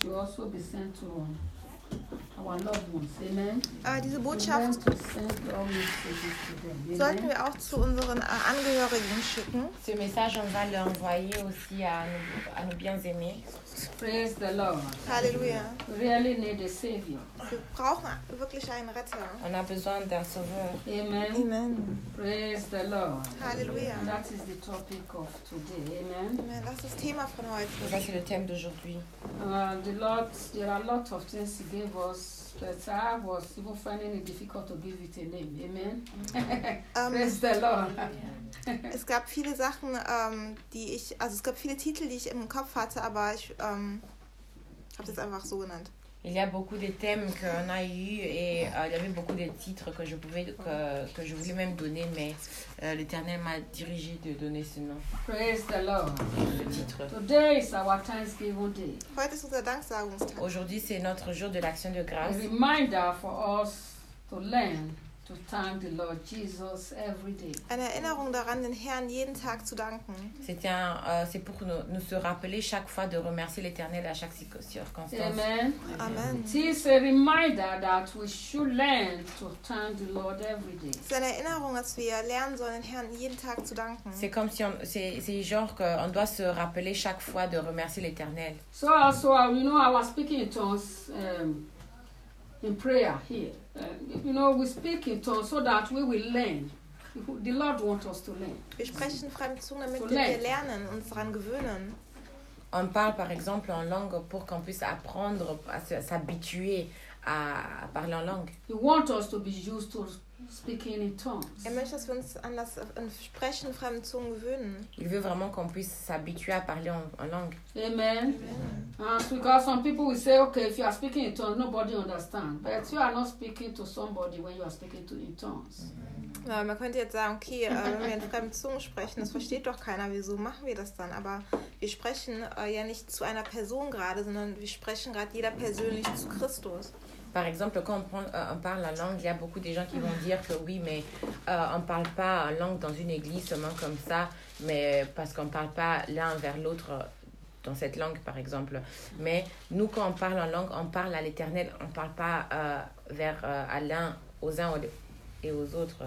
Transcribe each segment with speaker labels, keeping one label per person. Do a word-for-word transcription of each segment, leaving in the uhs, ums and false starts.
Speaker 1: will also be sent to our loved ones. Amen.
Speaker 2: Aber diese
Speaker 1: We
Speaker 2: Botschaft
Speaker 1: learn to send all messages to them.
Speaker 2: sollten
Speaker 1: Amen.
Speaker 2: wir auch zu unseren äh, Angehörigen schicken.
Speaker 3: Ce message, on va l'envoyer aussi à nos, à nos bien-aimés.
Speaker 1: Praise the Lord.
Speaker 2: Halleluja.
Speaker 1: We really need a Savior.
Speaker 2: Wir brauchen wirklich einen Retter.
Speaker 3: On a besoin d'un sauveur.
Speaker 1: Amen.
Speaker 2: Amen.
Speaker 1: Praise the Lord.
Speaker 2: Halleluja.
Speaker 1: And that is the topic of today. Amen.
Speaker 2: Amen. Das ist das Thema von
Speaker 3: Et ça,
Speaker 2: heute.
Speaker 3: c'est le thème d'aujourd'hui.
Speaker 1: Uh, the Lord, there are a lot of things He gave us, but I was even finding it difficult to give it a name. Amen.
Speaker 2: Ähm,
Speaker 1: Praise the Lord.
Speaker 2: es gab viele Sachen, ähm, die ich, also es gab viele Titel, die ich im Kopf hatte, aber ich ähm, habe das einfach so genannt.
Speaker 3: Il y a beaucoup de thèmes qu'on a eu et euh, il y avait beaucoup de titres que je pouvais que, que je voulais même donner, mais euh, l'Éternel m'a dirigé de donner ce nom,
Speaker 1: Praise the Lord.
Speaker 3: ce titre.
Speaker 1: Today is our Thanksgiving Day.
Speaker 2: Heute ist unser Danksagungstag.
Speaker 3: Aujourd'hui, c'est notre jour de l'action de
Speaker 1: A
Speaker 3: grâce.
Speaker 1: reminder for us to learn to thank the Lord Jesus every day.
Speaker 2: Eine Erinnerung daran, den Herrn jeden Tag zu danken.
Speaker 3: C'est un, euh, c'est pour nous, nous se rappeler chaque fois de remercier l'Éternel à chaque circonstance.
Speaker 1: Amen.
Speaker 2: Amen.
Speaker 1: It is a reminder that we should learn to thank the Lord every day.
Speaker 2: Es ist eine Erinnerung, dass wir lernen sollen, den Herrn jeden Tag zu danken.
Speaker 3: C'est comme si on, c'est, c'est genre qu'on doit se rappeler chaque fois de remercier l'Éternel.
Speaker 1: So also, uh, you know, I was speaking in tongues um, in prayer here. Uh, you know, we speak in tongues so that we will learn. The Lord wants us to learn.
Speaker 2: Wir sprechen in fremden Zungen, damit
Speaker 1: So
Speaker 2: wir
Speaker 1: lernen.
Speaker 2: lernen, uns daran gewöhnen.
Speaker 3: On parle par exemple en langue pour qu'on puisse apprendre à se- s'habituer à, à parler en langue.
Speaker 1: He wants us to be used to speaking in tongues.
Speaker 2: Er möchte, dass wir uns an das an Sprechen in fremden Zungen gewöhnen.
Speaker 3: Il veut vraiment qu'on puisse s'habituer à parler en, en langue.
Speaker 1: Amen. Uh, because some people will say, okay, if you are speaking in tongues, nobody understands. But you are not speaking to somebody when you are speaking to in tongues.
Speaker 2: Ja, man könnte jetzt sagen, okay, äh, wenn wir in fremden Zungen sprechen, das versteht doch keiner, wieso machen wir das dann? Aber wir sprechen äh, ja nicht zu einer Person gerade, sondern wir sprechen gerade jeder persönlich zu Christus.
Speaker 3: Par exemple, quand on, prend, euh, on parle la langue, il y a beaucoup de gens qui vont dire que oui, mais euh, on ne parle pas en langue dans une église seulement comme ça, mais parce qu'on ne parle pas l'un vers l'autre dans cette langue, par exemple. Mais nous, quand on parle en langue, on parle à l'Éternel, on ne parle pas euh, vers euh, à l'un, aux uns et aux autres.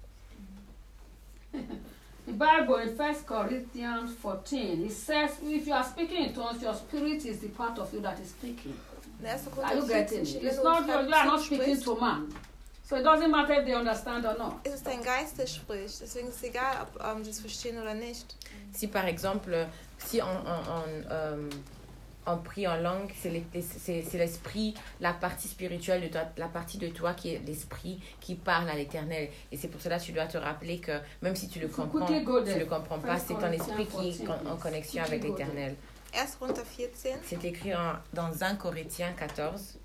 Speaker 1: The Bible in First Corinthians fourteen, it says, if you are speaking in tongues, your spirit is the part of you that is speaking.
Speaker 2: In erster
Speaker 1: Are you
Speaker 2: Korinther
Speaker 1: getting
Speaker 2: vierzehn
Speaker 1: it?
Speaker 2: steht, wenn
Speaker 1: It's
Speaker 2: du
Speaker 1: not
Speaker 2: in
Speaker 1: you, you
Speaker 2: fremden
Speaker 1: are not
Speaker 2: Zungen
Speaker 1: speaking
Speaker 2: sprichst,
Speaker 1: to man. So it doesn't matter if they understand or not.
Speaker 2: ist es dein Geist, der spricht. Deswegen ist es egal, ob ähm, sie es verstehen oder nicht.
Speaker 3: Si par exemple, si on, on, on, euh, on prie en langue, c'est, les- c'est, c'est l'esprit, la partie spirituelle de toi, la partie de toi qui est l'esprit qui parle à l'Éternel. Et c'est pour cela que tu dois te rappeler que même si tu le
Speaker 1: Faut
Speaker 3: comprends,
Speaker 1: écouter God.
Speaker 3: tu ne le comprends pas, c'est ton esprit qui est en, en connexion avec l'Éternel.
Speaker 2: erster Korinther vierzehn.
Speaker 3: C'est écrit en, dans un Corinthiens quatorze.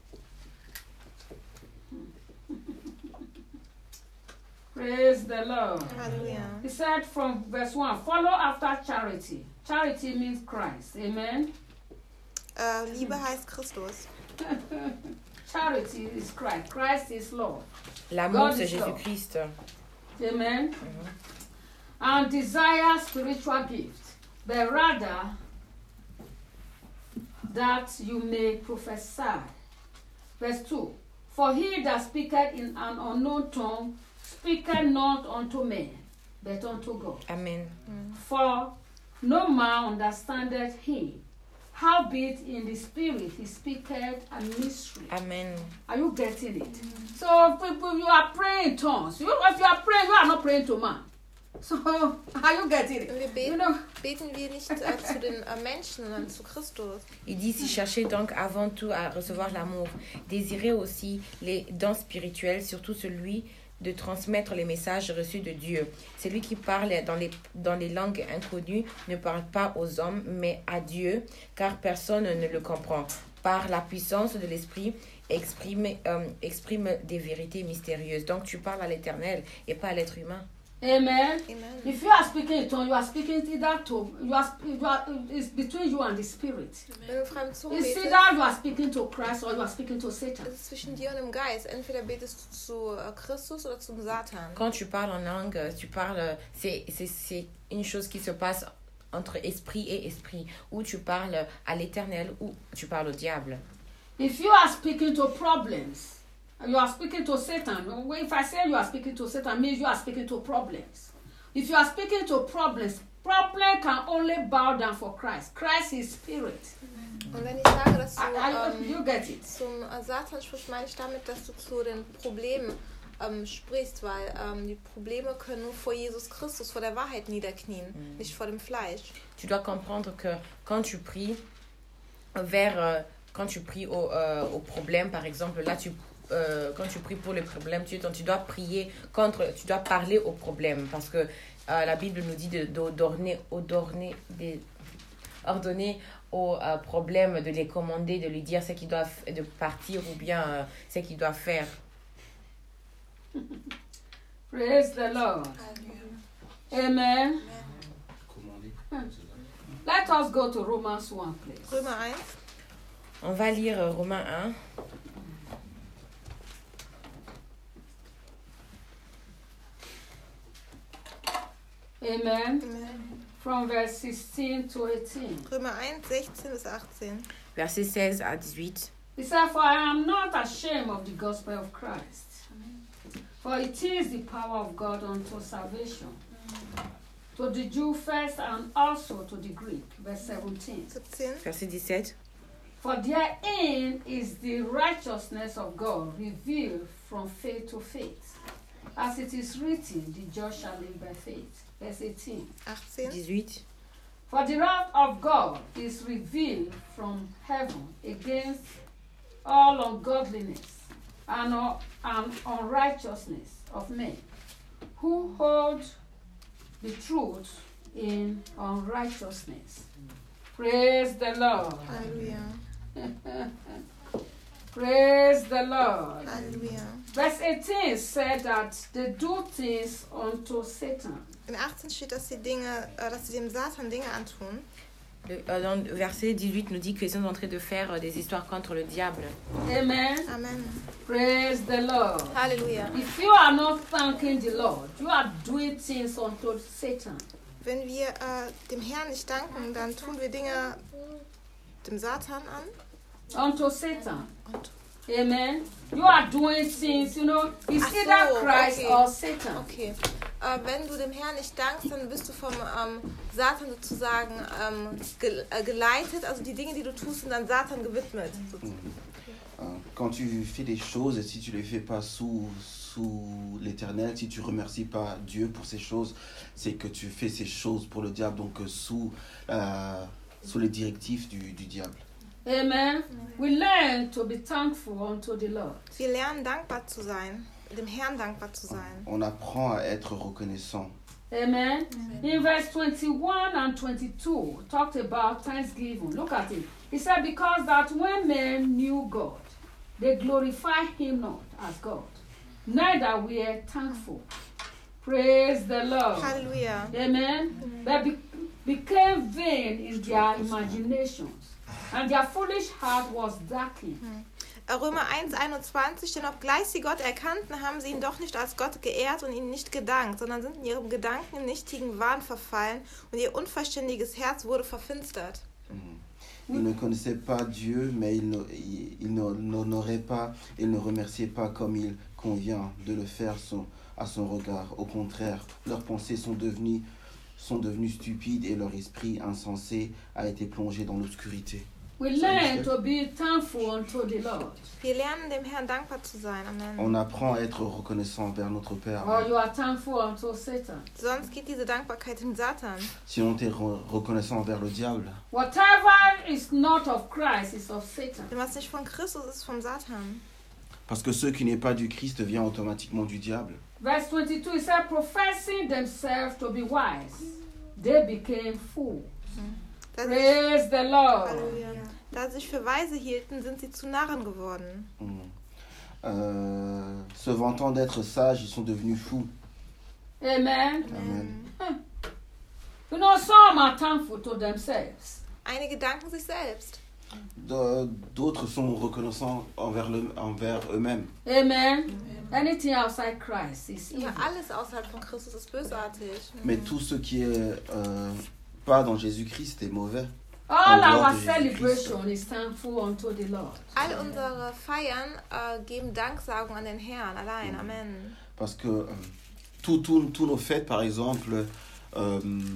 Speaker 1: Praise the Lord.
Speaker 2: Halleluja.
Speaker 1: He said from verse one, follow after charity. Charity means Christ. Amen.
Speaker 2: Äh, Liebe heißt Christus.
Speaker 1: Charity is Christ. Christ is Lord.
Speaker 3: L'amour,
Speaker 1: God
Speaker 3: c'est
Speaker 1: is love.
Speaker 3: Jésus-Christ.
Speaker 1: Amen. And desire spiritual gifts, but rather that you may prophesy. Verse two. For he that speaketh in an unknown tongue speaketh not unto men, but unto God.
Speaker 3: Amen.
Speaker 1: For no man understandeth him. Howbeit in the spirit he speaketh a mystery.
Speaker 3: Amen.
Speaker 1: Are you getting it? So people, you are praying in tongues. You, if you are praying, you are not praying to man. So are you getting
Speaker 2: Und wir
Speaker 1: it?
Speaker 2: beten,
Speaker 1: You know,
Speaker 2: beten wir nicht äh, zu den äh, Menschen, sondern zu Christus.
Speaker 3: Il dit si cherchez donc avant tout à recevoir l'amour, désirez aussi les dons spirituels, surtout celui de transmettre les messages reçus de Dieu. Celui qui parle dans les, dans les langues inconnues ne parle pas aux hommes, mais à Dieu, car personne ne le comprend. Par la puissance de l'Esprit, exprime, euh, exprime des vérités mystérieuses. Donc tu parles à l'Éternel et pas à l'être humain.
Speaker 1: amen.
Speaker 2: Amen.
Speaker 1: If you are speaking in tongues, you are speaking either to you are, you are it's between you and the spirit.
Speaker 2: Wenn du in fremden Zungen
Speaker 1: It's
Speaker 2: betest,
Speaker 1: either you are speaking to Christ or you are speaking to Satan.
Speaker 2: ist es zwischen dir und dem Geist. Entweder betest du zu äh, Christus oder zum Satan.
Speaker 3: Quand tu parles en langue, tu parles, c'est, c'est, c'est une chose qui se passe entre esprit et esprit, où tu parles à l'Éternel ou tu parles au diable.
Speaker 1: If you are speaking to problems, you are speaking to Satan. If I say you are speaking to Satan, means you are speaking to problems. If you are speaking to problems, problem can only bow down for Christ. Christ is spirit.
Speaker 2: Und wenn ich sage, dass du
Speaker 1: I, I,
Speaker 2: ähm,
Speaker 1: you get it.
Speaker 2: zum äh, Satan sprichst, meine ich damit, dass du zu den Problemen ähm, sprichst, weil ähm, die Probleme können nur vor Jesus Christus, vor der Wahrheit niederknien, mm. nicht vor dem Fleisch.
Speaker 3: Tu dois comprendre que quand tu pries vers, euh, quand tu pries au, euh, au problème, par exemple, là tu euh, quand tu pries pour les problèmes, tu, tu dois prier contre, tu dois parler au problème, parce que euh, la Bible nous dit de, de d'ordonner, d'ordonner, de, ordonner aux euh, problèmes, de les commander, de lui dire ce qu'ils doivent, de partir ou bien euh, ce qu'ils doivent faire.
Speaker 1: Praise the Lord. Amen. Amen. Let us go to Romans one, please.
Speaker 2: Römer eins.
Speaker 3: On va lire euh, Romains un.
Speaker 1: Amen.
Speaker 2: Amen.
Speaker 1: From verse sixteen to eighteen.
Speaker 2: Römer eins, sechzehn bis achtzehn.
Speaker 3: Verset seize à dix-huit.
Speaker 1: He said, For I am not ashamed of the gospel of Christ, for it is the power of God unto salvation, to the Jew first and also to the Greek. Verse seventeen.
Speaker 2: siebzehn.
Speaker 3: Verset dix-sept.
Speaker 1: For therein is the righteousness of God revealed from faith to faith, as it is written, the just shall live by faith. Verse eighteen.
Speaker 2: achtzehn.
Speaker 3: dix-huit.
Speaker 1: For the wrath of God is revealed from heaven against all ungodliness and, uh, and unrighteousness of men, who hold the truth in unrighteousness. Praise the Lord.
Speaker 2: Halleluja.
Speaker 1: Praise the Lord.
Speaker 2: Halleluja.
Speaker 1: Verse eighteen said that they do things unto Satan.
Speaker 2: In achtzehn steht, dass sie Dinge, äh, dass sie dem Satan Dinge antun.
Speaker 3: Le, euh, dans le verset dix-huit nous dit qu'ils sont en train de faire euh, des histoires contre le diable.
Speaker 1: Amen.
Speaker 2: Amen.
Speaker 1: Praise the Lord.
Speaker 2: Halleluja.
Speaker 1: If you are not thanking the Lord, you are doing things unto Satan.
Speaker 2: Wenn wir äh, dem Herrn nicht danken, dann tun wir Dinge dem Satan an.
Speaker 1: Unto Satan.
Speaker 2: Und,
Speaker 1: Amen. You are doing things, you know, it's
Speaker 2: Ach so,
Speaker 1: either Christ
Speaker 2: okay.
Speaker 1: or Satan.
Speaker 2: okay. Äh, wenn du dem Herrn nicht dankst, dann bist du vom ähm, Satan sozusagen ähm, ge äh, geleitet. Also die Dinge, die du tust, sind dann Satan gewidmet.
Speaker 4: Quand tu fais des choses et si tu les fais pas sous, sous l'Éternel, si tu remercies pas Dieu pour ces choses, c'est que tu fais ces choses pour le diable, donc sous, euh, sous les directives du, du diable.
Speaker 1: Amen. We learn to be thankful unto the Lord.
Speaker 2: Wir lernen dankbar zu sein, dem Herrn dankbar zu sein.
Speaker 4: On apprend à être reconnaissant.
Speaker 1: Amen. In verse twenty-one and twenty-two, talked about thanksgiving. Look at it. He said, because that when men knew God, they glorified him not as God, neither were thankful. Praise the Lord.
Speaker 2: Halleluja.
Speaker 1: Amen. They be- became vain in their imaginations, and their foolish heart was darkened.
Speaker 2: Römer eins, einundzwanzig, denn obgleich sie Gott erkannten, haben sie ihn doch nicht als Gott geehrt und ihn nicht gedankt, sondern sind in ihrem Gedanken im nichtigen Wahn verfallen und ihr unverständiges Herz wurde verfinstert.
Speaker 4: Ils ne connaissaient pas Dieu, mais ils ne- ils- ils ne- n'honoraient pas, ils ne remerciaient pas comme il convient de le faire son- à son regard. Au contraire, leurs pensées sont devenues, sont devenues stupides et leur esprit insensé a été plongé dans l'obscurité.
Speaker 1: We learn to be thankful unto the Lord.
Speaker 2: Wir lernen dem Herrn dankbar zu sein. Amen.
Speaker 4: On apprend à être reconnaissant envers notre Père.
Speaker 1: Or you are thankful unto Satan.
Speaker 2: Sonst geht diese Dankbarkeit dem Satan.
Speaker 4: Sinon, tu es re- reconnaissant envers le diable.
Speaker 1: Whatever is not of Christ is of Satan.
Speaker 2: Denn was nicht von Christus ist, vom Satan.
Speaker 4: Parce que ce qui n'est pas du Christ vient automatiquement du diable.
Speaker 1: Verse twenty-two, it said, professing themselves to be wise, they became fools.
Speaker 2: Da sie,
Speaker 1: Praise the Lord.
Speaker 2: Halleluja. Da sie sich für weise hielten, sind sie zu Narren geworden.
Speaker 4: Mm. Euh, se vantant d'être sages, ils sont devenus fous.
Speaker 1: Amen.
Speaker 4: Amen.
Speaker 1: You know, some are thankful to themselves.
Speaker 2: Einige danken sich selbst.
Speaker 4: D- D'autres sont reconnaissants envers, le, envers eux-mêmes.
Speaker 1: Amen. Anything outside Christ is evil.
Speaker 2: Ja, alles außerhalb von Christus ist bösartig.
Speaker 4: Mais tout ce qui est euh, pas dans Jésus-Christ est mauvais.
Speaker 1: All
Speaker 4: En dehors
Speaker 1: our
Speaker 4: de Jésus-Christ.
Speaker 1: celebration is thankful unto the Lord.
Speaker 2: All unsere Feiern äh, geben Danksagung an den Herrn allein. Amen.
Speaker 4: Parce que euh, tous tout, tout nos fêtes, par exemple, euh,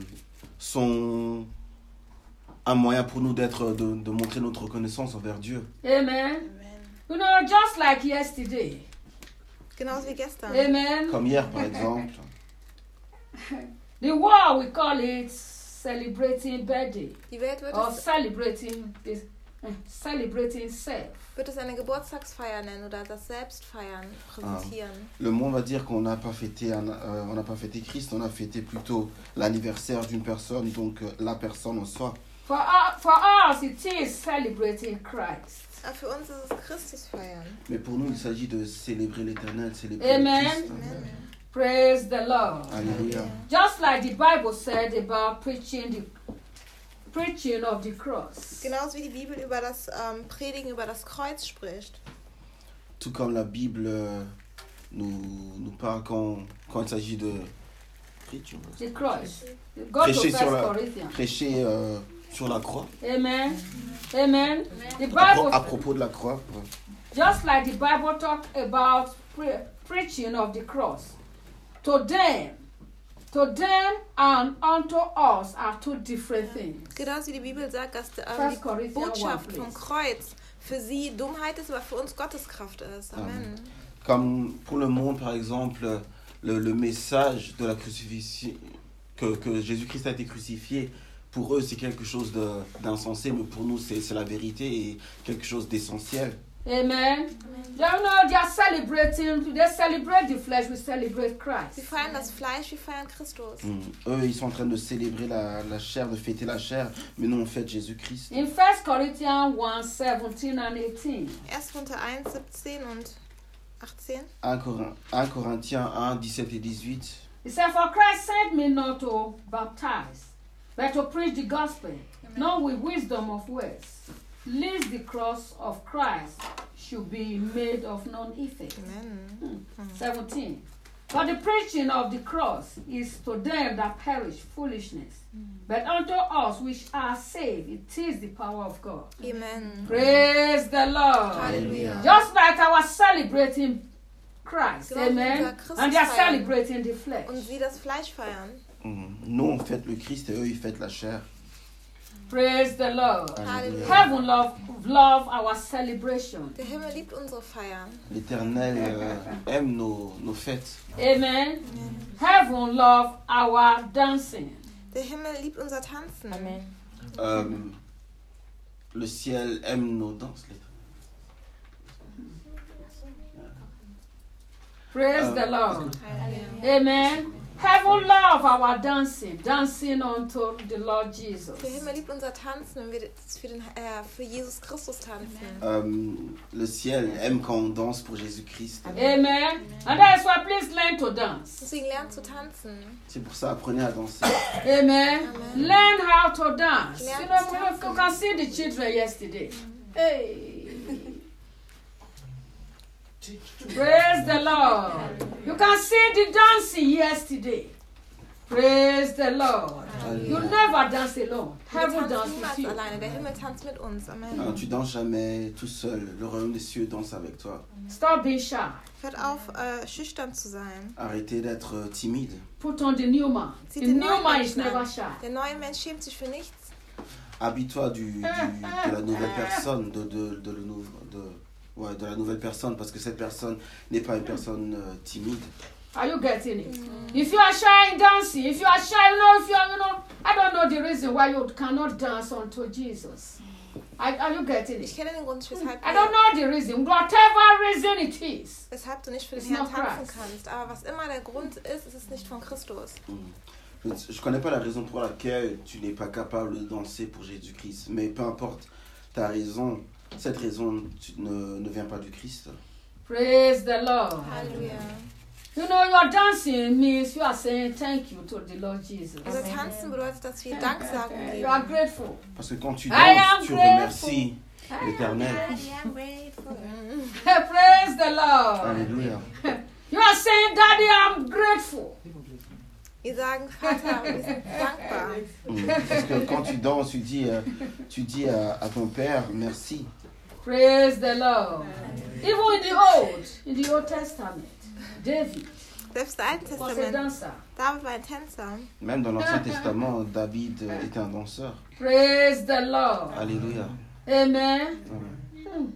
Speaker 4: sont un moyen pour nous d'être, de, de montrer notre reconnaissance envers Dieu.
Speaker 1: Amen.
Speaker 2: Amen.
Speaker 1: You know, just like yesterday.
Speaker 2: Genauso wie gestern.
Speaker 1: Amen.
Speaker 4: Comme hier, par exemple.
Speaker 1: The world, we call it celebrating birthday
Speaker 2: Die Welt wird
Speaker 1: or
Speaker 2: es,
Speaker 1: celebrating this, uh, celebrating self.
Speaker 2: wird es eine Geburtstagsfeier nennen oder das Selbstfeiern präsentieren.
Speaker 4: Le monde va dire qu'on n'a pas fêté, un- euh, on n'a pas fêté Christ, on a fêté plutôt l'anniversaire d'une personne, donc euh, la personne en soi.
Speaker 1: For, us, for us, it is celebrating Christ.
Speaker 2: Aber für uns ist es Christus feiern.
Speaker 4: Mais pour nous, il s'agit de célébrer l'Éternel, célébrer
Speaker 1: Amen.
Speaker 4: le Christ.
Speaker 2: Amen.
Speaker 1: Praise the Lord.
Speaker 4: Alléluia.
Speaker 1: Just like the Bible said about preaching the preaching of the cross.
Speaker 2: Genauso wie die Bibel über das ähm, Predigen über das Kreuz spricht.
Speaker 4: Tout comme la Bible euh, nous, nous parle quand, quand il s'agit de prêcher,
Speaker 1: The cross. Go to
Speaker 4: Prêcher
Speaker 1: First
Speaker 4: sur la-
Speaker 1: Corinthians.
Speaker 4: prêcher euh, sur la croix.
Speaker 1: Amen. Amen. The
Speaker 4: À, pro-
Speaker 1: Bible,
Speaker 4: à propos de la croix. ouais.
Speaker 1: just like the Bible talk about pre- preaching of the cross, to them, to them and unto us are two different things.
Speaker 2: Genauso wie die Bibel sagt, dass ähm,
Speaker 1: First
Speaker 2: die
Speaker 1: Corinthians
Speaker 2: Botschaft
Speaker 1: one,
Speaker 2: vom
Speaker 1: please.
Speaker 2: Kreuz für sie Dummheit ist, aber für uns Gotteskraft ist. Amen.
Speaker 4: Comme pour le monde, par exemple, le, le message de la crucifixion, que, que Jésus-Christ a été crucifié, pour eux, c'est quelque chose de- d'insensé, mais pour nous, c'est c'est la vérité et quelque chose d'essentiel.
Speaker 1: Amen. You know, they are celebrating, they celebrate the flesh, we celebrate
Speaker 2: Sie
Speaker 1: Christ.
Speaker 2: feiern das Fleisch, wir feiern Christus.
Speaker 4: Mm. Eux, ils sont en train de célébrer la, la chair, de fêter la chair, mais nous, on fête Jésus-Christ.
Speaker 1: In First Corinthians one, seventeen and eighteen.
Speaker 2: erst Korinther eins, siebzehn und achtzehn.
Speaker 4: un Corin- un Corinthiens un, dix-sept et dix-huit.
Speaker 1: He said, For Christ sent me not to baptize, but to preach the gospel, not with wisdom of words, lest the cross of Christ should be made of none effect.
Speaker 2: Amen.
Speaker 1: seventeen. But the preaching of the cross is to them that perish foolishness, but unto us which are saved, it is the power of God.
Speaker 2: Amen.
Speaker 1: Praise the Lord.
Speaker 2: Halleluja.
Speaker 1: Just like I was celebrating Christ,
Speaker 2: Genau wie
Speaker 1: amen,
Speaker 2: unser Christus
Speaker 1: and they are
Speaker 2: feiern.
Speaker 1: celebrating the flesh.
Speaker 2: Und sie das Fleisch feiern.
Speaker 4: Mm. Nous, on fête le Christ et eux, ils fêtent la chair.
Speaker 1: Praise the Lord.
Speaker 4: Alléluia.
Speaker 1: Heaven love, love our celebration.
Speaker 2: Der Himmel liebt unsere Feiern.
Speaker 4: L'Éternel euh, aime nos, nos fêtes.
Speaker 1: Amen. Heaven love our dancing.
Speaker 2: Der Himmel liebt unser Tanzen.
Speaker 3: Amen.
Speaker 4: Euh, le ciel aime nos danses.
Speaker 1: Praise
Speaker 4: Um,
Speaker 1: the Lord.
Speaker 2: Halleluja.
Speaker 1: Amen. Heaven love our dancing, dancing unto the Lord Jesus.
Speaker 2: Der Himmel liebt unser Tanzen, wenn wir für, den, äh, für Jesus Christus tanzen.
Speaker 4: Euh, le ciel aime quand on danse pour Jésus-Christ.
Speaker 1: Amen. And that is why please learn to dance.
Speaker 2: Deswegen lernt zu tanzen.
Speaker 4: C'est pour ça, apprenez à danser.
Speaker 1: Amen.
Speaker 2: Amen.
Speaker 1: Learn how to dance.
Speaker 2: Learn
Speaker 1: You know,
Speaker 2: to
Speaker 1: you
Speaker 2: dance.
Speaker 1: you can see the children yesterday. Hey. Praise the Lord. You can see the dancing yesterday. Praise the Lord. You never dance alone.
Speaker 2: Wir
Speaker 1: Heaven
Speaker 2: tanzen
Speaker 1: dance with
Speaker 2: niemals
Speaker 1: you.
Speaker 2: alleine. Der Himmel tanzt mit uns. Amen.
Speaker 4: Alors, tu danses jamais tout seul. Le royaume des cieux danse avec toi.
Speaker 1: Stop being shy.
Speaker 2: Hört auf, äh, schüchtern zu sein.
Speaker 4: Arrêtez d'être euh, timide.
Speaker 1: Put on the new man. The
Speaker 2: Zieh den
Speaker 1: new
Speaker 2: neuen
Speaker 1: man is
Speaker 2: Menschen
Speaker 1: never
Speaker 2: an.
Speaker 1: shy.
Speaker 2: Der neue Mensch schämt sich für nichts.
Speaker 4: Habille-toi du, du- de la nouvelle personne, de, de, de, le nou- de, ouais, de la nouvelle personne, parce que cette personne n'est pas une personne euh, timide.
Speaker 1: Are you getting it? If you are shy in dancing, if you are shy, you know, if you are, you know, I don't know the reason why you cannot dance unto Jesus. Are, are you getting
Speaker 2: Ich
Speaker 1: it?
Speaker 2: kenne den Grund, weshalb,
Speaker 1: I don't know the reason. Whatever reason it is.
Speaker 2: weshalb du nicht für den
Speaker 1: It's
Speaker 2: Herrn
Speaker 1: not
Speaker 2: tanzen
Speaker 1: Christ.
Speaker 2: kannst. Aber was immer der Grund ist, ist es nicht von Christus.
Speaker 4: Je ne connais pas la raison pour laquelle tu n'es pas capable de danser pour Jésus-Christ, mais peu importe ta raison, cette raison tu- ne, ne vient pas du Christ.
Speaker 1: Praise the Lord.
Speaker 2: Halleluja.
Speaker 1: You know, your dancing means you are saying thank you to the Lord Jesus.
Speaker 2: Unser Tanzen bedeutet, dass wir Danksagung
Speaker 1: You are
Speaker 2: geben.
Speaker 1: grateful.
Speaker 4: Parce que quand tu
Speaker 1: I am
Speaker 4: danses, tu
Speaker 1: grateful.
Speaker 4: remercies l'Éternel.
Speaker 1: Praise the Lord.
Speaker 4: Alléluia.
Speaker 1: You are saying, Daddy, I'm grateful.
Speaker 2: Die sagen, Vater, wir sind dankbar.
Speaker 4: Mm. Parce que quand tu danses, tu dis, euh, tu dis à, à ton père merci.
Speaker 1: Praise the Lord. Even in the Old, in the Old Testament, David
Speaker 2: Selbst im Alten
Speaker 1: was a
Speaker 2: Testament,
Speaker 1: dancer.
Speaker 2: David war ein Tänzer.
Speaker 4: Même dans l'Ancien Testament, David euh, était un danseur.
Speaker 1: Praise the Lord.
Speaker 4: Alléluia.
Speaker 1: Amen.
Speaker 4: Amen.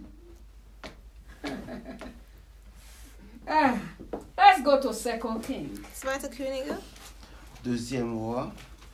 Speaker 1: Ah, let's go to Second King.
Speaker 2: Zweite Könige,
Speaker 4: Deuxième roi.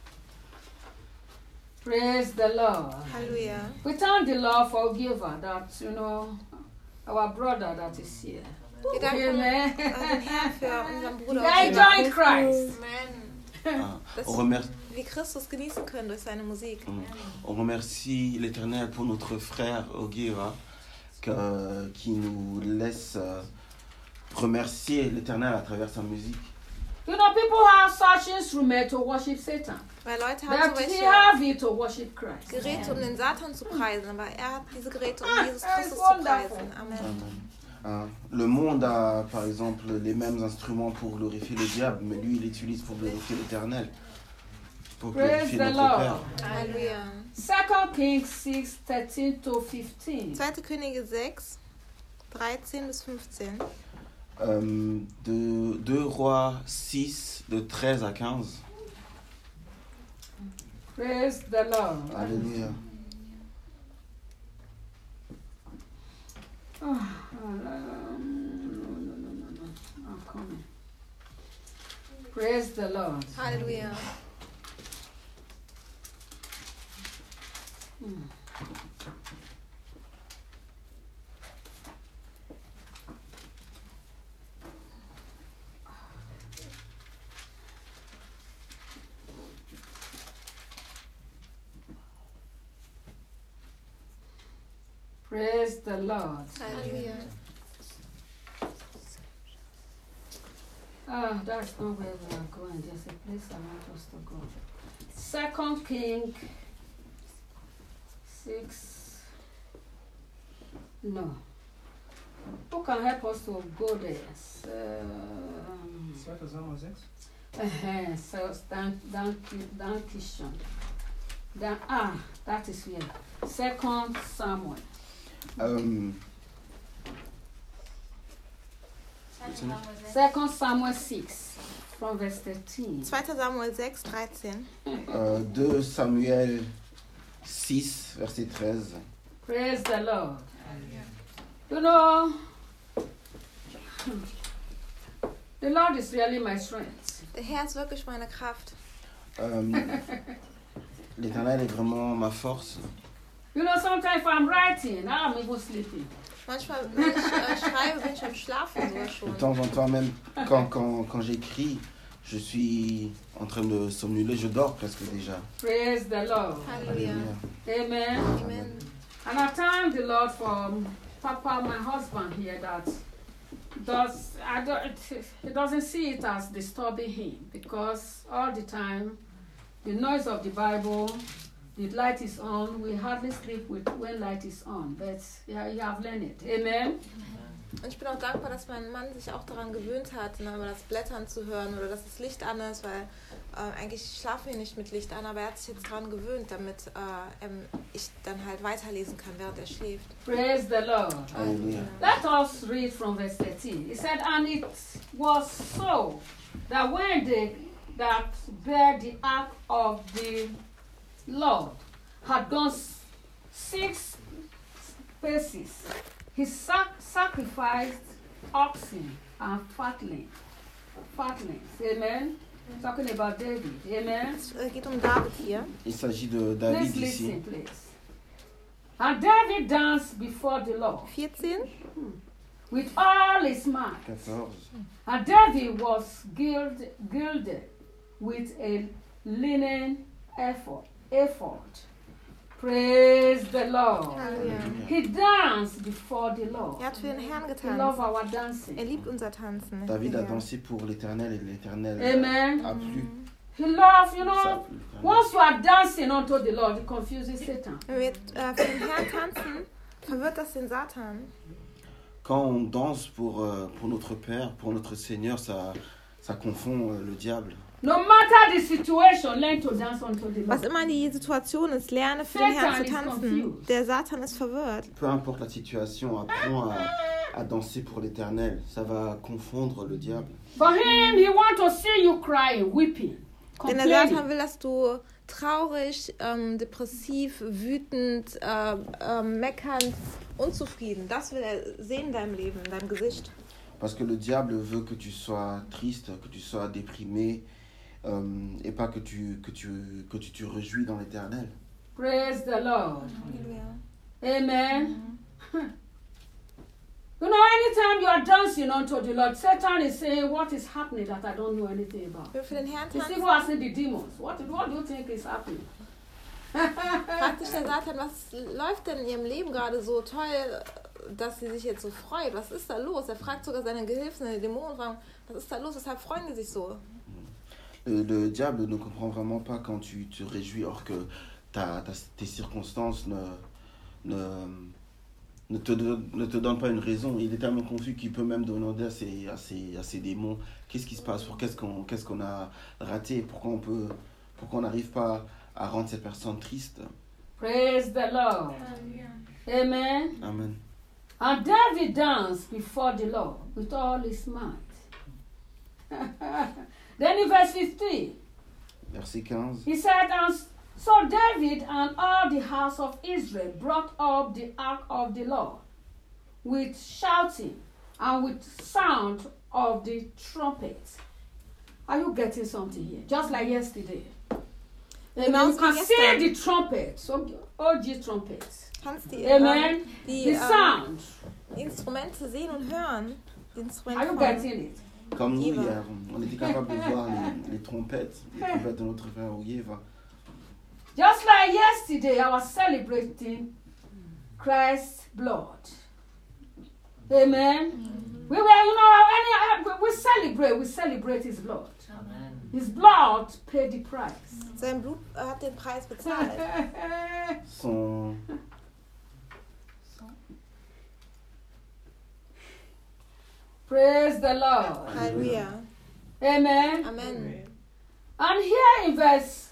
Speaker 1: Praise the Lord.
Speaker 2: Halleluja.
Speaker 1: We thank the Lord for giver that, you know, our brother that is here.
Speaker 2: Wir danken
Speaker 1: Amen.
Speaker 2: äh, dem Herrn für unseren Bruder.
Speaker 1: I joined Christ.
Speaker 2: Amen.
Speaker 4: Ah,
Speaker 2: Das-
Speaker 4: on, remercie,
Speaker 2: Wie Christus genießen können durch seine Musik.
Speaker 4: mm, on remercie l'Éternel pour notre frère Ogira que- qui nous laisse euh, remercier l'Éternel à travers sa musique.
Speaker 1: You know, people have such instruments to worship Satan.
Speaker 2: Weil Leute haben
Speaker 1: But
Speaker 2: so
Speaker 1: he
Speaker 2: welche
Speaker 1: have it to worship Christ.
Speaker 2: Geräte, um den Satan zu preisen, aber er hat diese Geräte, um
Speaker 1: Ah,
Speaker 2: Jesus
Speaker 1: that's
Speaker 2: Christus zu
Speaker 1: wonderful.
Speaker 2: preisen. Amen.
Speaker 4: Amen. Ah, le monde a par exemple les mêmes instruments pour glorifier le diable, mais lui il utilise pour glorifier l'Éternel, pour
Speaker 1: Praise
Speaker 4: glorifier
Speaker 1: the
Speaker 4: notre
Speaker 1: Lord.
Speaker 4: Père.
Speaker 2: Halleluja.
Speaker 1: Second Kings six, thirteen to fifteen.
Speaker 2: zweite Könige sechs, dreizehn bis fünfzehn.
Speaker 4: Euh, de deux rois six, de treize à quinze.
Speaker 1: Praise the Lord.
Speaker 4: Alléluia.
Speaker 1: Oh, um, no, no, no, no, no. I'm coming. Praise the Lord.
Speaker 2: Halleluja.
Speaker 1: Praise the Lord.
Speaker 2: Halleluja.
Speaker 1: Ah, that's not where we are going. There's a place I want us to go. Second King six. No. Who can help us to go there? Um,
Speaker 5: zweiter Samuel sechs.
Speaker 1: uh-huh, so Dan, Dan, Dan Kishon. Dan, ah, that is here. Second Samuel.
Speaker 4: Euh,
Speaker 1: Second Samuel six, from verse thirteen.
Speaker 2: zweiter Samuel sechs, dreizehn.
Speaker 4: euh, deux Samuel six, verset treize.
Speaker 1: Praise the Lord. You know, the Lord is really my strength.
Speaker 2: Der Herr ist wirklich meine Kraft.
Speaker 4: Euh, L'Éternel est vraiment ma force.
Speaker 1: You know, sometimes if I'm writing, I'm even sleeping.
Speaker 2: Manchmal, wenn ich äh, schreibe, bin ich am Schlafen sogar
Speaker 4: De
Speaker 2: schon.
Speaker 4: temps en temps, même quand, quand, quand j'écris, je suis en train de somnoler, je dors presque déjà.
Speaker 1: Praise the Lord.
Speaker 2: Halleluja.
Speaker 1: Amen.
Speaker 2: Amen.
Speaker 1: And I thank the Lord for Papa, my husband here, that does I don't he doesn't see it as disturbing him, because all the time the noise of the Bible, the light is on. We hardly sleep with when light is on, but yeah, you have learned it. Amen.
Speaker 2: Und ich bin auch dankbar, dass mein Mann sich auch daran gewöhnt hat, ne, mal das Blättern zu hören oder dass das Licht an ist, weil äh, eigentlich schlafen wir nicht mit Licht an, aber er hat sich jetzt daran gewöhnt, damit äh, ähm, ich dann halt weiterlesen kann, während er schläft.
Speaker 1: Praise the Lord.
Speaker 4: Alléluia.
Speaker 1: Let us read from verse thirteen. It said, and it was so that when they that bear the ark of the Lord had gone s- six paces, he sac- sacrificed oxen and fatlings. Fatlings. Amen. Talking about David. Amen.
Speaker 2: Es äh, geht um David hier.
Speaker 4: Il s'agit de David
Speaker 1: Please
Speaker 4: ici.
Speaker 1: listen, please. And David danced before the Lord
Speaker 2: vierzehn.
Speaker 1: with all his might.
Speaker 4: quatorze.
Speaker 1: And David was gilded, gilded with a linen ephod. ephod. Praise the Lord.
Speaker 2: Halleluja.
Speaker 1: He danced before the Lord.
Speaker 2: Er hat für den Herrn
Speaker 1: We love
Speaker 2: getanzt.
Speaker 1: our dancing.
Speaker 2: Er liebt unser Tanzen.
Speaker 4: David
Speaker 2: der
Speaker 4: a
Speaker 2: Herr.
Speaker 4: dansé pour l'Éternel et l'Éternel
Speaker 1: Amen.
Speaker 4: a plu.
Speaker 1: He loves, you
Speaker 4: Ça
Speaker 1: know,
Speaker 4: a plu l'Éternel.
Speaker 1: once you are dancing unto the Lord, it confuses Satan.
Speaker 2: Wenn wir äh, für den Herrn tanzen, verwirrt das den Satan.
Speaker 4: Quand on danse pour, euh, pour notre Père, pour notre Seigneur, ça, ça confond euh, le diable.
Speaker 1: No matter the situation, learn to dance unto the
Speaker 2: Was
Speaker 1: Lord.
Speaker 2: immer die Situation ist, lerne für den Herrn zu
Speaker 1: Satan is
Speaker 2: tanzen.
Speaker 1: confused.
Speaker 2: Der Satan ist verwirrt.
Speaker 4: Peu importe la situation, apprends à, à danser pour l'Éternel. Ça va confondre le diable.
Speaker 1: For him, he wants to see you crying, weeping,
Speaker 2: Denn der Satan
Speaker 1: complaining.
Speaker 2: will, dass du traurig, ähm, depressiv, wütend, äh, äh, meckernd, unzufrieden. Das will er sehen in deinem Leben, in deinem Gesicht.
Speaker 4: Parce que le diable veut que tu sois triste, que tu sois déprimé, euh, et pas que tu, que tu, que tu te réjouis dans l'Éternel.
Speaker 1: Praise the Lord.
Speaker 2: Halleluja.
Speaker 1: Amen. You know, anytime you are dancing unto the Lord, Satan is saying, what is happening that I don't know anything about?
Speaker 2: Wenn wir für den Herrn
Speaker 1: You see
Speaker 2: tanzen,
Speaker 1: who are saying the demons. What, what do you think is happening?
Speaker 2: fragt sich der Satan, was läuft denn in ihrem Leben gerade so toll, dass sie sich jetzt so freut? Was ist da los? Er fragt sogar seine Gehilfen, seine Dämonen, fragen, was ist da los? Weshalb freuen die sich so?
Speaker 4: Le, le diable ne comprend vraiment pas quand tu te réjouis, or que ta, ta, tes circonstances ne, ne, ne, te, don- ne te donnent pas une raison. Il est tellement confus qu'il peut même demander à ses, à ses, à ses démons qu'est-ce qui se passe, pour qu'est-ce qu'on, qu'est-ce qu'on a raté, pourquoi on peut, pourquoi on n'arrive pas à rendre cette personne triste.
Speaker 1: Praise the Lord. Amen.
Speaker 4: Amen.
Speaker 1: And David danced before the Lord with all his might. Then in verse fifteen,
Speaker 4: Verset quinze.
Speaker 1: he said, and so David and all the house of Israel brought up the ark of the Lord with shouting and with sound of the trumpet. Are you getting something here? Just like yesterday. Amen.
Speaker 2: Genau
Speaker 1: You
Speaker 2: so
Speaker 1: can
Speaker 2: wie
Speaker 1: see
Speaker 2: gestern.
Speaker 1: the trumpet, so O G trumpets.
Speaker 2: Kannst die,
Speaker 1: Amen.
Speaker 2: ähm, die
Speaker 1: The
Speaker 2: ähm,
Speaker 1: sound.
Speaker 2: Instrumente sehen und hören. Die Instrumente
Speaker 1: Are you
Speaker 2: von-
Speaker 1: getting it?
Speaker 4: Comme nous
Speaker 2: Yéva.
Speaker 4: hier, on était capable de voir les, les trompettes, les trompettes de notre frère Yéva.
Speaker 1: Just like yesterday, I was celebrating Christ's blood. Amen. We were, you know, any, we celebrate, we celebrate His blood. His blood paid the price.
Speaker 2: Sein Blut äh, hat den Preis bezahlt.
Speaker 4: Son,
Speaker 1: Praise the Lord.
Speaker 2: Halleluja.
Speaker 1: Amen.
Speaker 2: Amen.
Speaker 1: And here in verse,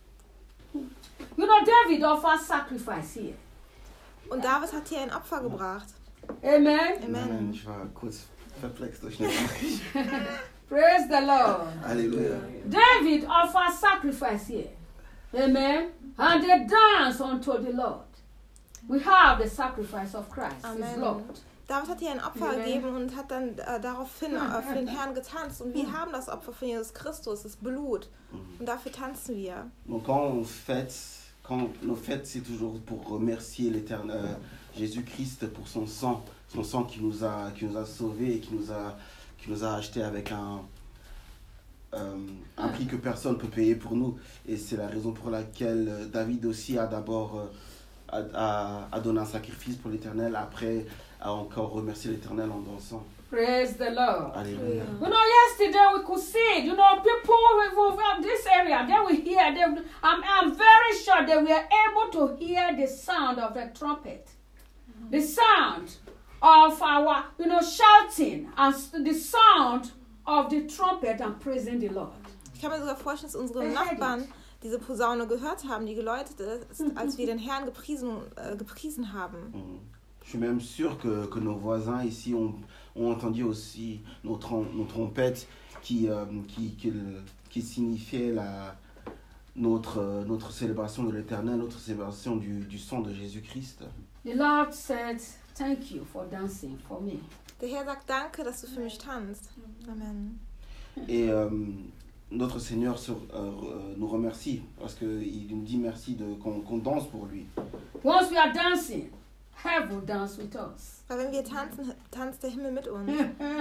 Speaker 1: you know, David offers sacrifice here.
Speaker 2: Und David hat hier ein Opfer gebracht.
Speaker 1: Amen.
Speaker 4: Amen.
Speaker 2: Amen.
Speaker 4: Ich war kurz perplex durch eine Nachricht.
Speaker 1: Praise the Lord.
Speaker 4: Alléluia.
Speaker 1: David offers sacrifice here. Amen. And they dance unto the Lord. We have the sacrifice of Christ, His
Speaker 2: Amen.
Speaker 1: blood.
Speaker 2: David hat hier ein Opfer
Speaker 1: Amen.
Speaker 2: gegeben und hat dann äh, daraufhin äh, für den Herrn getanzt. Und wir haben das Opfer von Jesus Christus, das Blut. Und dafür tanzen wir.
Speaker 4: Donc quand on fête, quand nos fêtes, c'est toujours pour remercier l'Éternel, euh, Jésus-Christ pour son sang, son sang qui nous a, qui nous a sauvés et qui nous a, qui nous a achetés avec un, euh, un prix que personne ne peut payer pour nous. Et c'est la raison pour laquelle euh, David aussi a d'abord euh, a, a, a donné un sacrifice pour l'Éternel, après a encore remercié l'Éternel en dansant.
Speaker 1: Praise the Lord.
Speaker 4: Alléluia.
Speaker 1: You know, yesterday we could see it. You know, people from this area, they will hear. They, I'm, I'm very sure they were able to hear the sound of the trumpet. The sound of our, you know, shouting and s- the sound of the trumpet and praising the Lord.
Speaker 2: Ich kann mir sogar vorstellen, dass unsere
Speaker 1: They heard
Speaker 2: Nachbarn diese Posaune gehört haben, die geläutet ist, als wir den Herrn gepriesen, äh, gepriesen haben.
Speaker 4: Mhm. Je suis même sûr que, que nos voisins ici ont, ont entendu aussi nos, trom- nos trompettes qui, euh, qui, qui, qui signifiaient la, notre, euh, notre célébration de l'Éternel, notre célébration du, du sang de Jésus-Christ.
Speaker 1: The Lord said, thank you for dancing for me.
Speaker 2: Der Herr sagt, danke, dass du für mich tanzt. Amen.
Speaker 4: Et euh, notre Seigneur se- euh, euh, nous remercie parce qu'il nous dit merci de, qu'on, qu'on danse pour lui.
Speaker 1: Once we are dancing, heaven will dance with us.
Speaker 2: Weil wenn wir tanzen, tanzt der Himmel mit uns.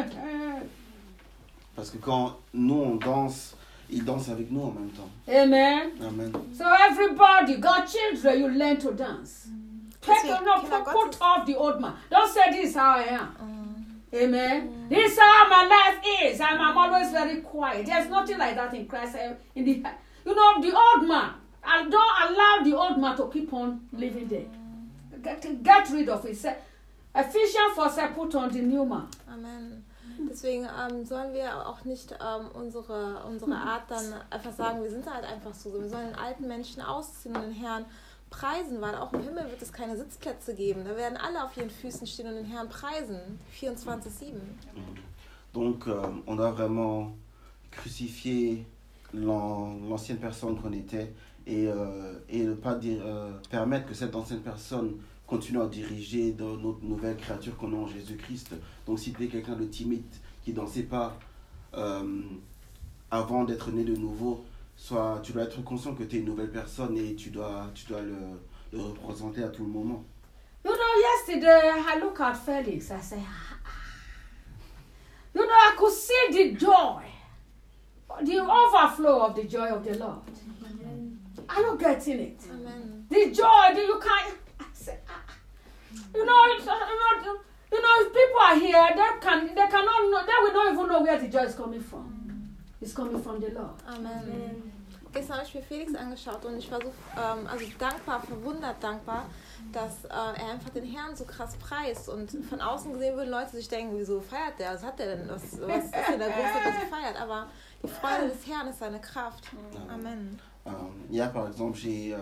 Speaker 4: Parce que quand nous on danse, il danse avec nous en même temps.
Speaker 1: Amen.
Speaker 4: Amen.
Speaker 1: So everybody, God children, you learn to dance. Take
Speaker 2: Kinder-
Speaker 1: no,
Speaker 2: Kinder
Speaker 1: put,
Speaker 2: Gottes.
Speaker 1: put off the old man. Don't say this is how I am. Amen. This is how my life is. I'm, I'm always very quiet. There's nothing like that in Christ. eh, In the, you know, the old man. And don't allow the old man to keep on living there. Get, get rid of it. Say, Ephesians four said, put on the new man.
Speaker 2: Amen. Deswegen ähm, sollen wir auch nicht ähm, unsere, unsere Art dann einfach sagen, wir sind halt einfach so. Wir sollen den alten Menschen ausziehen und den Herrn preisen, weil auch im Himmel wird es keine Sitzplätze geben. Da werden alle auf ihren Füßen stehen und den Herrn preisen, vierundzwanzig sieben.
Speaker 4: Donc, euh, on doit vraiment crucifier l'an- l'ancienne personne qu'on était et, euh, et ne pas dire, euh, permettre que cette ancienne personne continue à diriger dans notre nouvelle créature qu'on a en Jésus-Christ. Donc, si tu es quelqu'un de timide qui ne dansait pas euh, avant d'être né de nouveau, soit tu dois être conscient que tu es une nouvelle personne et tu dois, tu dois le, le représenter à tout le moment.
Speaker 1: You know, yesterday I look at Felix, I say, ah, ah. You know, I could see the joy, the overflow of the joy of the Lord. Are you getting it?
Speaker 2: Amen.
Speaker 1: The joy that you can't. I say, ah. You know, it's, uh, you know, you know, if people are here, they can, they cannot know, they will not even know where the joy is coming from. It's coming from the Lord.
Speaker 2: Amen. Gestern habe ich mir Felix angeschaut und ich war so ähm, also dankbar, verwundert dankbar, dass äh, er einfach den Herrn so krass preist. Und von außen gesehen würden Leute sich denken, wieso feiert der? Was hat der denn? Was, was ist denn der Grund, dass er feiert? Aber die Freude des Herrn ist seine Kraft. Amen.
Speaker 4: Euh, hier, par exemple, j'ai euh,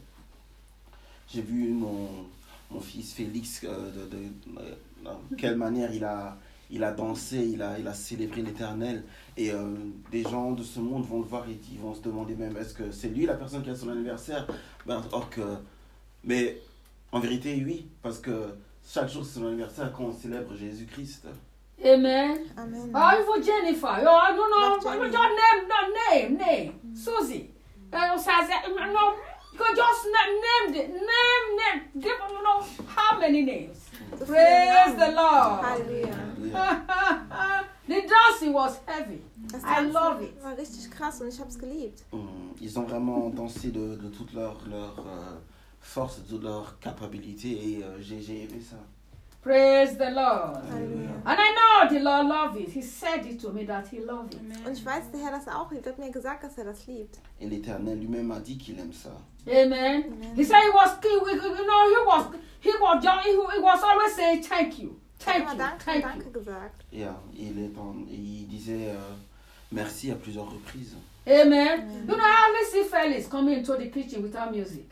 Speaker 4: j'ai vu mon, mon fils Félix, euh, de, de, de, de quelle manière il a, il a dansé, il a, il a célébré l'Éternel. Et euh, des gens de ce monde vont le voir et ils vont se demander même, est-ce que c'est lui la personne qui a son anniversaire? Ben, or que, mais en vérité, oui, parce que chaque jour c'est son anniversaire quand on célèbre Jésus-Christ.
Speaker 1: Amen.
Speaker 2: Amen.
Speaker 1: Oh, for Jennifer. Oh, I don't know.
Speaker 2: Not Jenny.
Speaker 1: Just name, no, name, name. Susie. Uh, says, uh, no, you can just na- name it. Name, name. Give them, you know, how many names.
Speaker 2: So viele
Speaker 1: Praise
Speaker 2: Namen.
Speaker 1: the Lord.
Speaker 2: Halleluja.
Speaker 1: The dancing was heavy.
Speaker 2: Das
Speaker 1: I
Speaker 2: Tanzen
Speaker 1: love it.
Speaker 2: war richtig krass und ich habe es geliebt.
Speaker 4: Hum, Ils ont vraiment dansé de, de toute leur, leur euh, force, de toute leur capacité et euh, j'ai j'ai aimé ça.
Speaker 1: Praise the Lord.
Speaker 2: Halleluja.
Speaker 1: And I know the Lord loved it. He said it to me that he loved it.
Speaker 2: Und ich weiß, der Herr das auch liebt. Er hat mir gesagt, dass er das liebt.
Speaker 4: Et l'Éternel lui-même a dit qu'il aime ça.
Speaker 1: Amen.
Speaker 2: Amen.
Speaker 1: He said he was, he, you know, he was, he was, he, he was always saying thank you,
Speaker 2: Er hat
Speaker 1: thank
Speaker 2: immer
Speaker 1: you,
Speaker 2: Danke,
Speaker 1: thank
Speaker 2: Danke
Speaker 1: you.
Speaker 2: gesagt.
Speaker 4: Et, euh, il, est en- il disait euh, merci à plusieurs reprises.
Speaker 1: Amen.
Speaker 2: Amen.
Speaker 1: You know, I only see Felix coming into the kitchen without music.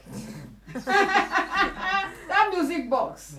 Speaker 1: That music box.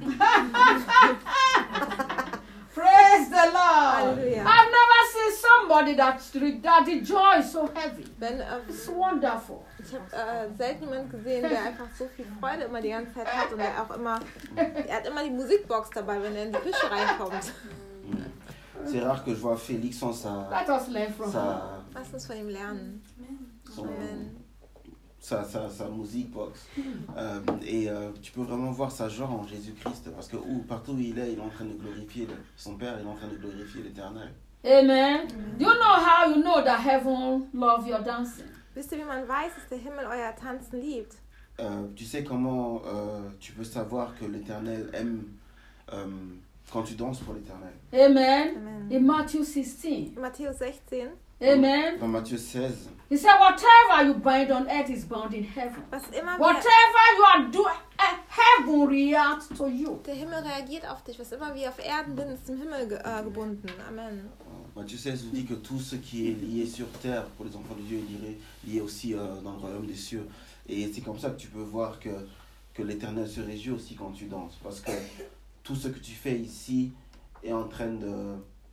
Speaker 1: Praise the Lord.
Speaker 2: Hallelujah.
Speaker 1: I've never seen somebody that, that the joy is so heavy.
Speaker 2: Wenn, äh,
Speaker 1: It's wonderful.
Speaker 2: ich habe äh, selten jemanden gesehen, der einfach so viel Freude immer die ganze Zeit hat und der auch immer, er hat immer die Musikbox dabei, wenn er in die Küche reinkommt.
Speaker 4: C'est rare que je vois Félix sans sa,
Speaker 1: Let us learn from him.
Speaker 4: sa,
Speaker 2: Lass uns von ihm lernen.
Speaker 4: son-
Speaker 2: Amen.
Speaker 4: sa, sa, sa musique box. Euh, et euh, tu peux vraiment voir sa joie en Jésus-Christ parce que où, partout où il est, il est en train de glorifier le- son Père, il est en train de glorifier l'Éternel.
Speaker 1: Amen. Do you know how you know that heaven love your dancing?
Speaker 2: Wisst ihr, wie man weiß, dass der Himmel euer Tanzen liebt?
Speaker 4: Euh, tu sais comment euh, tu peux savoir que l'Éternel aime euh, quand tu danses pour l'Éternel.
Speaker 1: Amen.
Speaker 2: Amen.
Speaker 1: In Matthew sixteen.
Speaker 2: In Matthäus sechzehn,
Speaker 1: Amen.
Speaker 4: Dans Matthieu seize,
Speaker 1: He said, whatever you bind on earth is bound in heaven.
Speaker 2: was immer wir,
Speaker 1: Whatever you are doing, uh, heaven reacts to you.
Speaker 2: der Himmel reagiert auf dich. Was immer wir auf Erden sind, ist im Himmel ge äh, gebunden. Amen.
Speaker 4: Matthieu seize nous dit que tout ce qui est lié sur terre pour les enfants de Dieu est lié, lié aussi euh, dans le royaume des cieux. Et c'est comme ça que tu peux voir que, que l'Éternel se réjouit aussi quand tu danses. Parce que tout ce que tu fais ici est en train de...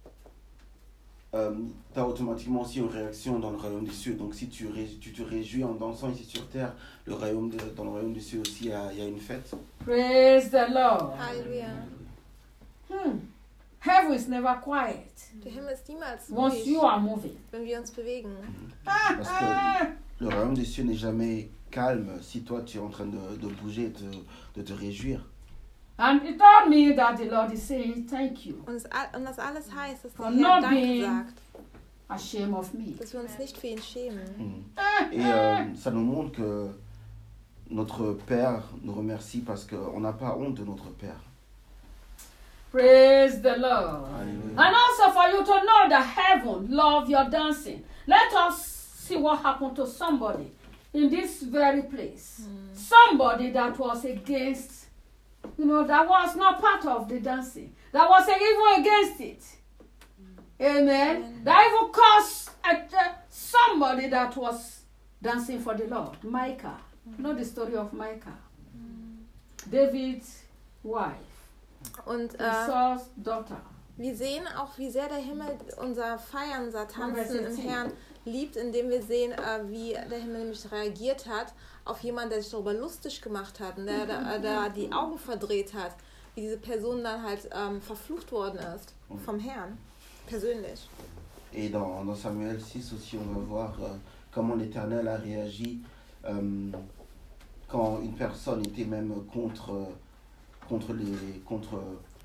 Speaker 4: Euh, tu as automatiquement aussi une réaction dans le royaume des cieux. Donc si tu, ré, tu te réjouis en dansant ici sur terre, le royaume de, dans le royaume des cieux aussi, il y a, il y a une fête.
Speaker 1: Praise the Lord.
Speaker 2: Halleluja.
Speaker 1: Hmm. Heaven is never quiet
Speaker 2: Der Himmel ist niemals
Speaker 1: once
Speaker 2: ruhig,
Speaker 1: you are moving.
Speaker 2: wenn wir uns bewegen.
Speaker 4: Parce que le royaume des cieux n'est jamais calme si toi tu es en train de, de bouger, de, de te réjouir.
Speaker 1: And it told me that the Lord is saying thank you.
Speaker 2: Und, es, all- und das alles heißt, dass der
Speaker 1: For
Speaker 2: Herr
Speaker 1: not
Speaker 2: Danke
Speaker 1: being-
Speaker 2: sagt,
Speaker 1: Ashamed of me.
Speaker 2: dass wir uns nicht für ihn schämen.
Speaker 4: Mm. Et euh, ça nous montre que notre Père nous remercie parce qu'on n'a pas honte de notre Père.
Speaker 1: Praise the Lord.
Speaker 4: Alléluia.
Speaker 1: And also for you to know that heaven love your dancing. Let us see what happened to somebody in this very place. Somebody that was against, you know, that was not part of the dancing. That was even against it. Amen. That even caused uh, somebody that was dancing for the Lord, Micah. You know the story of Micah? David's wife,
Speaker 2: Und äh,
Speaker 1: Saul's daughter.
Speaker 2: wir sehen auch, wie sehr der Himmel unser Feiern, unser Tanzen im Herrn liebt, indem wir sehen, äh, wie der Himmel nämlich reagiert hat auf jemanden, der sich darüber lustig gemacht hat und der, der, der die Augen verdreht hat, wie diese Person dann halt ähm, verflucht worden ist vom Herrn, persönlich.
Speaker 4: Et dans, dans Samuel six aussi, on va voir euh, comment l'Éternel a réagi euh, quand une personne était même contre, contre, les, contre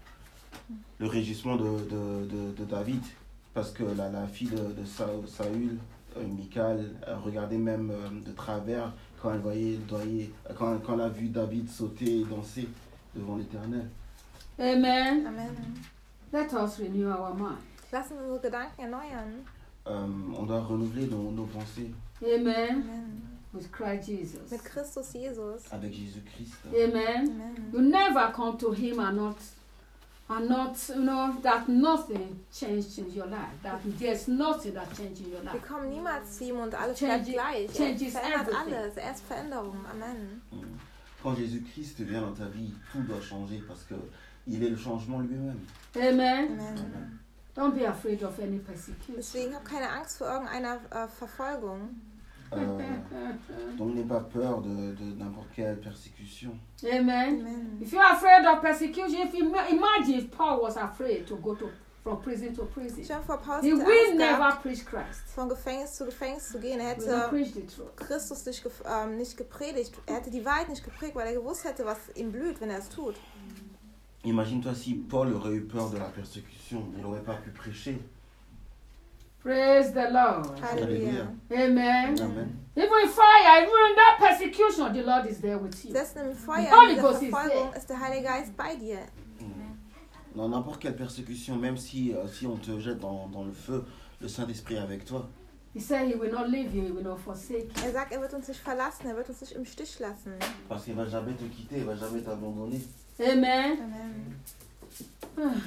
Speaker 4: le régissement de, de, de, de David. Parce que la, la fille de, de Saül, Saül euh, Michal, regardait même euh, de travers quand elle, voyait, voyait, quand, quand elle a vu David sauter et danser devant l'Éternel.
Speaker 1: Amen.
Speaker 2: Amen.
Speaker 1: Let us renew our mind.
Speaker 2: Lassen wir unsere Gedanken erneuern.
Speaker 4: Euh, on doit renouveler nos, nos pensées
Speaker 1: Amen.
Speaker 2: Amen.
Speaker 1: With Christ Jesus.
Speaker 2: Mit Christus Jesus.
Speaker 4: avec Jésus-Christ.
Speaker 1: Amen.
Speaker 2: Amen.
Speaker 1: You never come to him and not and not, you know, that nothing changed in your life. That there's nothing that changed in your
Speaker 2: Wir
Speaker 1: life.
Speaker 2: kommen niemals zu ihm und alles
Speaker 1: Change
Speaker 2: bleibt
Speaker 1: it-
Speaker 2: gleich.
Speaker 1: change
Speaker 2: Er
Speaker 1: is
Speaker 2: verändert
Speaker 1: everything.
Speaker 2: alles. Er ist Veränderung. Amen.
Speaker 4: Quand Jésus-Christ vient dans ta vie, tout doit changer parce que il est le changement lui-même.
Speaker 1: Amen.
Speaker 2: Amen.
Speaker 1: Don't be afraid of any persecution.
Speaker 2: Deswegen hab keine Angst vor irgendeiner äh, Verfolgung.
Speaker 4: Euh, donc n'aie pas peur de, de n'importe quelle persécution.
Speaker 1: Amen.
Speaker 2: Amen.
Speaker 1: If you're afraid of persecution, if you ma- imagine if Paul was afraid to go to from prison to prison,
Speaker 2: Stell dir vor, Paulus
Speaker 1: he
Speaker 2: hätte
Speaker 1: will
Speaker 2: Angst
Speaker 1: never
Speaker 2: gehabt,
Speaker 1: preach Christ.
Speaker 2: von Gefängnis zu Gefängnis zu gehen. Er
Speaker 1: He will not
Speaker 2: hätte
Speaker 1: preach the truth.
Speaker 2: Christus nicht, gef- ähm, nicht gepredigt. Er hätte die Wahrheit nicht gepredigt, weil er gewusst hätte, was ihm blüht, wenn er es tut.
Speaker 4: Imagine-toi si Paul aurait eu peur de la persécution, il n'aurait pas pu prêcher.
Speaker 1: Praise the Lord.
Speaker 2: Halleluja.
Speaker 1: Amen.
Speaker 4: Amen.
Speaker 1: Even in fire, even in that persecution, the Lord is there with you.
Speaker 2: Selbst im Feuer,
Speaker 1: Holy
Speaker 2: in dieser
Speaker 1: Ghost is
Speaker 2: Verfolgung,
Speaker 1: there.
Speaker 2: ist der Heilige Geist bei dir.
Speaker 4: Dans n'importe quelle persécution, même si, euh, si on te jette dans, dans le feu, le Saint-Esprit est avec toi.
Speaker 1: He said he will not leave you, he will not forsake you.
Speaker 2: Er sagt, er wird uns nicht verlassen, er wird uns nicht im Stich lassen.
Speaker 4: Parce qu'il ne va jamais te quitter, il ne va jamais t'abandonner.
Speaker 1: Amen.
Speaker 2: Amen.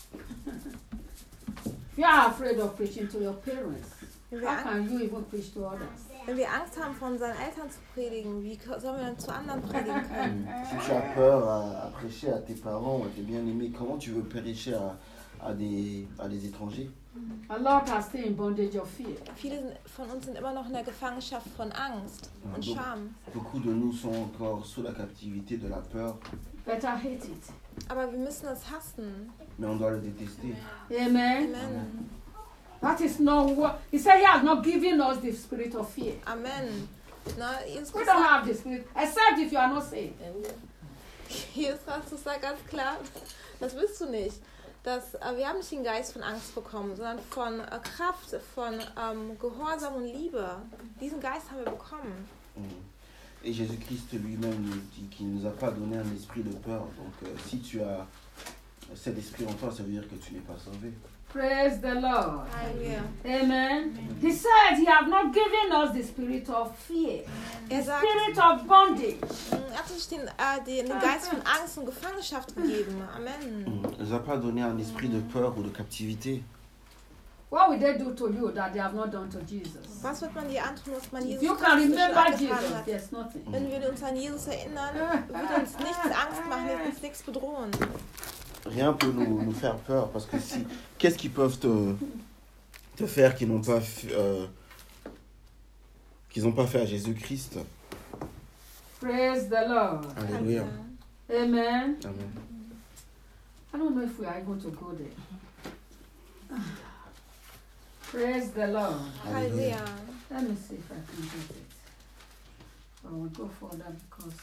Speaker 1: If you are afraid of preaching to your parents,
Speaker 2: Wenn wir,
Speaker 1: how
Speaker 2: Angst,
Speaker 1: can you even preach to others?
Speaker 2: wenn wir Angst haben, von unseren Eltern zu predigen, wie ko- sollen wir dann zu anderen predigen können?
Speaker 4: Si tu as peur à, à prêcher à tes parents ou à tes bien-aimés, comment tu veux prêcher à, à, des, à des étrangers?
Speaker 1: A lot are still in bondage of fear.
Speaker 2: Viele sind- von uns sind immer noch in der Gefangenschaft von Angst und
Speaker 4: Donc,
Speaker 2: Scham.
Speaker 4: beaucoup de nous sont encore sous la captivité de la peur,
Speaker 1: Better hate it.
Speaker 2: Aber wir müssen es hassen.
Speaker 4: mais on doit le détester.
Speaker 1: Amen.
Speaker 2: Amen.
Speaker 1: That is not what he said. He has not given us the spirit of fear.
Speaker 2: Amen. Na, Jesus
Speaker 1: We don't
Speaker 2: sagt,
Speaker 1: have the spirit, except if you are not saved.
Speaker 2: Jesus sagt ganz klar, das willst du nicht. Dass, äh, wir haben nicht den Geist von Angst bekommen, sondern von äh, Kraft, von ähm, Gehorsam und Liebe. Diesen Geist haben wir bekommen.
Speaker 4: Et Jésus-Christ lui-même nous dit qu'il ne nous a pas donné un esprit de peur. Donc euh, si tu as cet esprit en toi, ça veut dire que tu n'es pas sauvé.
Speaker 1: Praise the Lord.
Speaker 2: Halleluja.
Speaker 1: Amen. He said he have not given us the spirit of fear,
Speaker 2: Er
Speaker 1: the
Speaker 2: sagt,
Speaker 1: spirit of bondage.
Speaker 2: er hat uns den, äh, den, den Geist von Angst und Gefangenschaft gegeben. Amen.
Speaker 4: Il ne nous a pas donné un esprit de peur ou de captivité.
Speaker 1: What will they do to you that they have not done to Jesus?
Speaker 2: Was wird man dir antun, was man
Speaker 1: If
Speaker 2: Jesus
Speaker 1: you can
Speaker 2: Christus nicht
Speaker 1: remember
Speaker 2: angetan
Speaker 1: Jesus,
Speaker 2: hat?
Speaker 1: there's nothing.
Speaker 2: Wenn wir uns an Jesus erinnern, wird uns nichts Angst machen, wird uns nichts bedrohen.
Speaker 4: Rien peut nous, nous faire peur parce que si, qu'est-ce qu'ils peuvent te, te faire qu'ils n'ont pas, f- euh, qu'ils n'ont pas fait à Jésus-Christ?
Speaker 1: Praise the Lord.
Speaker 4: Alléluia.
Speaker 1: Amen.
Speaker 4: Amen.
Speaker 1: I don't know if we are able to go there. Praise the Lord.
Speaker 2: Halleluja.
Speaker 1: Let me see if I can get it. I will go further because.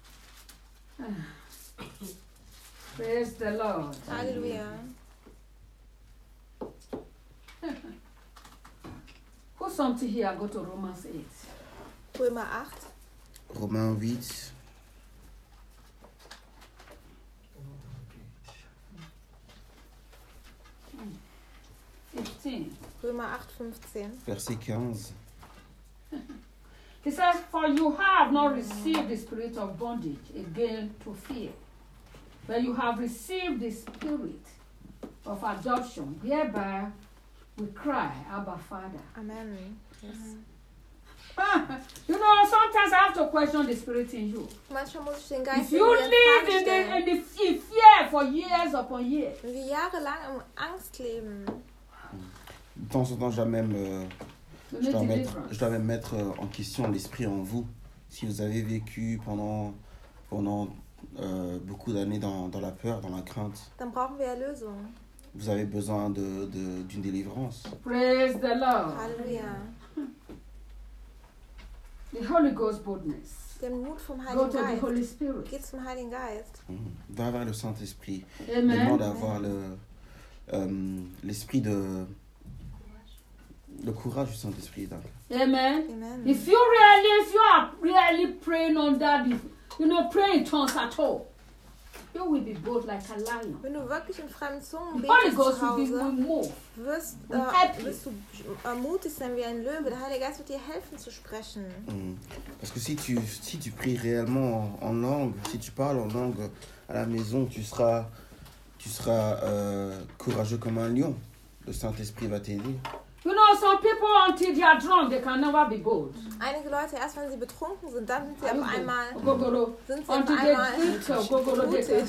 Speaker 1: Praise the Lord.
Speaker 2: Halleluja.
Speaker 1: Put something here, go to Romans eight.
Speaker 2: Römer acht.
Speaker 4: Romains huit,
Speaker 1: fifteen.
Speaker 2: Römer acht, fünfzehn.
Speaker 4: verset quinze.
Speaker 1: He says, for you have not received the spirit of bondage again to fear, but you have received the spirit of adoption, whereby we cry, Abba Father.
Speaker 2: Amen. Yes.
Speaker 1: You know, sometimes I have to question the spirit in you.
Speaker 2: Manchmal muss ich den Geist
Speaker 1: If you
Speaker 2: in mir in
Speaker 1: live
Speaker 2: Frage
Speaker 1: in the,
Speaker 2: stellen.
Speaker 1: in the in fear for years upon years,
Speaker 2: Wenn wir jahrelang in Angst leben,
Speaker 4: De temps en temps, je dois même, euh,
Speaker 1: you
Speaker 4: je
Speaker 1: need
Speaker 4: dois mettre,
Speaker 1: deliverance.
Speaker 4: je dois même mettre euh, en question l'esprit en vous. Si vous avez vécu pendant, pendant euh, beaucoup d'années dans, dans la peur, dans la crainte,
Speaker 2: dann brauchen wir Erlösung.
Speaker 4: vous avez besoin de, de, d'une délivrance.
Speaker 1: Praise the Lord.
Speaker 2: Halleluja.
Speaker 1: The Holy Ghost boldness.
Speaker 2: Den Mut vom
Speaker 1: Go
Speaker 2: Heiligen
Speaker 1: to the
Speaker 2: Geist.
Speaker 1: Holy Spirit.
Speaker 2: Geht zum Heiligen Geist.
Speaker 4: Mhm. Va vers le Saint-Esprit.
Speaker 1: Amen.
Speaker 4: Demande à avoir le, euh, l'esprit de... Le courage du Saint-Esprit. donc.
Speaker 1: Amen.
Speaker 2: Amen.
Speaker 1: If you really, if you are really praying on that, you know, praying in tongues at all, you will be bold like a lion.
Speaker 2: Wenn du wirklich in fremden Zungen
Speaker 1: The Holy
Speaker 2: betest
Speaker 1: Ghost
Speaker 2: zu
Speaker 1: will, be, will
Speaker 2: Hause,
Speaker 1: move.
Speaker 2: wirst,
Speaker 1: will help
Speaker 2: äh,
Speaker 1: you.
Speaker 2: wirst du äh, mutig sein wie ein Löwe. Der Heilige Geist wird dir helfen zu sprechen.
Speaker 4: Mhm. Parce que si tu, si tu pries réellement en, en langue, si tu parles en langue à la maison, tu seras, tu seras euh, courageux comme un lion. Le Saint-Esprit va t'aider.
Speaker 1: You know, some people, until they are drunk, they can never be bold.
Speaker 2: Einige Leute, erst wenn sie betrunken sind, dann sind sie
Speaker 1: Are you
Speaker 2: auf
Speaker 1: bold?
Speaker 2: einmal,
Speaker 1: Gogoro.
Speaker 2: sind sie auf
Speaker 1: Until they
Speaker 2: einmal
Speaker 1: drink uh, gogoro, they
Speaker 2: mutig.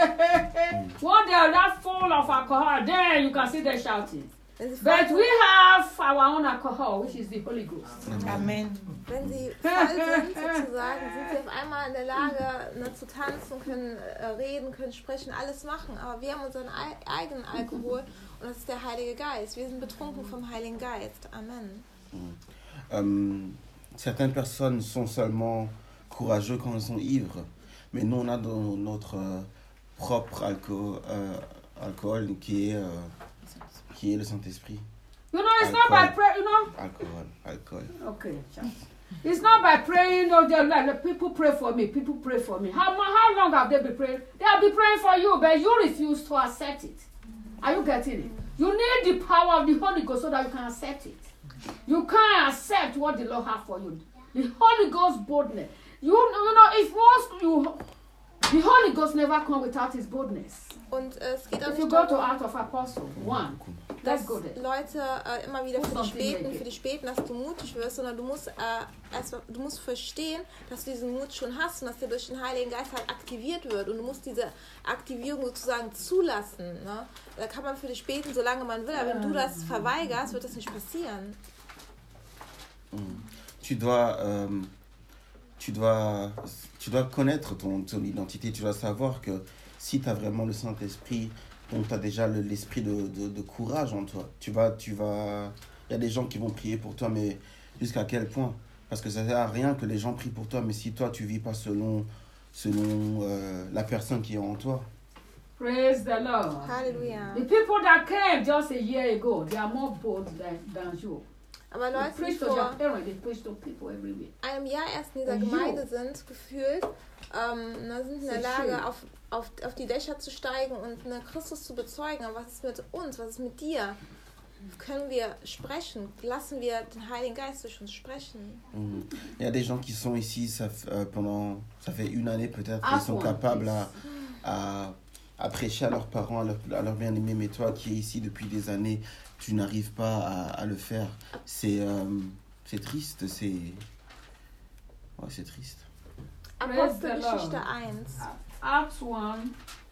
Speaker 1: One day they're full of alcohol, then you can see them shouting.
Speaker 2: Wenn sie,
Speaker 1: But
Speaker 2: voll,
Speaker 1: we have our own alcohol, which is the Holy Ghost.
Speaker 3: Amen.
Speaker 2: wenn sie voll sind, sozusagen, sind sie auf einmal in der Lage, ne, zu tanzen, können äh, reden, können sprechen, alles machen. Aber wir haben unseren ei- eigenen Alkohol und das ist der Heilige Geist. Wir sind betrunken vom Heiligen Geist. Amen.
Speaker 4: Euh, certaines personnes sont seulement courageux quand elles sont ivres, mais nous on a dans notre euh, propre alcool, euh, alcool qui est, euh, qui est le Saint-Esprit.
Speaker 1: You know, it's not by prayer, you know.
Speaker 4: Alcool, alcool.
Speaker 1: Okay, Charles. It's not by praying, no, they're like, like, people pray for me, people pray for me. How, mu- how long have they been praying? They have been praying for you, but you refuse to accept it. Are you getting it? You need the power of the Holy Ghost so that you can accept it. You can't accept what the Lord has for you. The Holy Ghost boldness. You, you know, if most you, the Holy Ghost never come without his boldness.
Speaker 2: Und äh, es geht auch
Speaker 1: If you
Speaker 2: nicht
Speaker 1: go to
Speaker 2: darum,
Speaker 1: Act of Apostle one, let's
Speaker 2: dass
Speaker 1: go there.
Speaker 2: Leute äh, immer wieder für dich
Speaker 1: Something
Speaker 2: beten,
Speaker 1: like
Speaker 2: für dich beten, dass du mutig wirst, sondern du musst, äh, erst, du musst verstehen, dass du diesen Mut schon hast und dass der durch den Heiligen Geist halt aktiviert wird. Und du musst diese Aktivierung sozusagen zulassen. Ne? Da kann man für dich beten, solange man will, aber wenn du das verweigerst, wird das nicht passieren.
Speaker 4: Tu dois, euh, tu dois, tu dois connaître ton, ton identité. Tu dois savoir que si tu as vraiment le Saint-Esprit, donc tu as déjà le- l'esprit de, de, de courage en toi. Tu vas, tu vas, il y a des gens qui vont prier pour toi, mais jusqu'à quel point? Parce que ça ne sert à rien que les gens prient pour toi, mais si toi tu vis pas selon, selon euh, la personne qui est en toi.
Speaker 1: Praise the Lord.
Speaker 2: Halleluja.
Speaker 1: The people that came just a year ago, they are more bold than, than you.
Speaker 2: Aber
Speaker 1: They
Speaker 2: Leute, die
Speaker 1: preach to their
Speaker 2: vor
Speaker 1: parents, they preach to people everywhere.
Speaker 2: einem Jahr erst in dieser
Speaker 1: Und
Speaker 2: Gemeinde
Speaker 1: you.
Speaker 2: sind, gefühlt, ähm, na, sind in der
Speaker 1: So schön.
Speaker 2: Lage, auf, auf, auf die Dächer zu steigen und ne, Christus zu bezeugen. Aber was ist mit uns? Was ist mit dir? Können wir sprechen? Lassen wir den Heiligen Geist durch uns sprechen?
Speaker 4: Mhm. Il y a des gens qui sont ici, ça, f- euh, pendant, ça fait une année peut-être,
Speaker 1: Ah,
Speaker 4: ils sont
Speaker 1: ouais.
Speaker 4: capables à, à, à prêcher à leurs parents, à leurs à leurs bien-aimés, mais toi qui es ici depuis des années, tu n'arrives pas à, à le faire. C'est euh, c'est triste, c'est... Ouais, c'est triste.
Speaker 2: Apostelgeschichte eins.
Speaker 1: Acts one.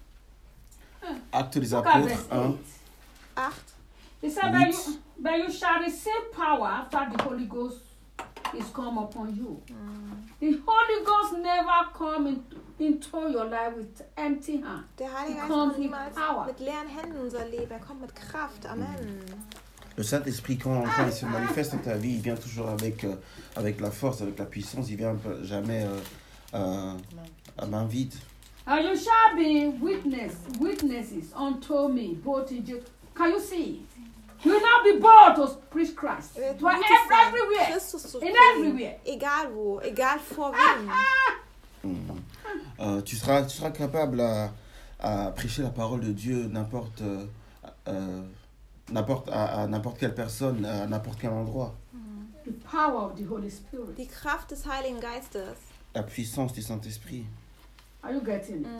Speaker 4: Acte des
Speaker 1: Look at
Speaker 4: Apôtres
Speaker 1: verse
Speaker 4: un.
Speaker 1: eight.
Speaker 2: acht.
Speaker 1: He said, but you, but you shall receive power after the Holy Ghost is come upon you. The Holy Ghost never come in, into your life with empty hand.
Speaker 2: Der Heilige Geist
Speaker 1: Comes
Speaker 2: kommt
Speaker 1: with
Speaker 2: niemals
Speaker 1: power.
Speaker 2: mit leeren Händen in unser Leben. Er kommt mit Kraft. Amen.
Speaker 4: Le Saint-Esprit, quand, quand il se manifeste dans ta vie, il vient toujours avec, euh, avec la force, avec la puissance. Il vient pas- jamais euh, euh, à main vide.
Speaker 1: And you shall be witness, witnesses unto me, both in Jerusalem. Can you see it? You will not be bold to preach Christ.
Speaker 2: Er wird
Speaker 1: To
Speaker 2: mutig
Speaker 1: ev-
Speaker 2: sein,
Speaker 1: everywhere.
Speaker 2: Christus zu
Speaker 1: In
Speaker 2: predigen.
Speaker 1: everywhere.
Speaker 2: Egal wo, egal vor wem.
Speaker 4: Mhm. Euh, tu, seras, tu seras capable à, à prêcher la parole de Dieu n'importe, euh, euh, n'importe, à, à n'importe quelle personne, à n'importe quel endroit.
Speaker 1: The power of the Holy Spirit.
Speaker 2: Die Kraft des Heiligen Geistes.
Speaker 4: La puissance du Saint-Esprit.
Speaker 1: Are you getting it?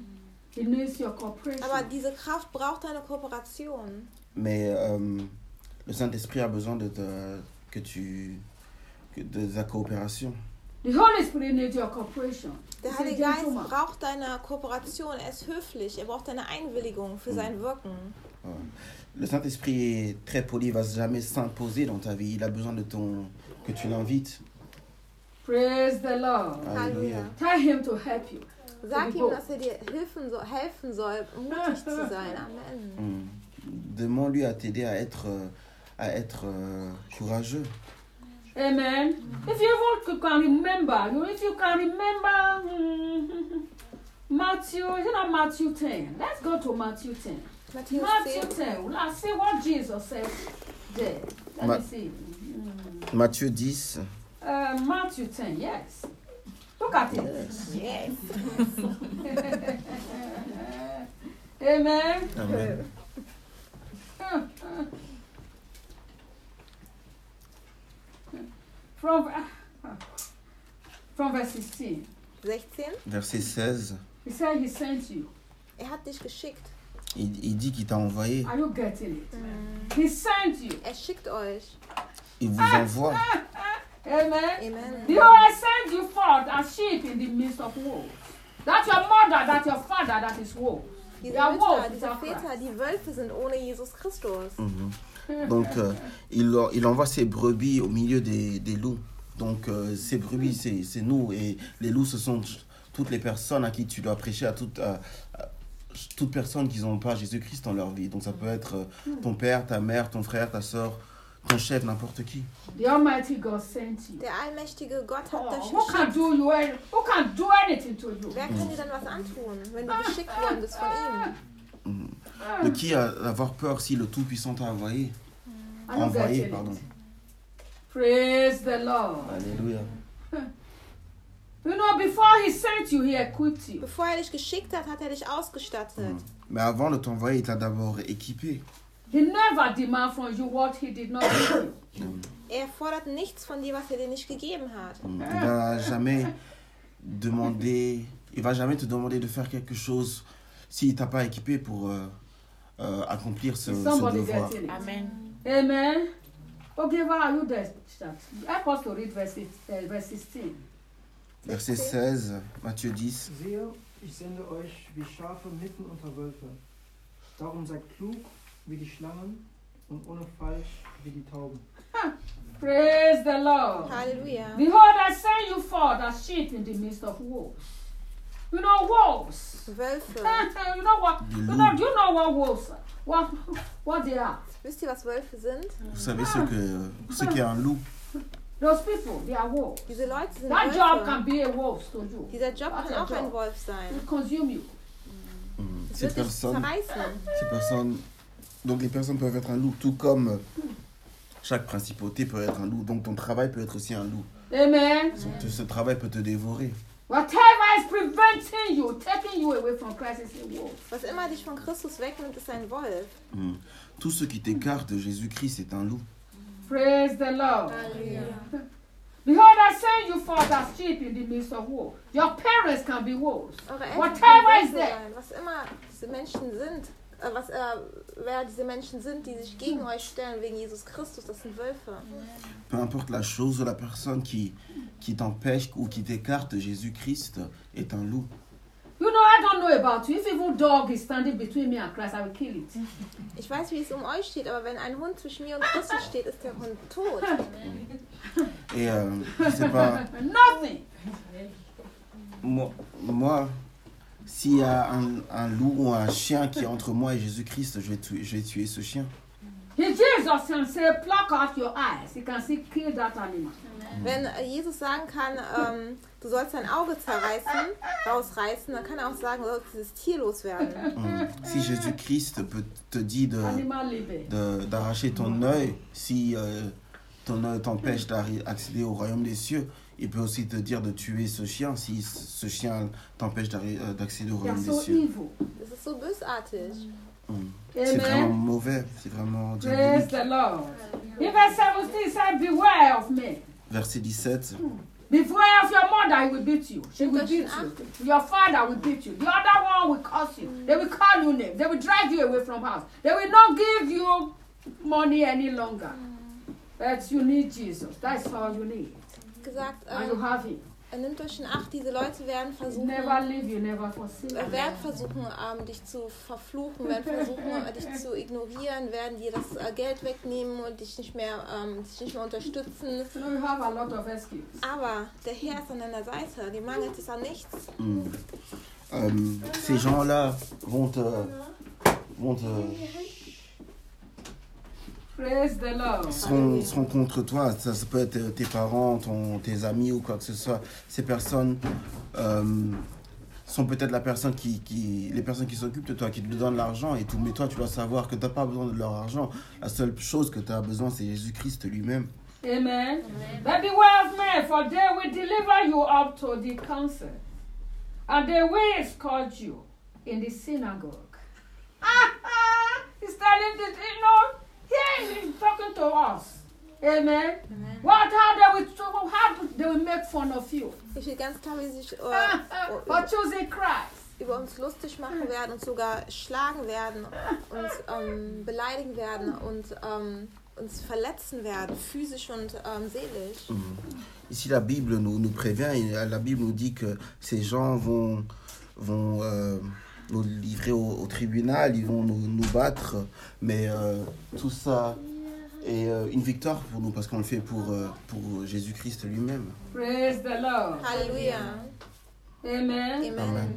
Speaker 2: Mm.
Speaker 1: It needs your cooperation.
Speaker 2: Aber diese Kraft braucht eine Kooperation.
Speaker 4: Mais euh, Le Saint-Esprit a besoin de, ta, que tu, que de ta coopération.
Speaker 1: The Holy Spirit needs your cooperation.
Speaker 2: Der
Speaker 1: He's a
Speaker 2: Heilige Geist
Speaker 1: gentleman.
Speaker 2: braucht deine Kooperation, er ist höflich, er braucht deine Einwilligung für sein Wirken.
Speaker 4: Ouais. Le Saint-Esprit est très poli, il ne va jamais s'imposer dans ta vie. Il a besoin de ton, que tu l'invites.
Speaker 1: Praise the Lord.
Speaker 4: Alléluia.
Speaker 1: Tell him to help you.
Speaker 2: Sag ihm, dass er dir helfen soll, helfen soll mutig zu sein. Amen.
Speaker 4: Mm. Demande-lui à t'aider à être, euh, à être euh, courageux.
Speaker 1: Amen. If you want, can remember, you if you can remember mm, Matthew, you know Matthew ten. Let's go to Matthew ten.
Speaker 2: Matthäus
Speaker 1: Matthew
Speaker 2: zehn.
Speaker 1: ten. Let's see what Jesus says there. Let
Speaker 4: Ma-
Speaker 1: me see. Mm.
Speaker 4: Matthieu dix.
Speaker 1: Uh, Matthew ten. Yes. Look at it.
Speaker 2: Yes.
Speaker 1: Amen.
Speaker 4: Amen.
Speaker 1: From from verse sixteen,
Speaker 2: sechzehn.
Speaker 4: Verset seize.
Speaker 1: he said he sent you.
Speaker 2: Er hat dich geschickt.
Speaker 4: Il, il dit qu'il t'a envoyé.
Speaker 1: Are you getting it? He sent you.
Speaker 2: Er schickt euch.
Speaker 4: Il vous envoie.
Speaker 1: Amen.
Speaker 2: Amen.
Speaker 1: Behold, I send you forth as sheep in the midst of wolves. That's your mother, that's your father, that is wolves.
Speaker 2: Diese
Speaker 1: Ja,
Speaker 2: Mütter,
Speaker 1: Wolf,
Speaker 2: diese
Speaker 1: dieser
Speaker 2: Väter,
Speaker 1: Christ.
Speaker 2: die Wölfe sind ohne Jesus Christus.
Speaker 4: Mhm. Donc, euh, il, il envoie ses brebis au milieu des, des loups. Donc, euh, ces brebis, c'est, c'est nous. Et les loups, ce sont toutes les personnes à qui tu dois prêcher, à toutes, à, à toutes personnes qui n'ont pas Jésus-Christ dans leur vie. Donc, ça peut être euh, ton père, ta mère, ton frère, ta soeur, ton chef, n'importe qui.
Speaker 1: The Almighty God sent you.
Speaker 2: Der allmächtige Gott hat
Speaker 1: Oh,
Speaker 2: dich
Speaker 1: who can
Speaker 2: geschickt.
Speaker 1: do you any, who can do anything to you?
Speaker 2: Wer kann dir dann was antun, wenn du geschickt worden bist von ihm?
Speaker 4: De qui a- avoir peur si le Tout-Puissant t'a envoyé?
Speaker 1: Are you
Speaker 4: Envoyé,
Speaker 1: getting
Speaker 4: pardon.
Speaker 1: it? Praise the Lord.
Speaker 4: Alléluia.
Speaker 1: You know, before he sent you, he equipped you.
Speaker 2: Bevor er dich geschickt hat, hat er dich ausgestattet.
Speaker 4: Mais avant de t'envoyer, il t'a d'abord équipé.
Speaker 1: He never demand from you what he did not give you.
Speaker 2: Er fordert nichts von dir, was er dir nicht gegeben hat.
Speaker 4: Il va jamais demander, il va jamais te demander de faire quelque chose s'il t'a pas équipé pour euh, euh, accomplir ce,
Speaker 1: Is
Speaker 4: ce
Speaker 1: somebody
Speaker 4: devoir.
Speaker 1: getting it?
Speaker 3: Amen.
Speaker 1: Amen. Okay, where are you there? Help us to read verse, uh, verse sixteen.
Speaker 4: Verset seize, Matthieu dix.
Speaker 5: Siehe, ich sende euch wie Schafe mitten unter Wölfe. Darum seid klug wie die Schlangen und ohne Falsch wie die Tauben.
Speaker 1: Praise the Lord.
Speaker 2: Halleluja.
Speaker 1: Behold, I send you forth as sheep in the midst of wolves. You know wolves.
Speaker 2: Wölfe.
Speaker 1: you know what?
Speaker 4: The
Speaker 1: You
Speaker 4: loup.
Speaker 1: know, you know what wolves are? What, what they are?
Speaker 2: Wisst ihr, was Wölfe sind?
Speaker 4: Vous savez ce que ce qu'est un loup?
Speaker 1: Those people, they are wolves.
Speaker 2: Diese Leute sind
Speaker 1: That job can
Speaker 2: Wölfe.
Speaker 1: be a wolf to you.
Speaker 2: Dieser Job
Speaker 1: That's
Speaker 2: kann
Speaker 1: a
Speaker 2: auch ein
Speaker 1: job.
Speaker 2: Wolf sein.
Speaker 1: It consume you.
Speaker 4: Mhm.
Speaker 2: Es
Speaker 4: Ces
Speaker 2: wird dich
Speaker 4: personnes,
Speaker 2: zerreißen.
Speaker 4: ces personnes, donc les personnes peuvent être un loup, tout comme euh, chaque principauté peut être un loup. Donc ton travail peut être aussi un loup.
Speaker 1: Amen.
Speaker 4: Ce, ce travail peut te dévorer.
Speaker 1: Whatever is preventing you, taking you away from Christ is a wolf.
Speaker 2: Was immer dich von Christus wegnimmt, ist ein Wolf.
Speaker 4: Mhm. Tout ce qui t'écarte de Jésus-Christ est un loup.
Speaker 1: Praise the Lord. Behold, I send you forth as sheep in the midst of wolves. Your parents can be wolves.
Speaker 2: Eure Eltern
Speaker 1: Whatever
Speaker 2: können
Speaker 1: is
Speaker 2: Wölfe
Speaker 1: there.
Speaker 2: sein. Was immer diese Menschen sind, äh, was, äh, wer diese Menschen sind, die sich gegen euch stellen wegen Jesus Christus, das sind Wölfe.
Speaker 4: Peu importe la chose ou la personne qui, qui t'empêche ou qui t'écarte de Jésus-Christ est un loup.
Speaker 1: You know, I don't know about you. If even dog is standing between me and Christ, I will kill it.
Speaker 2: Ich weiß, wie es um euch steht, aber wenn ein Hund zwischen mir und Christus steht, ist der Hund tot.
Speaker 4: Et euh, je sais pas,
Speaker 1: Nothing.
Speaker 4: moi, moi s'il y a un, un loup ou un chien qui est entre moi et Jésus-Christ, je vais tuer, je vais tuer ce chien.
Speaker 1: If Jesus can say, pluck out your eyes, he can say, kill that animal.
Speaker 2: Wenn äh, Jesus sagen kann, ähm, du sollst dein Auge zerreißen, rausreißen, dann kann er auch sagen, du sollst dieses Tier loswerden.
Speaker 4: Mm. Si Jésus-Christ peut te dire de,
Speaker 1: Animal living.
Speaker 4: de- d'arracher ton œil, si euh, ton œil t'empêche d'accéder au royaume des cieux, il peut aussi te dire de tuer ce chien si ce chien t'empêche d'arri- euh, d'accéder au
Speaker 1: They are
Speaker 4: royaume des
Speaker 1: so
Speaker 4: cieux.
Speaker 1: evil.
Speaker 2: Das ist so bösartig.
Speaker 4: Mm. C'est vraiment
Speaker 1: Amen.
Speaker 4: mauvais, c'est vraiment
Speaker 1: Praise
Speaker 4: diabolique.
Speaker 1: the Lord. In verse seventeen, it said, beware of men.
Speaker 4: Verset dix-sept.
Speaker 1: Beware of your mother, he will beat you. She will
Speaker 2: Verse
Speaker 1: beat you. Your father will beat you. The other one will curse you. They will call you names. They will drive you away from house. They will not give you money any longer. But you need Jesus. That's all you need.
Speaker 2: Gesagt,
Speaker 1: And you
Speaker 2: ähm,
Speaker 1: have him.
Speaker 2: er nimmt euch in Acht, diese Leute werden versuchen,
Speaker 1: Never leave you, never forsake you.
Speaker 2: äh, werden versuchen ähm, dich zu verfluchen, werden versuchen, äh, dich zu ignorieren, werden dir das äh, Geld wegnehmen und dich nicht mehr, ähm, dich nicht mehr unterstützen.
Speaker 1: So you have a lot of excuses.
Speaker 2: Aber der Herr ist an deiner Seite, dir mangelt es an nichts.
Speaker 4: Mm. Euh, ces gens-là vont te, vont te,
Speaker 1: Praise the Lord.
Speaker 4: seront, seront contre toi. Ça, ça peut être tes parents, ton, tes amis ou quoi que ce soit. Ces personnes euh, sont peut-être la personne qui, qui, les personnes qui s'occupent de toi, qui te donnent l'argent et tout. Mais toi, tu dois savoir que tu n'as pas besoin de leur argent. La seule chose que tu as besoin, c'est Jésus-Christ lui-même.
Speaker 1: Amen. But beware of men, for they will deliver you up to the council, and they will escort you in the synagogue. He's telling the, you know, here he's talking to us. Amen.
Speaker 2: Amen.
Speaker 1: What how they will how they will make fun of you
Speaker 2: Ich will ganz klar, wie sie sich äh,
Speaker 1: for choosing Christ.
Speaker 2: über uns lustig machen werden und sogar schlagen werden, uns ähm, beleidigen werden und ähm, uns verletzen werden, physisch und ähm, seelisch.
Speaker 4: Ici, la Bible nous, nous prévient, et la Bible nous dit que ces gens vont, vont euh, nous livrer au, au tribunal, ils vont nous, nous battre, mais euh, tout ça est euh, une victoire pour nous parce qu'on le fait pour, euh, pour Jésus-Christ lui-même.
Speaker 1: Praise the Lord.
Speaker 2: Halleluja.
Speaker 1: Amen.
Speaker 2: Amen.
Speaker 4: Amen.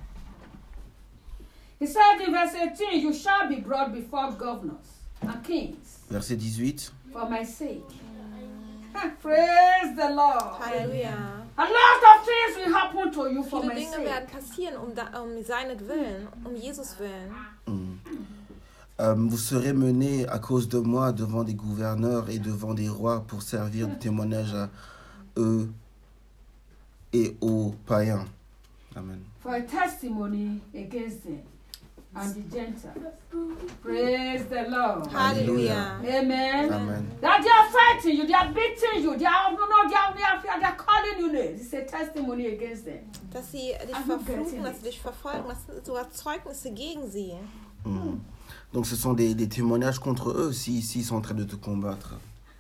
Speaker 1: He said in verse eighteen, you shall be brought before governors and kings
Speaker 4: Verset dix-huit.
Speaker 1: for my sake. Praise the Lord.
Speaker 2: Halleluja.
Speaker 1: A lot of things will happen to you for
Speaker 2: Viele
Speaker 1: my
Speaker 2: Dinge
Speaker 1: sake.
Speaker 2: werden passieren um, da, um seinetwillen, um Jesus willen.
Speaker 4: Mm. Euh, vous serez menés à cause de moi devant des gouverneurs et devant des rois pour servir de témoignage à eux et aux païens. Amen.
Speaker 1: For a testimony against them and the Gentiles. Praise the Lord.
Speaker 2: Halleluja.
Speaker 1: Amen.
Speaker 4: Amen.
Speaker 1: That they are fighting you, they are beating you, they are, no, no, they are, they are, they are calling you names. It's a testimony against them.
Speaker 2: Dass sie dich
Speaker 1: I'm
Speaker 2: verfluchen,
Speaker 1: getting
Speaker 2: dass sie dich verfolgen, das sind sogar Zeugnisse gegen sie.
Speaker 4: Mm. Donc ce sont des, des témoignages contre eux s'ils si, si sont en train de te combattre.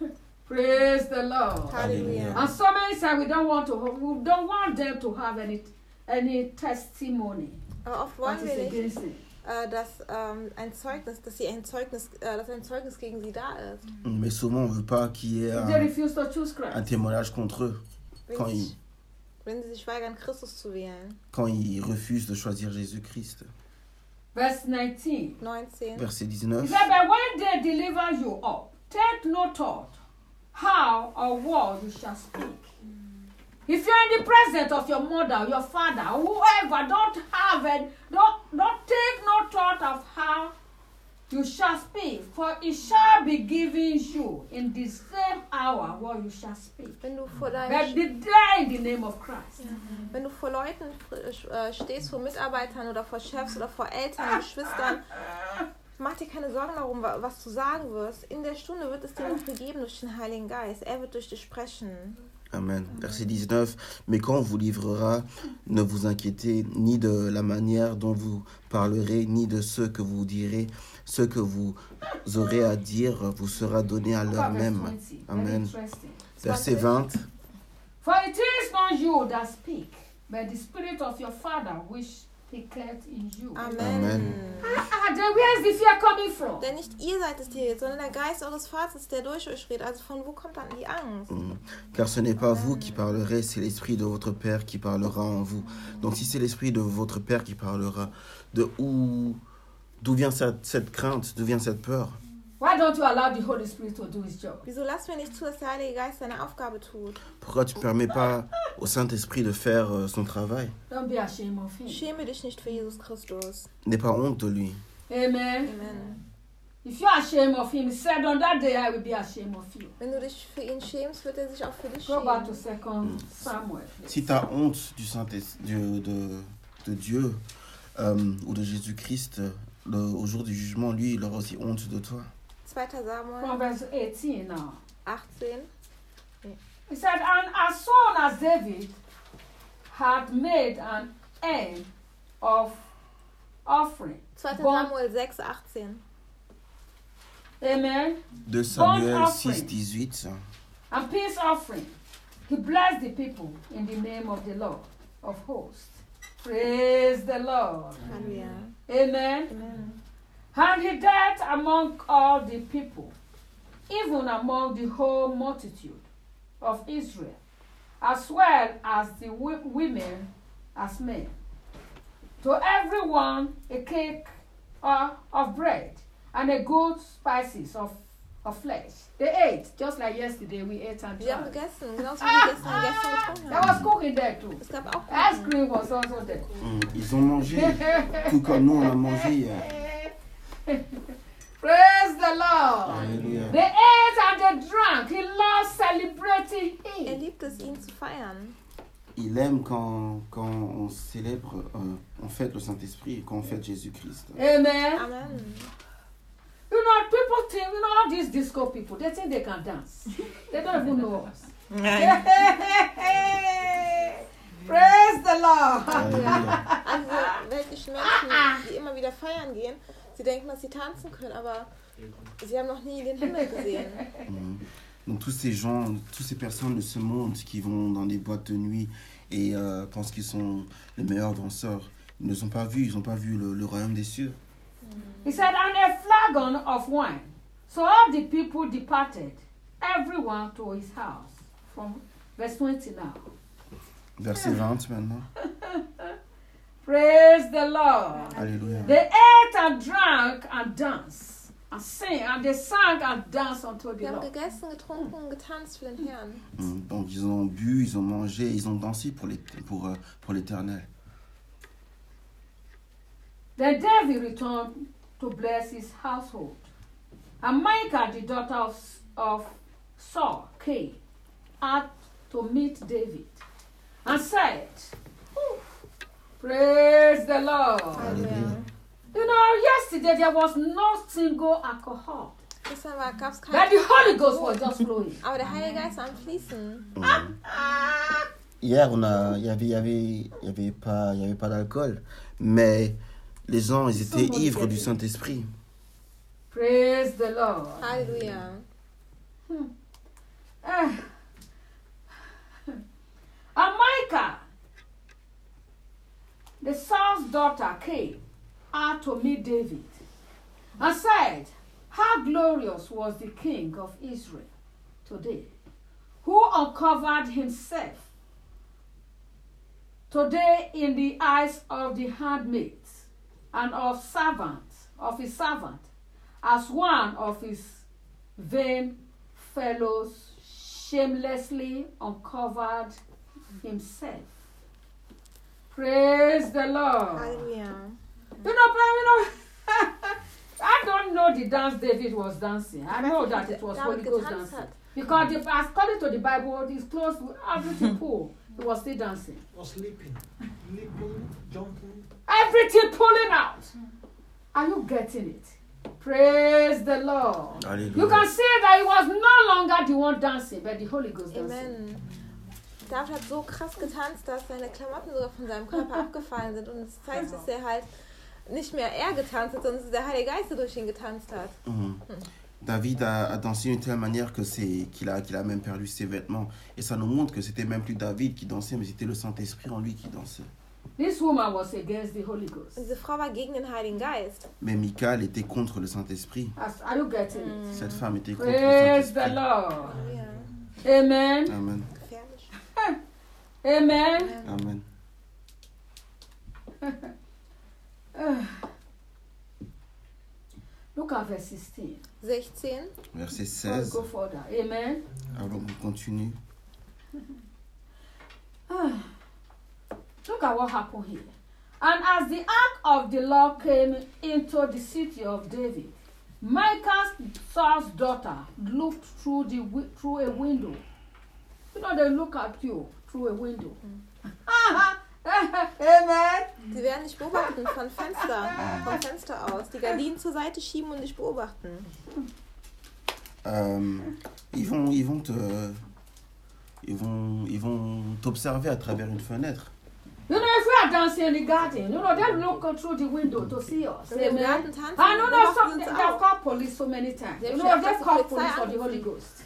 Speaker 1: Praise the Lord.
Speaker 2: Halleluja.
Speaker 1: And so many say we don't want to, we don't want them to have any, any testimony.
Speaker 2: Aber oft
Speaker 1: What
Speaker 2: wollen
Speaker 1: is
Speaker 2: wir nicht,
Speaker 1: against them.
Speaker 2: äh, dass ähm, ein Zeugnis, dass sie ein Zeugnis, äh, dass ein Zeugnis gegen sie da ist.
Speaker 4: Mais souvent on ne veut pas qu'il y ait
Speaker 1: If they
Speaker 4: un,
Speaker 1: refuse to choose
Speaker 4: un
Speaker 1: Christ.
Speaker 4: témoignage contre eux quand
Speaker 2: Wenn,
Speaker 4: ils,
Speaker 2: sich, wenn sie sich weigern, Christus zu wählen.
Speaker 4: quand ils refusent de choisir Jésus-Christ.
Speaker 1: Verse nineteen.
Speaker 2: neunzehn.
Speaker 4: Verset
Speaker 1: He
Speaker 4: dix-neuf.
Speaker 1: said, but when they deliver you up, take no thought how or what you shall speak. If you're in the presence of your mother, your father, whoever, don't have it, don't, don't take no thought of how you shall speak, for it shall be given you in the same hour what you shall speak.
Speaker 2: Wenn du vor
Speaker 1: But
Speaker 2: deinen,
Speaker 1: be there in the name of Christ.
Speaker 2: wenn du vor Leuten äh, stehst, vor Mitarbeitern oder vor Chefs oder vor Eltern, Geschwistern, mach dir keine Sorgen darum, wa- was du sagen wirst. In der Stunde wird es dir noch gegeben durch den Heiligen Geist. Er wird durch dich sprechen.
Speaker 4: Amen. Verset dix-neuf. Mais quand on vous livrera, ne vous inquiétez ni de la manière dont vous parlerez, ni de ce que vous direz. Ce que vous aurez à dire vous sera donné à l'heure
Speaker 1: Verse
Speaker 4: même.
Speaker 1: twenty. Very
Speaker 4: Amen.
Speaker 1: interesting.
Speaker 4: Verset vingt.
Speaker 1: For it is not you that speak, but the Spirit of your Father which speaketh in you.
Speaker 2: Amen.
Speaker 4: Amen.
Speaker 1: Ah, then where is the fear coming from?
Speaker 2: Denn nicht ihr seid es, die redet, sondern der Geist eures Vaters, der durch euch redet. Also von wo kommt dann die Angst?
Speaker 4: Mm. Car ce n'est pas vous qui parlerez, c'est l'Esprit de votre Père qui parlera en vous. Donc si c'est l'Esprit de votre Père qui parlera, de où, d'où vient cette, cette crainte, d'où vient cette peur?
Speaker 1: Why don't you allow the Holy Spirit to do his job?
Speaker 2: Wieso lassen wir nicht zu, dass der Heilige Geist seine Aufgabe tut?
Speaker 4: Pourquoi tu ne permets pas au Saint-Esprit de faire euh, son travail?
Speaker 1: Don't be ashamed of him.
Speaker 2: Schäme dich nicht für Jesus Christus.
Speaker 4: N'aie pas honte de lui.
Speaker 1: Amen.
Speaker 2: Amen.
Speaker 1: If you're ashamed of him, he said on that day I will be ashamed of you.
Speaker 2: Wenn du dich für ihn schämst, wird er sich auch für dich
Speaker 1: Go back to
Speaker 2: schämen.
Speaker 1: Second Samuel.
Speaker 4: Si tu as honte du Saint de, de, de Dieu euh, ou de Jésus-Christ, le- au jour du jugement, lui, il aura aussi honte de toi.
Speaker 2: zweiter
Speaker 1: From
Speaker 2: Samuel
Speaker 1: verse eighteen now.
Speaker 2: achtzehn.
Speaker 1: He said, and as soon as David had made an end of offering,
Speaker 2: zweiter
Speaker 1: Bon-
Speaker 2: Samuel sechs, achtzehn.
Speaker 1: Amen.
Speaker 4: deux Samuel
Speaker 1: Burnt
Speaker 4: six,
Speaker 1: offering.
Speaker 4: dix-huit.
Speaker 1: And peace offering. He blessed the people in the name of the Lord of hosts. Praise the Lord.
Speaker 2: Halleluja.
Speaker 1: Amen.
Speaker 2: Amen.
Speaker 1: And he dealt among all the people, even among the whole multitude of Israel, as well as the wi- women as men. To everyone a cake uh, of bread and a good spices of, of flesh. They ate, just like yesterday we ate and
Speaker 2: Wir haben
Speaker 1: drank.
Speaker 2: gegessen, genauso wie wir gestern, gestern getrunken
Speaker 1: There was
Speaker 2: haben.
Speaker 1: cooking there too.
Speaker 2: Es gab auch
Speaker 1: Ice
Speaker 2: Kuchen.
Speaker 1: cream was also there.
Speaker 4: Mm, Ils ont mangé, tout comme nous on a mangé hier.
Speaker 1: Praise the Lord.
Speaker 4: Alléluia.
Speaker 1: They ate and they drank. He loved celebrating
Speaker 2: Er
Speaker 1: him.
Speaker 2: liebt es, ihn zu feiern.
Speaker 4: Il aime quand, quand on célèbre, euh, on fête le Saint-Esprit, quand on fête Jésus-Christ.
Speaker 1: Amen.
Speaker 2: Amen.
Speaker 1: You know, people think, you know, all these disco people, they think they can dance. They don't even know us. Praise the Lord.
Speaker 4: Alléluia.
Speaker 2: Also weltliche Menschen, die immer wieder feiern gehen, sie denken, dass sie tanzen können, aber sie haben noch nie den Himmel gesehen.
Speaker 4: Mm. Donc tous ces gens, toutes ces personnes de ce monde qui vont dans des boîtes de nuit et euh, pensent qu'ils sont les meilleurs danseurs, ils ne sont pas vus, ils n'ont pas vu le, le royaume des cieux.
Speaker 1: He said, and a flagon of wine. So all the people departed, everyone to his house. From verse twenty now.
Speaker 4: Verset vingt maintenant.
Speaker 1: Praise the Lord.
Speaker 4: Alléluia.
Speaker 1: They ate and drank and danced and sang, and they sang and danced unto the
Speaker 2: Wir haben
Speaker 1: Lord.
Speaker 2: gegessen, getrunken und getanzt für den Herrn.
Speaker 4: Mm. Donc ils ont bu, ils ont mangé, ils ont dansé pour, les, pour, euh, pour l'éternel.
Speaker 1: Then David returned to bless his household. And Micah, the daughter of, of Saul, came out to meet David and said, praise the Lord.
Speaker 2: Halleluja.
Speaker 1: You know, yesterday there was no single alcohol.
Speaker 2: Gestern gab es
Speaker 1: But
Speaker 2: kein...
Speaker 1: the Holy Ghost was just flowing.
Speaker 2: Aber der Heilige Geist war am Fließen.
Speaker 4: Mm. Hier, on a, il y avait, il y avait, il y avait pas, il y avait pas d'alcool, mais les gens, ils étaient
Speaker 1: Somebody
Speaker 4: ivres
Speaker 1: get
Speaker 4: du
Speaker 1: it.
Speaker 4: Saint-Esprit.
Speaker 1: Praise the Lord.
Speaker 2: Halleluja.
Speaker 1: Ah. And Micah, the Saul's daughter, came out to meet David and said, how glorious was the king of Israel today, who uncovered himself today in the eyes of the handmaids and of servants, of his servant, as one of his vain fellows shamelessly uncovered himself. Praise the Lord.
Speaker 2: Halleluja.
Speaker 1: You know, but, you know, I don't know the dance David was dancing. I know that it was Holy
Speaker 2: David
Speaker 1: Ghost
Speaker 2: getanzt
Speaker 1: dancing.
Speaker 2: hat.
Speaker 1: Because the, according to the Bible, his clothes, everything pulled. He was still dancing.
Speaker 5: Was leaping. Leaping, jumping.
Speaker 1: Everything pulling out. Are you getting it? Praise the Lord.
Speaker 4: Alléluia.
Speaker 1: You can see that he was no longer the one dancing, but the Holy Ghost dancing.
Speaker 2: Amen. David hat so krass getanzt, dass seine Klamotten sogar von seinem Körper abgefallen sind. Und das zeigt, dass er halt nicht mehr er getanzt hat, sondern dass der Heilige Geist der durch ihn getanzt hat.
Speaker 4: Mhm. David a, a dansé d'une telle manière que c'est qu'il a, qu'il a même perdu ses vêtements. Et ça nous montre que c'était même plus David qui dansait, mais c'était le Saint-Esprit en lui qui dansait.
Speaker 1: This woman was against the Holy Ghost.
Speaker 2: Und diese Frau war gegen den Heiligen Geist.
Speaker 4: Mais Michal était contre le Saint-Esprit.
Speaker 1: As- Are you getting it?
Speaker 4: Cette femme était contre le
Speaker 1: Praise the
Speaker 4: Saint-Esprit.
Speaker 1: Lord.
Speaker 2: Ja,
Speaker 1: Amen.
Speaker 4: Amen.
Speaker 2: gefährlich.
Speaker 1: Amen.
Speaker 4: Amen.
Speaker 1: Look at verse sixteen.
Speaker 2: sechzehn.
Speaker 4: Verset
Speaker 1: Let's
Speaker 4: seize.
Speaker 1: go further. Amen.
Speaker 4: Alors on continue.
Speaker 1: Look at what happened here. And as the ark of the Lord came into the city of David, Micah, Saul's daughter, looked through the wi- through a window. You know, they look at you through a window. Amen.
Speaker 2: Sie werden dich beobachten von Fenster, vom Fenster aus. Die Gardinen zur Seite schieben und dich beobachten.
Speaker 4: Euh, ils vont, ils vont te, ils vont, ils vont t'observer à travers une fenêtre.
Speaker 1: You know, if we are dancing in the garden, you know, they look through the window to see us.
Speaker 2: Wenn wir im
Speaker 1: Amen.
Speaker 2: Garten tanzen,
Speaker 1: I know there's
Speaker 2: beobachten
Speaker 1: some,
Speaker 2: sie uns
Speaker 1: they've
Speaker 2: auch.
Speaker 1: got police so many times.
Speaker 2: They
Speaker 1: You know,
Speaker 2: should
Speaker 1: they
Speaker 2: have
Speaker 1: call
Speaker 2: the
Speaker 1: police for the
Speaker 2: Polizei
Speaker 1: Holy Ghost.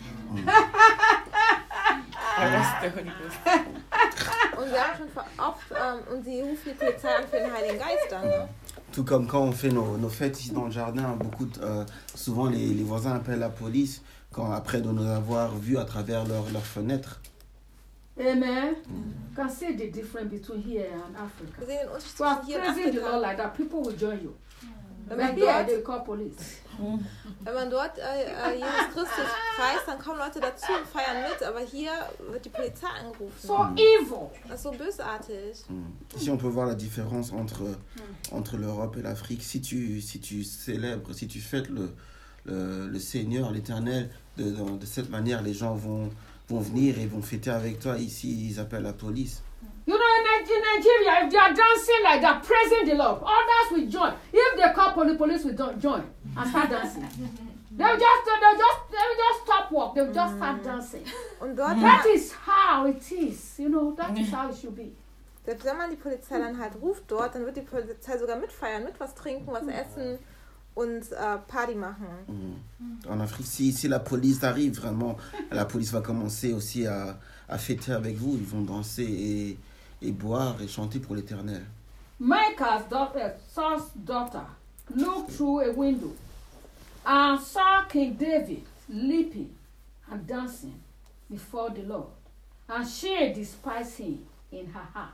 Speaker 3: Arrest the Holy Ghost.
Speaker 2: Und wir haben schon ver- oft, ähm, und sie rufen die Polizei an für den Heiligen Geist dann, ne?
Speaker 4: Tout comme quand on fait nos, nos fêtes ici dans le jardin, beaucoup de, euh, souvent les, les voisins appellent la police quand, après de nous avoir vus à travers leurs leurs fenêtres.
Speaker 1: Amen. You can see the difference between here and
Speaker 2: Wir
Speaker 1: Africa.
Speaker 2: sehen den Unterschied
Speaker 1: So I'm
Speaker 2: zwischen hier und
Speaker 1: praising the Lord
Speaker 2: Afrika.
Speaker 1: like that. People will join you.
Speaker 2: Wenn
Speaker 1: But
Speaker 2: man
Speaker 1: here
Speaker 2: dort,
Speaker 1: they call police.
Speaker 2: wenn man dort äh, äh, Jesus Christus preist, dann kommen Leute dazu und feiern mit, aber hier wird die Polizei angerufen.
Speaker 1: So evil.
Speaker 2: Das ist so bösartig.
Speaker 4: Mm. Ici, on peut voir la différence entre, entre l'Europe et l'Afrique. Si tu, si tu célèbres, si tu fêtes le, le, le Seigneur, l'Éternel, de, de, de cette manière, les gens vont, vont venir et vont fêter avec toi. Ici, ils appellent la police.
Speaker 1: You know, in Ni- in Nigeria, if they are dancing like that, praising the Lord, others will join. If they call police, police will do- join and start dancing. They'll just, they'll just, they'll just stop work. They'll just start dancing.
Speaker 2: Und dort,
Speaker 1: That is how it is. You know, that is how it should be.
Speaker 2: selbst wenn man die Polizei dann halt ruft dort, dann wird die Polizei sogar mitfeiern, mit was trinken, was essen und äh, Party machen.
Speaker 4: Mm. En Afrique, si, si la police arrive, vraiment, la police va commencer aussi à, à fêter avec vous. Ils vont danser et, et boire et chanter pour l'Éternel.
Speaker 1: Micah's daughter, Saul's daughter, looked through a window and saw King David leaping and dancing before the Lord, and she despised him in her heart.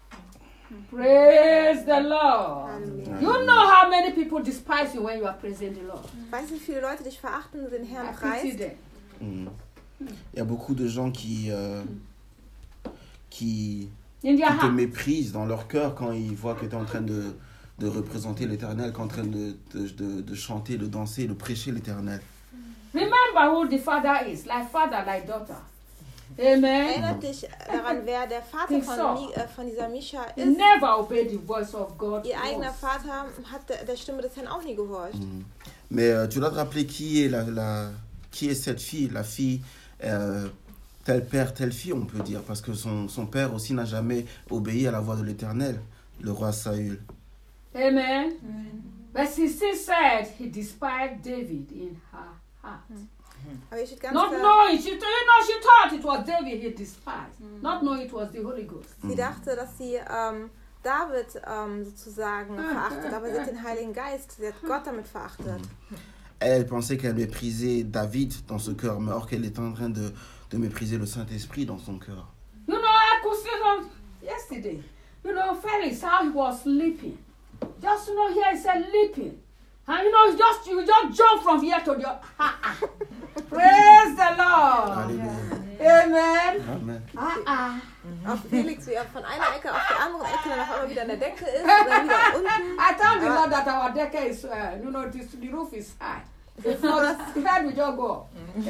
Speaker 1: Praise the Lord.
Speaker 2: Halleluja.
Speaker 1: You know how many people despise you when you are praising the Lord.
Speaker 2: Weißt du, wie viele Leute dich verachten, wenn du den
Speaker 1: I
Speaker 2: Herrn
Speaker 1: pity
Speaker 2: preist?
Speaker 1: them.
Speaker 4: Mm. Il y a beaucoup de gens qui, euh, qui,
Speaker 1: In their
Speaker 4: qui te
Speaker 1: heart.
Speaker 4: méprisent dans leur cœur quand ils voient que tu es en train de, de représenter l'Éternel, quand tu es en train de, de, de, de chanter, de danser, de prêcher l'Éternel.
Speaker 1: Remember who the father is, like father, like daughter. Amen.
Speaker 2: Erinnert dich daran, wer der Vater
Speaker 1: Think
Speaker 2: von,
Speaker 1: so.
Speaker 2: Mi, äh, von dieser Mischa
Speaker 1: He
Speaker 2: ist.
Speaker 1: never obeyed the voice of God.
Speaker 2: Ihr eigener
Speaker 1: once.
Speaker 2: Vater hat der, der Stimme des Herrn auch nie gehorcht.
Speaker 4: Mm. Mais euh, tu dois te rappeler qui est, la, la, qui est cette fille, la fille, euh, tel père, telle fille, on peut dire, parce que son, son père aussi n'a jamais obéi à la voix de l'Éternel, le roi Saül.
Speaker 1: Amen. But she still said he despised David in her heart.
Speaker 2: Aber hier steht ganz
Speaker 1: Not
Speaker 2: klar,
Speaker 1: knowing, she, you know, she thought it was David he despised. Not knowing it was the Holy Ghost.
Speaker 2: sie dachte, dass sie ähm, David ähm, sozusagen verachtet, aber sie hat den Heiligen Geist, sie hat Gott damit verachtet.
Speaker 4: Elle, elle pensait qu'elle méprisait David dans ce cœur, mais or qu'elle était en train de, de mépriser le Saint-Esprit dans son cœur.
Speaker 1: You know, I could see him yesterday. You know, Felix, how he was sleeping. Just, you know, here he said leaping. And you know, just you just jump from here to the ah, ah. Praise the Lord.
Speaker 4: Alléluia.
Speaker 1: Amen.
Speaker 4: Amen.
Speaker 1: Ah, ah.
Speaker 2: Auch Felix, wie er von einer Ecke auf die andere Ecke dann auf einmal wieder an der Decke ist, dann wieder unten.
Speaker 1: I thank the Lord that our deck is, uh, you know, this, the roof is high. If not, the head will just go up.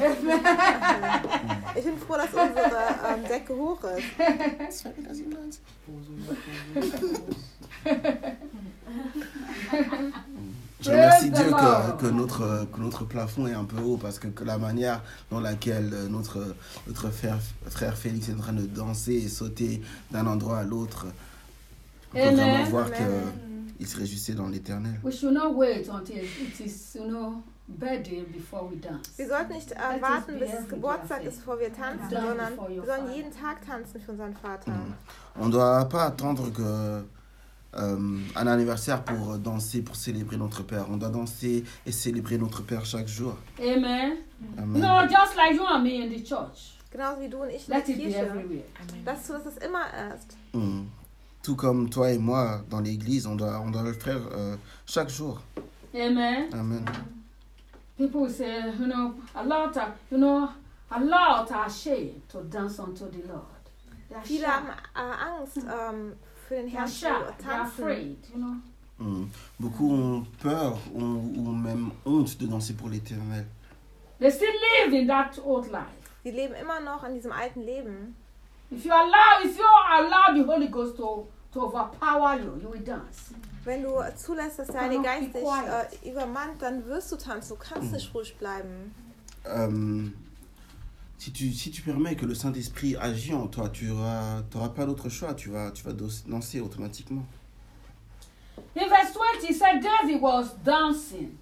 Speaker 1: Amen.
Speaker 2: Ich bin froh, dass unsere ähm, Decke hoch ist.
Speaker 4: Je remercie
Speaker 1: Praise the
Speaker 4: Dieu
Speaker 1: Lord.
Speaker 4: que, que, notre, que notre plafond est un peu haut parce que, que la manière dans laquelle notre, notre frère, frère Félix est en train de danser et sauter d'un endroit à l'autre, on peut
Speaker 1: Amen.
Speaker 4: vraiment voir
Speaker 2: Amen.
Speaker 4: qu'il se réjouissait dans l'Éternel.
Speaker 1: We should not wait until it is, you know, birthday before we dance.
Speaker 2: Wir sollten nicht äh, warten, bis es Geburtstag ist, bevor wir tanzen,
Speaker 1: Dance
Speaker 2: sondern
Speaker 1: before your
Speaker 2: wir sollen
Speaker 1: father.
Speaker 2: jeden Tag tanzen für unseren Vater.
Speaker 4: On ne doit pas attendre que, euh, un anniversaire pour danser, pour célébrer notre Père. On doit danser et célébrer notre Père chaque jour.
Speaker 1: Amen.
Speaker 4: Amen.
Speaker 1: No, just like you and me in the church.
Speaker 2: Genauso wie du und ich in der
Speaker 1: Let it be
Speaker 2: Kirche.
Speaker 1: everywhere.
Speaker 2: Dass du das es immer ist.
Speaker 4: Mm. Tout comme toi et moi dans l'église, on doit, on doit le faire euh, chaque jour.
Speaker 1: Amen.
Speaker 4: Amen.
Speaker 1: People will say, you know, a lot are, you know, a lot are ashamed to dance unto the Lord. They are
Speaker 2: Viele
Speaker 1: shy.
Speaker 2: haben äh, Angst, ähm, für den
Speaker 1: They are
Speaker 2: Herrn
Speaker 1: shy.
Speaker 2: zu
Speaker 1: They are
Speaker 2: tanzen.
Speaker 1: afraid, you know.
Speaker 4: Mm. Beaucoup ont peur ont- ou même honte de danser pour l'Éternel.
Speaker 1: They still live in that old life.
Speaker 2: Die leben immer noch in diesem alten Leben.
Speaker 1: If you allow, if you allow the Holy Ghost to, to overpower you, you will dance.
Speaker 2: Wenn du zulässt, dass der Heilige Geist dich äh, übermannt, dann wirst du tanzen. Du kannst nicht ruhig bleiben.
Speaker 4: Euh, si, tu, si tu permets que le Saint-Esprit agisse en toi, tu n'auras pas d'autre choix, tu vas, tu vas dos- danser automatiquement.
Speaker 1: In verse twenty, it said David was dancing,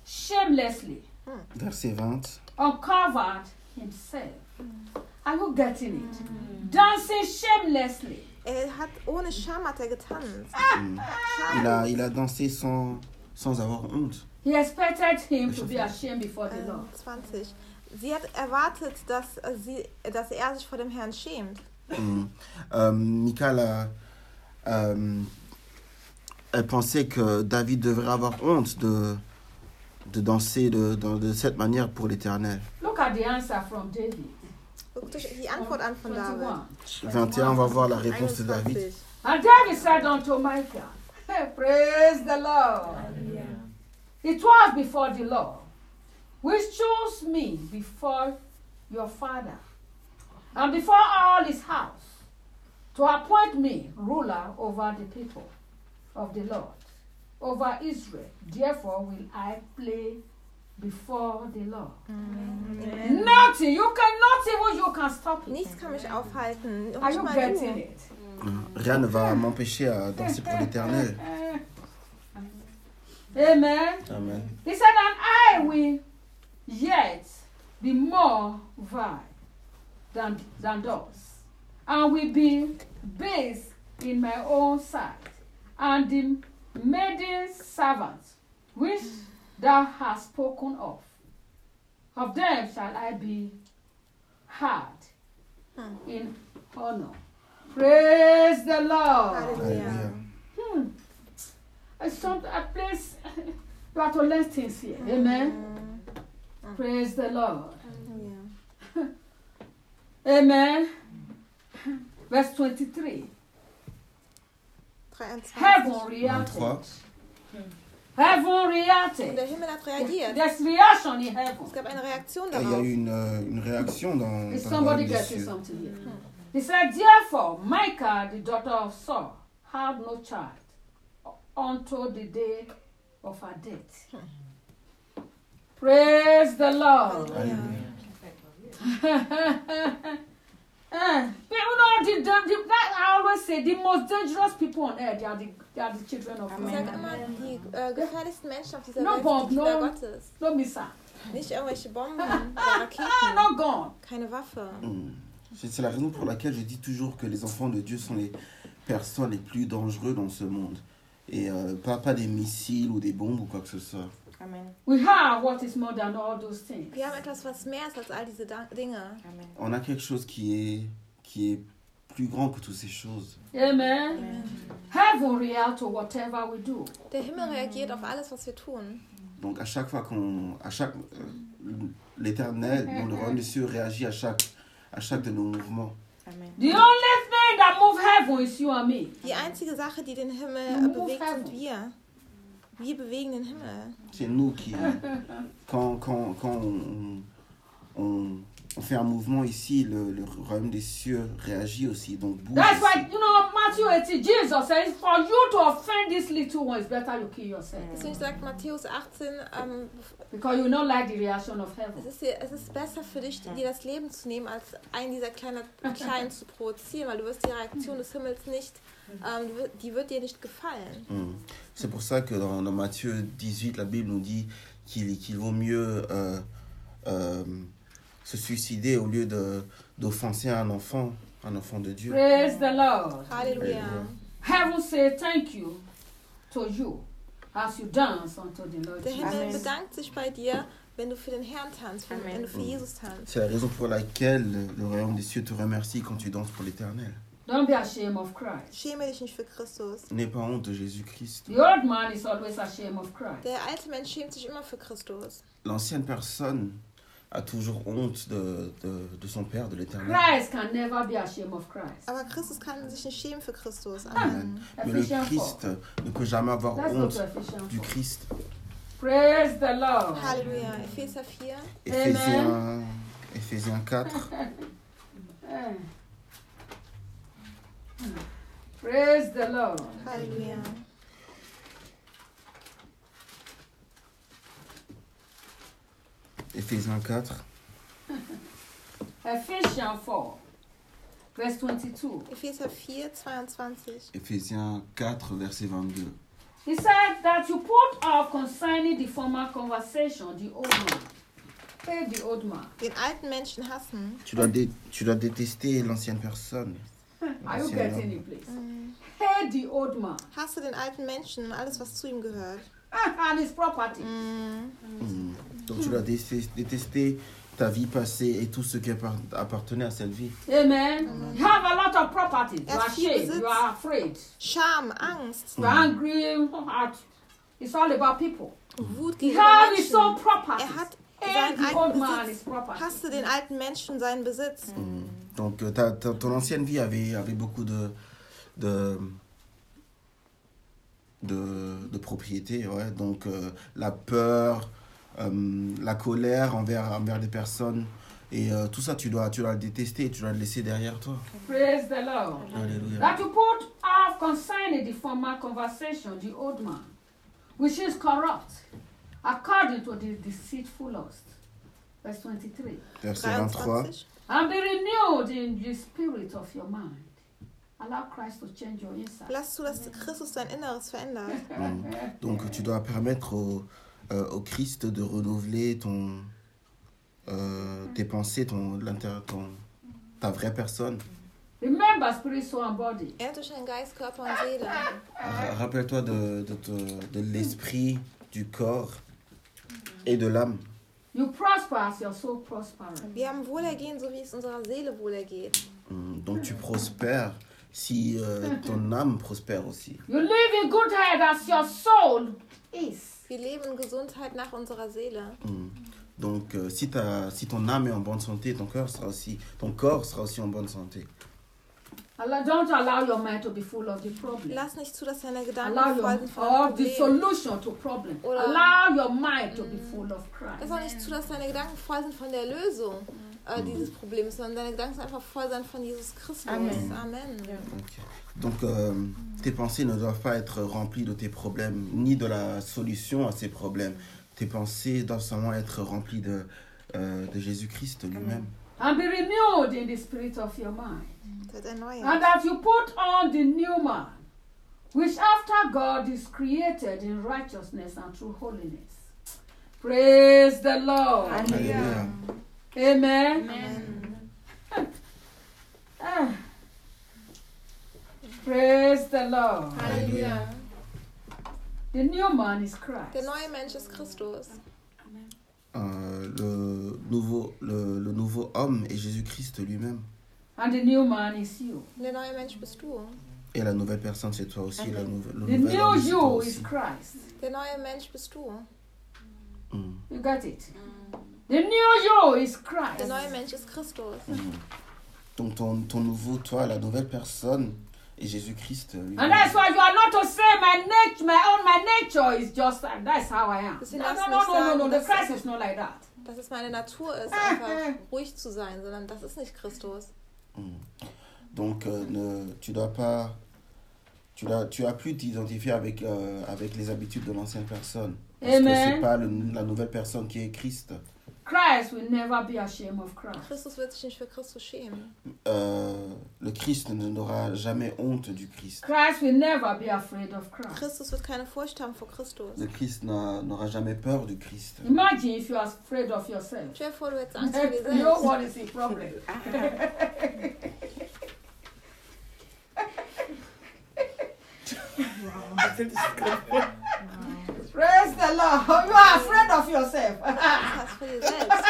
Speaker 1: shamelessly,
Speaker 4: Verset vingt.
Speaker 1: uncovered himself. Are you getting it? Dancing shamelessly.
Speaker 2: Er hat ohne Scham hat er getanzt.
Speaker 4: Il a, il a dansé sans, sans avoir honte.
Speaker 1: He expected him to be ashamed before the
Speaker 2: Ähm,
Speaker 1: Lord.
Speaker 2: zwanzig. Sie hat erwartet, dass, äh, sie, dass er sich vor dem Herrn schämt.
Speaker 4: Mm. Euh, Michal a, euh, elle pensait que David devrait avoir honte de, de danser de, de, de cette manière pour l'Éternel.
Speaker 1: Look at the answer from David.
Speaker 2: Guckt euch die Antwort an von David.
Speaker 1: twenty-one.
Speaker 4: vingt et un, on va voir la réponse de David.
Speaker 2: einundzwanzig.
Speaker 1: And David said unto Michal, praise the Lord. It was before the Lord, which chose me before your father, and before all his house, to appoint me ruler over the people of the Lord, over Israel. Therefore will I play before the Lord.
Speaker 2: Amen.
Speaker 1: Nothing, you cannot even you can stop it.
Speaker 2: Nichts kann mich aufhalten. Noch
Speaker 1: Are
Speaker 2: nicht
Speaker 1: you
Speaker 2: mal
Speaker 1: getting
Speaker 2: du.
Speaker 1: it?
Speaker 4: Rien ne va m'empêcher à danser pour l'Éternel.
Speaker 1: Amen.
Speaker 4: Amen.
Speaker 1: He said, and I will yet be more vile than, than those, and will be base in my own sight, and the maiden servants which thou hast spoken of, of them shall I be hard in honor. Praise the Lord.
Speaker 2: Halleluja.
Speaker 1: Hmm. I some a place you have to learn things here. Amen. Praise the Lord.
Speaker 2: Halleluja.
Speaker 1: Amen. Verse twenty-three.
Speaker 2: dreiundzwanzig.
Speaker 1: Heaven reacted.
Speaker 4: vingt-trois.
Speaker 1: Heaven
Speaker 2: Und
Speaker 1: reacted.
Speaker 2: der Himmel hat reagiert.
Speaker 1: There's reaction in heaven.
Speaker 2: Es gab eine Reaktion
Speaker 4: Il y a
Speaker 2: darauf.
Speaker 4: eu une, euh, une réaction dans,
Speaker 1: Is
Speaker 4: dans
Speaker 1: somebody
Speaker 4: les
Speaker 1: getting
Speaker 4: cieux.
Speaker 1: something here? He said, therefore, Micah, the daughter of Saul, had no child until the day of her death. Praise the Lord. Eh, but you know, the, the, the, that I always say, the most dangerous people on earth, they are the, they are the children of
Speaker 2: Ich
Speaker 1: men.
Speaker 2: sage immer, die äh, gefährlichsten Menschen auf dieser
Speaker 1: No
Speaker 2: Welt
Speaker 1: bomb,
Speaker 2: sind die Kinder
Speaker 1: no-
Speaker 2: Gottes.
Speaker 1: No missile.
Speaker 2: Nicht irgendwelche Bomben oder
Speaker 1: Ah,
Speaker 2: Raketen.
Speaker 1: no gun.
Speaker 2: Keine Waffe.
Speaker 4: Mm. C'est c'est la raison pour laquelle je dis toujours que les enfants de Dieu sont les personnes les plus dangereuses dans ce monde. Et euh, pas, pas des missiles ou des bombes ou quoi que ce soit.
Speaker 3: Amen.
Speaker 1: We have what is more than all those things.
Speaker 2: Wir haben etwas, was mehr ist als all diese Da- Dinge.
Speaker 3: Amen.
Speaker 4: On a quelque chose qui est, qui est plus grand que toutes ces choses.
Speaker 1: Amen. Heaven react to whatever we do.
Speaker 2: Der Himmel reagiert auf alles, was wir tun.
Speaker 4: Donc à chaque fois qu'on... à chaque euh, l'Éternel, dans le royaume des cieux, réagit à chaque, à chaque de nos mouvements.
Speaker 3: Amen.
Speaker 1: The only thing that moves heaven is you and me.
Speaker 2: Die einzige Sache, die den Himmel äh,
Speaker 1: Move
Speaker 2: bewegt,
Speaker 1: heaven.
Speaker 2: sind wir. Wir bewegen den Himmel.
Speaker 4: C'est nous qui... Quand, quand, quand on, on, on fait un mouvement ici, le, le royaume des cieux réagit aussi. Donc bouge
Speaker 1: That's why,
Speaker 4: aussi.
Speaker 1: you know, Matthew eighteen, Jesus says, for you to offend this little one, it's better you kill yourself.
Speaker 2: Deswegen sagt Matthäus achtzehn, ähm,
Speaker 1: Because you don't like the reaction of
Speaker 2: es,
Speaker 1: heaven.
Speaker 2: ist dir, es ist besser für dich, dir das Leben zu nehmen, als einen dieser kleinen, kleinen zu provozieren, weil du wirst die Reaktion des Himmels nicht, ähm, die wird- die wird dir nicht gefallen.
Speaker 4: Mm. C'est pour ça que dans, dans Matthieu dix-huit, la Bible nous dit qu'il qu'il vaut mieux euh, euh, se suicider au lieu de, d'offenser un enfant, un enfant de Dieu.
Speaker 1: Praise the Lord.
Speaker 2: Halleluja.
Speaker 1: Heaven say thank you to you as you dance unto the Lord
Speaker 2: Der Himmel
Speaker 3: Amen.
Speaker 2: bedankt sich bei dir, wenn du für den Herrn tanzt, wenn,
Speaker 3: Amen.
Speaker 2: wenn du für Jesus tanzt.
Speaker 4: C'est la raison pour laquelle le royaume des cieux te remercie quand tu danses pour l'Éternel.
Speaker 1: Don't be ashamed of Christ.
Speaker 2: Schäme dich nicht für Christus.
Speaker 4: N'aie pas honte de Jésus-Christ.
Speaker 1: The old man is always ashamed of Christ.
Speaker 2: Der alte Mensch schämt sich immer für Christus.
Speaker 4: L'ancienne personne a toujours honte de, de, de son Père, de l'Éternel.
Speaker 1: Christ can never be ashamed of Christ.
Speaker 2: Aber Christus kann sich nicht schämen für Christus.
Speaker 1: Amen.
Speaker 2: Amen.
Speaker 4: Mais le
Speaker 1: Ephesians
Speaker 4: Christ
Speaker 1: four.
Speaker 4: ne peut jamais avoir
Speaker 1: Let's go
Speaker 4: honte
Speaker 1: to Ephesians
Speaker 4: du
Speaker 1: four.
Speaker 4: Christ.
Speaker 1: Praise the Lord.
Speaker 2: Halleluja. Epheser vier.
Speaker 4: Éphésiens, Éphésiens quatre.
Speaker 1: Eh. Praise the Lord.
Speaker 2: Halleluja.
Speaker 4: Éphésiens quatre,
Speaker 1: Ephesians four, verse twenty-two.
Speaker 2: Epheser vier, zweiundzwanzig.
Speaker 4: Éphésiens quatre, verset vingt-deux.
Speaker 1: He said that you put off concerning the former conversation, the old man. Hate the old man.
Speaker 2: Den alten Menschen hassen.
Speaker 4: Tu dois, dé- tu dois détester l'ancienne personne.
Speaker 1: Are you
Speaker 4: Ancien
Speaker 1: getting
Speaker 4: homme.
Speaker 1: it, please? Hate the old man
Speaker 2: Hasse den alten Menschen und alles, was zu ihm gehört.
Speaker 1: and his property.
Speaker 4: Mm. Donc tu dois dé- détester ta vie passée et tout ce qui appart- appartenait à cette vie.
Speaker 1: Amen. You have a lot of property. You
Speaker 2: Er
Speaker 1: are
Speaker 2: hat viel
Speaker 1: ashamed.
Speaker 2: Besitz.
Speaker 1: You are afraid.
Speaker 2: Scham, Angst,
Speaker 1: You are angry. Heart. It's all about people.
Speaker 2: Wut
Speaker 1: He
Speaker 2: gegenüber
Speaker 1: has his own
Speaker 2: Menschen.
Speaker 1: property.
Speaker 2: Er hat
Speaker 1: Hate
Speaker 2: seinen
Speaker 1: the old
Speaker 2: alten
Speaker 1: man and his
Speaker 2: Besitz.
Speaker 1: property.
Speaker 2: Hasse den alten Menschen seinen Besitz.
Speaker 4: Mm. Donc euh, ta, ta- ton ancienne vie avait, avait beaucoup de, de, de, de propriétés. Ouais. Donc euh, la peur, euh, la colère envers, envers des personnes. Et euh, tout ça, tu dois, tu dois le détester et tu dois le laisser derrière toi.
Speaker 1: Praise the Lord.
Speaker 4: Alléluia.
Speaker 1: That you put off concerning the former conversation, the old man, which is corrupt, according to the deceitful lust. Verse twenty-three.
Speaker 4: Verset vingt-trois.
Speaker 2: dreiundzwanzig.
Speaker 1: And be renewed in the spirit of your mind. Allow Christ to change your inside.
Speaker 2: Lass zu, dass Christus dein Inneres verändert.
Speaker 4: Mm. Donc tu dois permettre au, euh, au Christ de renouveler ton, euh, tes pensées, ton, l'inter- ton, ta vraie personne.
Speaker 1: Remember spirit, soul, and body.
Speaker 2: Er durch deinen Geist, Körper und Seele.
Speaker 4: Ra- Rappelle-toi de, de, te- de l'esprit, du corps et de l'âme.
Speaker 1: You prosper as your soul prospers.
Speaker 2: Wir haben Wohlergehen, so wie es unserer Seele wohlergeht.
Speaker 4: Mm. Donc tu prospères si euh, ton âme prospère aussi.
Speaker 1: You live in good health as your soul is.
Speaker 2: Wir leben in Gesundheit nach unserer Seele.
Speaker 4: Mm. Donc euh, si, ta, si ton âme est en bonne santé, ton cœur sera aussi, ton corps sera aussi en bonne santé.
Speaker 1: Allow- Don't allow your mind to be full of the problem.
Speaker 2: Lass nicht zu, dass deine Gedanken
Speaker 1: Allow
Speaker 2: voll
Speaker 1: your,
Speaker 2: sind von
Speaker 1: or the
Speaker 2: Problemen.
Speaker 1: solution to problem.
Speaker 2: Oder-
Speaker 1: Allow your mind to be full of Christ.
Speaker 2: Lass auch nicht zu, dass deine Gedanken voll sind von der Lösung äh, dieses Problems, sondern deine Gedanken sollen einfach voll sein von Jesus Christus.
Speaker 3: Amen.
Speaker 2: Amen.
Speaker 4: Ok. Donc euh, tes pensées ne doivent pas être remplies de tes problèmes, ni de la solution à ces problèmes. Tes pensées doivent seulement être remplies de, euh, de Jésus-Christ lui-même.
Speaker 1: And be renewed in the spirit of your mind.
Speaker 2: Seid erneuert.
Speaker 1: And that you put on the new man, which after God is created in righteousness and true holiness. Praise the Lord.
Speaker 4: Alléluia.
Speaker 1: Amen.
Speaker 2: Amen.
Speaker 1: Ah. Praise the Lord.
Speaker 2: Halleluja.
Speaker 1: The new man is
Speaker 2: Der
Speaker 1: Christ.
Speaker 2: neue Mensch ist Christus.
Speaker 4: Euh, le, nouveau, le, le nouveau homme est Jésus-Christ lui-même.
Speaker 1: And the new man is you.
Speaker 2: Der neue Mensch bist du.
Speaker 4: Et la nouvelle personne, c'est toi aussi. La nouvel- le
Speaker 1: The
Speaker 4: nouvel
Speaker 1: new
Speaker 4: homme, c'est toi
Speaker 1: you
Speaker 4: aussi.
Speaker 1: is Christ.
Speaker 2: Der neue Mensch bist du.
Speaker 4: Mm.
Speaker 1: You got it? The new you is
Speaker 2: Der
Speaker 1: Christ.
Speaker 2: neue Mensch ist Christus.
Speaker 4: Donc ton, ton nouveau toi, la nouvelle personne est Jésus-Christ lui-même.
Speaker 1: And that's why you are not to say my nature, my own, my nature is just that. That's how I am. No,
Speaker 2: Deswegen
Speaker 1: no,
Speaker 2: darfst du
Speaker 1: no,
Speaker 2: nicht
Speaker 1: no, no,
Speaker 2: sagen,
Speaker 1: no. The
Speaker 2: dass
Speaker 1: Christ
Speaker 2: es-
Speaker 1: is not like that.
Speaker 2: Dass es meine Natur ist, einfach ruhig zu sein, sondern das ist nicht Christus.
Speaker 4: Donc euh, ne, tu dois pas, tu dois, tu as plus t'identifier avec euh, avec les habitudes de l'ancienne personne. Parce
Speaker 1: Amen.
Speaker 4: que c'est pas le- la nouvelle personne qui est Christ.
Speaker 1: Christ will never be ashamed of Christ.
Speaker 2: Christus wird sich nicht für Christus schämen.
Speaker 4: Euh, le Christ ne- n'aura jamais honte du Christ.
Speaker 1: Christ will never be afraid of Christ.
Speaker 2: Christus wird keine Furcht haben vor Christus.
Speaker 4: Le Christ n'a- n'aura jamais peur du Christ.
Speaker 1: Imagine if you are afraid of yourself.
Speaker 2: Stell dir vor, du hättest Angst vor dir
Speaker 1: You know
Speaker 2: selbst.
Speaker 1: what is the problem? Praise the Lord. You are afraid of yourself.
Speaker 2: Angst vor dir selbst.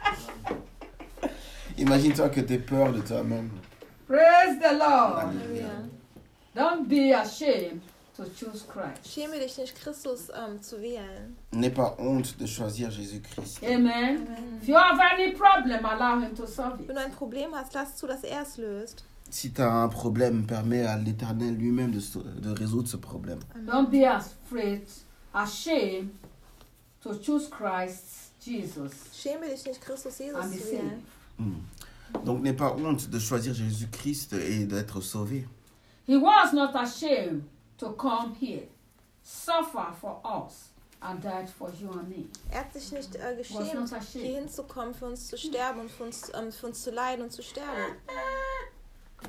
Speaker 4: Imagine-toi que tu aies peur de toi-même.
Speaker 1: Praise the Lord.
Speaker 2: Halleluja.
Speaker 1: Don't be ashamed to choose Christ.
Speaker 2: Schäme dich nicht, Christus ähm, zu wählen.
Speaker 4: N'aie pas honte de choisir Jésus-Christ.
Speaker 1: Amen. If you have any problem, allow him to solve
Speaker 2: Wenn
Speaker 1: it.
Speaker 2: du ein Problem hast, lass zu, dass er es löst.
Speaker 4: Si tu as un problème, permets à l'Éternel lui-même de, so- de résoudre ce problème.
Speaker 1: Don't be afraid, ashamed to choose Christ Jesus.
Speaker 2: Schäme dich nicht, Christus Jesus
Speaker 1: And be
Speaker 2: zu
Speaker 1: saved.
Speaker 2: wählen.
Speaker 4: Mm. Donc n'aie pas honte de choisir Jésus-Christ et d'être sauvé.
Speaker 1: He was not ashamed to come here, suffer for us, and died for you and me.
Speaker 2: Er hat sich nicht äh,
Speaker 1: Was
Speaker 2: geschämt,
Speaker 1: not ashamed.
Speaker 2: hier hinzukommen, für uns zu sterben und für uns, ähm, für uns zu leiden und zu sterben.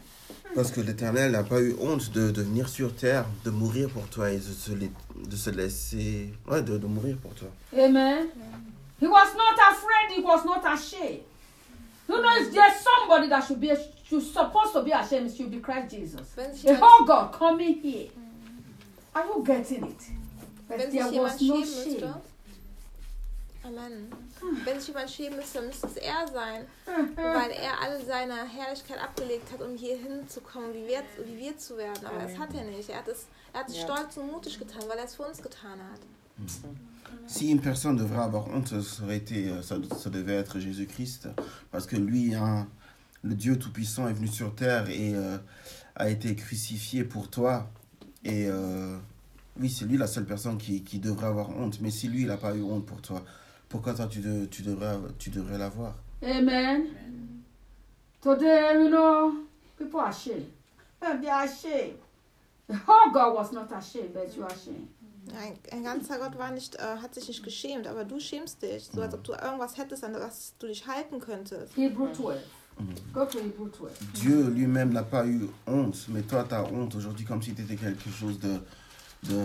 Speaker 4: Parce que l'Éternel n'a pas eu honte de, de venir sur terre, de mourir pour toi et de se, la- de se laisser... Ouais, de, de mourir pour toi.
Speaker 1: Amen. He was not afraid. He was not ashamed. You know, if there's somebody that should be should supposed to be ashamed, it should be Christ Jesus.
Speaker 2: Wenn sich
Speaker 1: The
Speaker 2: jemand,
Speaker 1: whole God coming here. Are you getting it? But
Speaker 2: wenn
Speaker 1: there
Speaker 2: sich jemand
Speaker 1: was no
Speaker 2: schämen
Speaker 1: shame.
Speaker 2: müsste, Amen. Wenn sich jemand schämen müsste, dann müsste es er sein, weil er alle seine Herrlichkeit abgelegt hat, um hier hinzukommen, wie wir, wie wir zu werden. Aber das hat er nicht. Er hat es, er hat es
Speaker 3: Ja.
Speaker 2: stolz und mutig getan, weil er es für uns getan hat.
Speaker 4: Si une personne devrait avoir honte, ça, aurait été, ça, ça devait être Jésus-Christ. Parce que lui, hein, le Dieu Tout-Puissant est venu sur terre et euh, a été crucifié pour toi. Et euh, oui, c'est lui la seule personne qui, qui devrait avoir honte. Mais si lui, il n'a pas eu honte pour toi, pourquoi toi, tu, de, tu devrais, tu devrais l'avoir?
Speaker 1: Amen. Today, you know, people are ashamed. They are ashamed. The whole God was not ashamed, but you are ashamed.
Speaker 2: Ein, ein ganzer Gott war nicht, äh, hat sich nicht geschämt, aber du schämst dich, so als ob du irgendwas hättest, an das du dich halten könntest.
Speaker 1: Hebrew twelve. Go to Hebrew twelve.
Speaker 4: Dieu lui-même n'a pas eu honte, mais toi, tu as honte aujourd'hui comme si tu étais quelque chose de, de,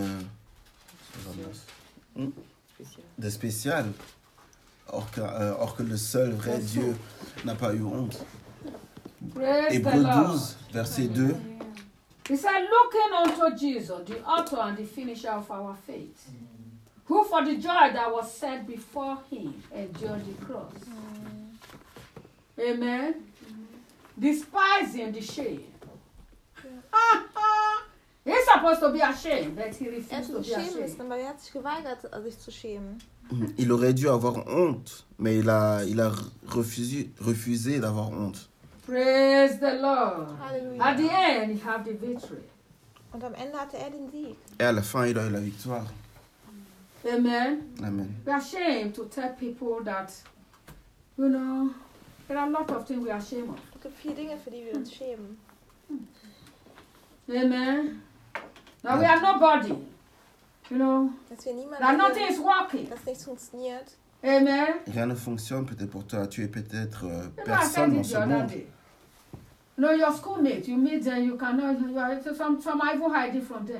Speaker 4: Hmm? de spécial. Or que, euh, or que le seul vrai Dieu n'a pas eu honte.
Speaker 1: Praise the
Speaker 4: Hébreux
Speaker 1: Lord.
Speaker 4: douze, verset deux.
Speaker 1: He said, looking unto Jesus, the author and the finisher of our faith, who for the joy that was set before him endured the cross. Amen. Despising the shame. He's supposed to be ashamed, but he
Speaker 2: Er
Speaker 1: refused
Speaker 2: hätte
Speaker 1: to
Speaker 2: sich
Speaker 1: be
Speaker 2: schämen
Speaker 1: ashamed.
Speaker 2: müssen, aber er hat sich geweigert, sich zu schämen.
Speaker 4: Il aurait dû avoir honte, mais il a, il a refusé, refusé d'avoir honte.
Speaker 1: Praise the Lord.
Speaker 2: Halleluja.
Speaker 1: At the end, he had the victory.
Speaker 2: Und am Ende hatte er den Sieg.
Speaker 4: Et à la fin, il a eu la victoire.
Speaker 1: Amen.
Speaker 4: Amen.
Speaker 1: We are ashamed to tell people that, you know, there are a lot of things we are ashamed of.
Speaker 2: Es gibt viele Dinge, für die wir uns schämen.
Speaker 1: Amen. Now we are nobody. You know,
Speaker 2: Dass wir niemanden
Speaker 1: that nothing
Speaker 2: sind,
Speaker 1: is working.
Speaker 2: dass nichts funktioniert.
Speaker 1: Amen.
Speaker 4: Rien ne fonctionne peut-être pour toi. Tu es peut-être euh,
Speaker 1: You know, I
Speaker 4: personne
Speaker 1: said
Speaker 4: dans
Speaker 1: it
Speaker 4: ce
Speaker 1: the other
Speaker 4: monde.
Speaker 1: day. You know, your schoolmate, you meet them, you cannot, you are, some, some are even hiding from them.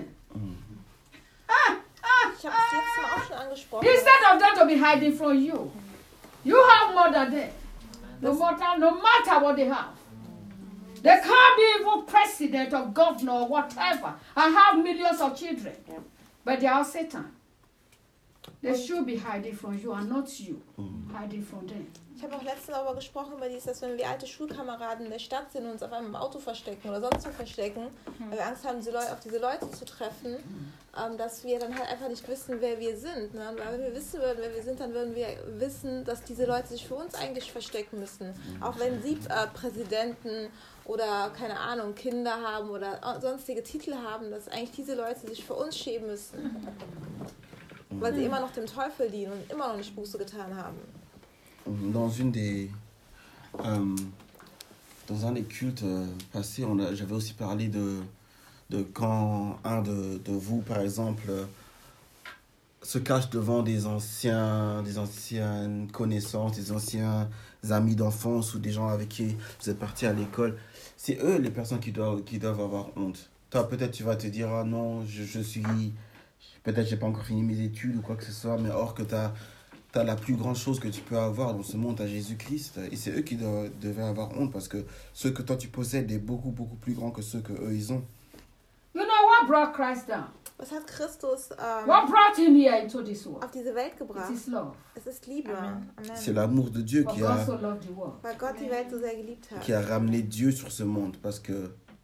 Speaker 2: Ich habe es letztes Mal auch schon angesprochen.
Speaker 1: Instead of them to be hiding from you, you have more than them. No matter, no matter what they have. They can't be even president or governor or whatever and have millions of children. But they are Satan. They should be hiding from you and not you hiding from them.
Speaker 2: Ich habe auch letztens darüber gesprochen, über dieses, dass wenn wir alte Schulkameraden in der Stadt sind und uns auf einmal im Auto verstecken oder sonst wo verstecken, weil wir Angst haben, diese Leute, auf diese Leute zu treffen, ähm, dass wir dann halt einfach nicht wissen, wer wir sind. Ne? Weil wenn wir wissen würden, wer wir sind, dann würden wir wissen, dass diese Leute sich für uns eigentlich verstecken müssen. Auch wenn sie äh, Präsidenten oder, keine Ahnung, Kinder haben oder sonstige Titel haben, dass eigentlich diese Leute sich für uns schämen müssen. Weil sie immer noch dem Teufel dienen und immer noch nicht Buße getan haben.
Speaker 4: Dans une des, euh, dans un des cultes euh, passés, on a- j'avais aussi parlé de, de quand un de, de vous, par exemple, euh, se cache devant des anciens, des anciennes connaissances, des anciens amis d'enfance ou des gens avec qui vous êtes partis à l'école. C'est eux les personnes qui doivent, qui doivent avoir honte. Toi, peut-être tu vas te dire, ah non, je, je suis, peut-être j'ai pas encore fini mes études ou quoi que ce soit, mais or que tu as T'as la plus grande chose que tu peux avoir dans ce monde, à Jésus-Christ. Et c'est eux qui doivent, devaient avoir honte parce que ceux que toi tu possèdes est beaucoup, beaucoup plus grand que ceux que eux ils ont.
Speaker 1: You know what brought Christ down?
Speaker 2: Was hat Christus ähm,
Speaker 1: What brought him here into this world?
Speaker 2: auf diese Welt gebracht?
Speaker 1: It is love.
Speaker 2: Es ist Liebe.
Speaker 3: Amen.
Speaker 2: Amen.
Speaker 4: C'est l'amour de Dieu
Speaker 1: For
Speaker 4: qui
Speaker 1: God
Speaker 4: a,
Speaker 1: so loved the world.
Speaker 2: Weil Gott die Welt so sehr geliebt hat.
Speaker 4: qui a ramené Dieu sur ce monde. Parce que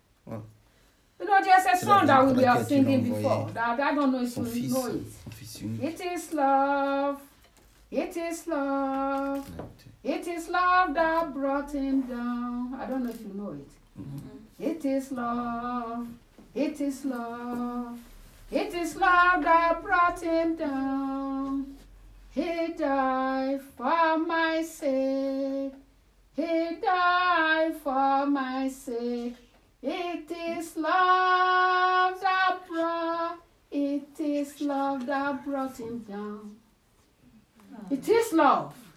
Speaker 1: You know, there's a
Speaker 4: C'est
Speaker 1: song
Speaker 4: la
Speaker 1: that
Speaker 4: vie
Speaker 1: we
Speaker 4: pour
Speaker 1: are
Speaker 4: laquelle il a
Speaker 1: singing
Speaker 4: envoyé
Speaker 1: before. That I don't know if
Speaker 4: son
Speaker 1: you
Speaker 4: fils,
Speaker 1: know it.
Speaker 4: son fils unique.
Speaker 1: It is love. It is love. It is love that brought him down. I don't know if you know it. It is love. It is love. It is love that brought him down. He died for my sake. He died for my sake. It is love that brought. It is love that brought him down. It is love.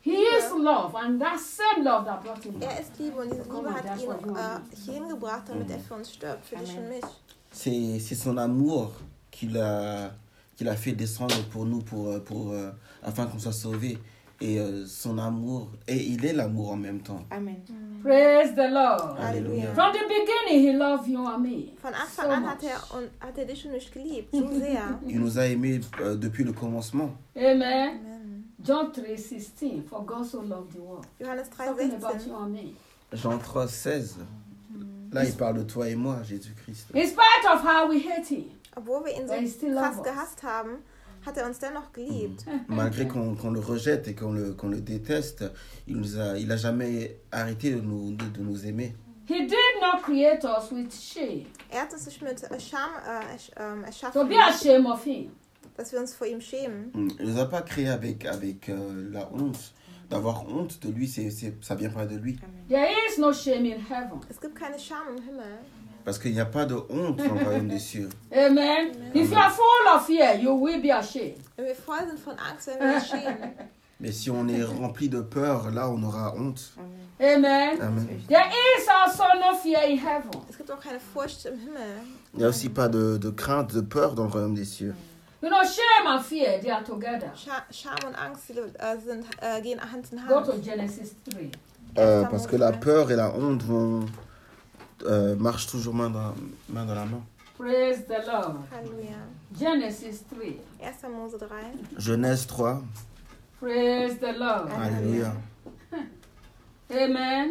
Speaker 1: He is love, and that same love that brought him
Speaker 2: Er
Speaker 1: back.
Speaker 2: ist Liebe und diese Liebe hat ihn äh, hierhin gebracht, damit er für uns stirbt, für dich und mich.
Speaker 4: C'est, c'est son amour qui l'a, qui l'a fait descendre pour nous, pour, pour, euh, afin qu'on soit sauvés. Et euh, son amour, et il est l'amour en même temps.
Speaker 3: Amen.
Speaker 1: Praise the Lord.
Speaker 4: Alléluia.
Speaker 1: From the beginning, he loved you and me.
Speaker 2: Von Anfang
Speaker 1: So
Speaker 2: an
Speaker 1: much.
Speaker 2: hat er, und, hat er dich und mich geliebt, so sehr.
Speaker 4: Il nous a aimés euh, depuis le commencement.
Speaker 1: Amen.
Speaker 2: Amen.
Speaker 1: John three sixteen. For God so loved the world.
Speaker 2: Johannes drei
Speaker 1: Talking about you
Speaker 2: sechzehn.
Speaker 1: and me.
Speaker 4: Jean trois seize. Là, il parle de toi et moi, Jésus-Christ.
Speaker 1: In spite of how we hate him,
Speaker 2: Obwohl wir ihn
Speaker 1: They still
Speaker 2: so
Speaker 1: love
Speaker 2: krass
Speaker 1: us.
Speaker 2: gehasst haben, hat er uns dennoch geliebt.
Speaker 4: Malgré qu'on, qu'on le rejette et qu'on le, qu'on le déteste, il nous a, il a jamais arrêté de nous, de, de nous aimer.
Speaker 1: he did not create us with shame.
Speaker 2: Er hat uns nicht mit äh, Scham äh, esch- ähm,
Speaker 1: To
Speaker 2: erschaffen,
Speaker 1: be ashamed of him.
Speaker 2: dass wir uns vor ihm schämen.
Speaker 4: Il nous a pas créé avec, avec euh, la honte. D'avoir honte de lui, c'est, c'est, ça vient pas de lui.
Speaker 1: There is no shame in heaven.
Speaker 2: Es gibt keine Scham im Himmel.
Speaker 4: Parce qu'il n'y a pas de honte dans le royaume des cieux.
Speaker 1: Amen. If you are full of fear, you will be ashamed.
Speaker 2: Wenn wir voll sind von Angst, werden wir uns schämen.
Speaker 4: Mais si on est rempli de peur, là, on aura honte.
Speaker 1: Amen.
Speaker 4: Amen.
Speaker 1: There is also no fear in heaven.
Speaker 2: Es gibt auch keine Furcht im Himmel.
Speaker 4: Il n'y a aussi pas de, de crainte, de peur dans le royaume des cieux.
Speaker 1: You know, shame and fear, they are together.
Speaker 2: Scha Scham und Angst die, äh, sind, äh, gehen Hand in
Speaker 1: Go
Speaker 2: Hand.
Speaker 1: to Genesis three.
Speaker 4: Euh, parce que la peur et la honte vont, euh, marchent toujours main dans, main dans la main.
Speaker 1: Praise the Lord.
Speaker 2: Halleluja.
Speaker 1: Genesis three.
Speaker 2: erster Mose drei.
Speaker 4: Genèse trois.
Speaker 1: Praise the Lord.
Speaker 4: Alléluia.
Speaker 1: Amen.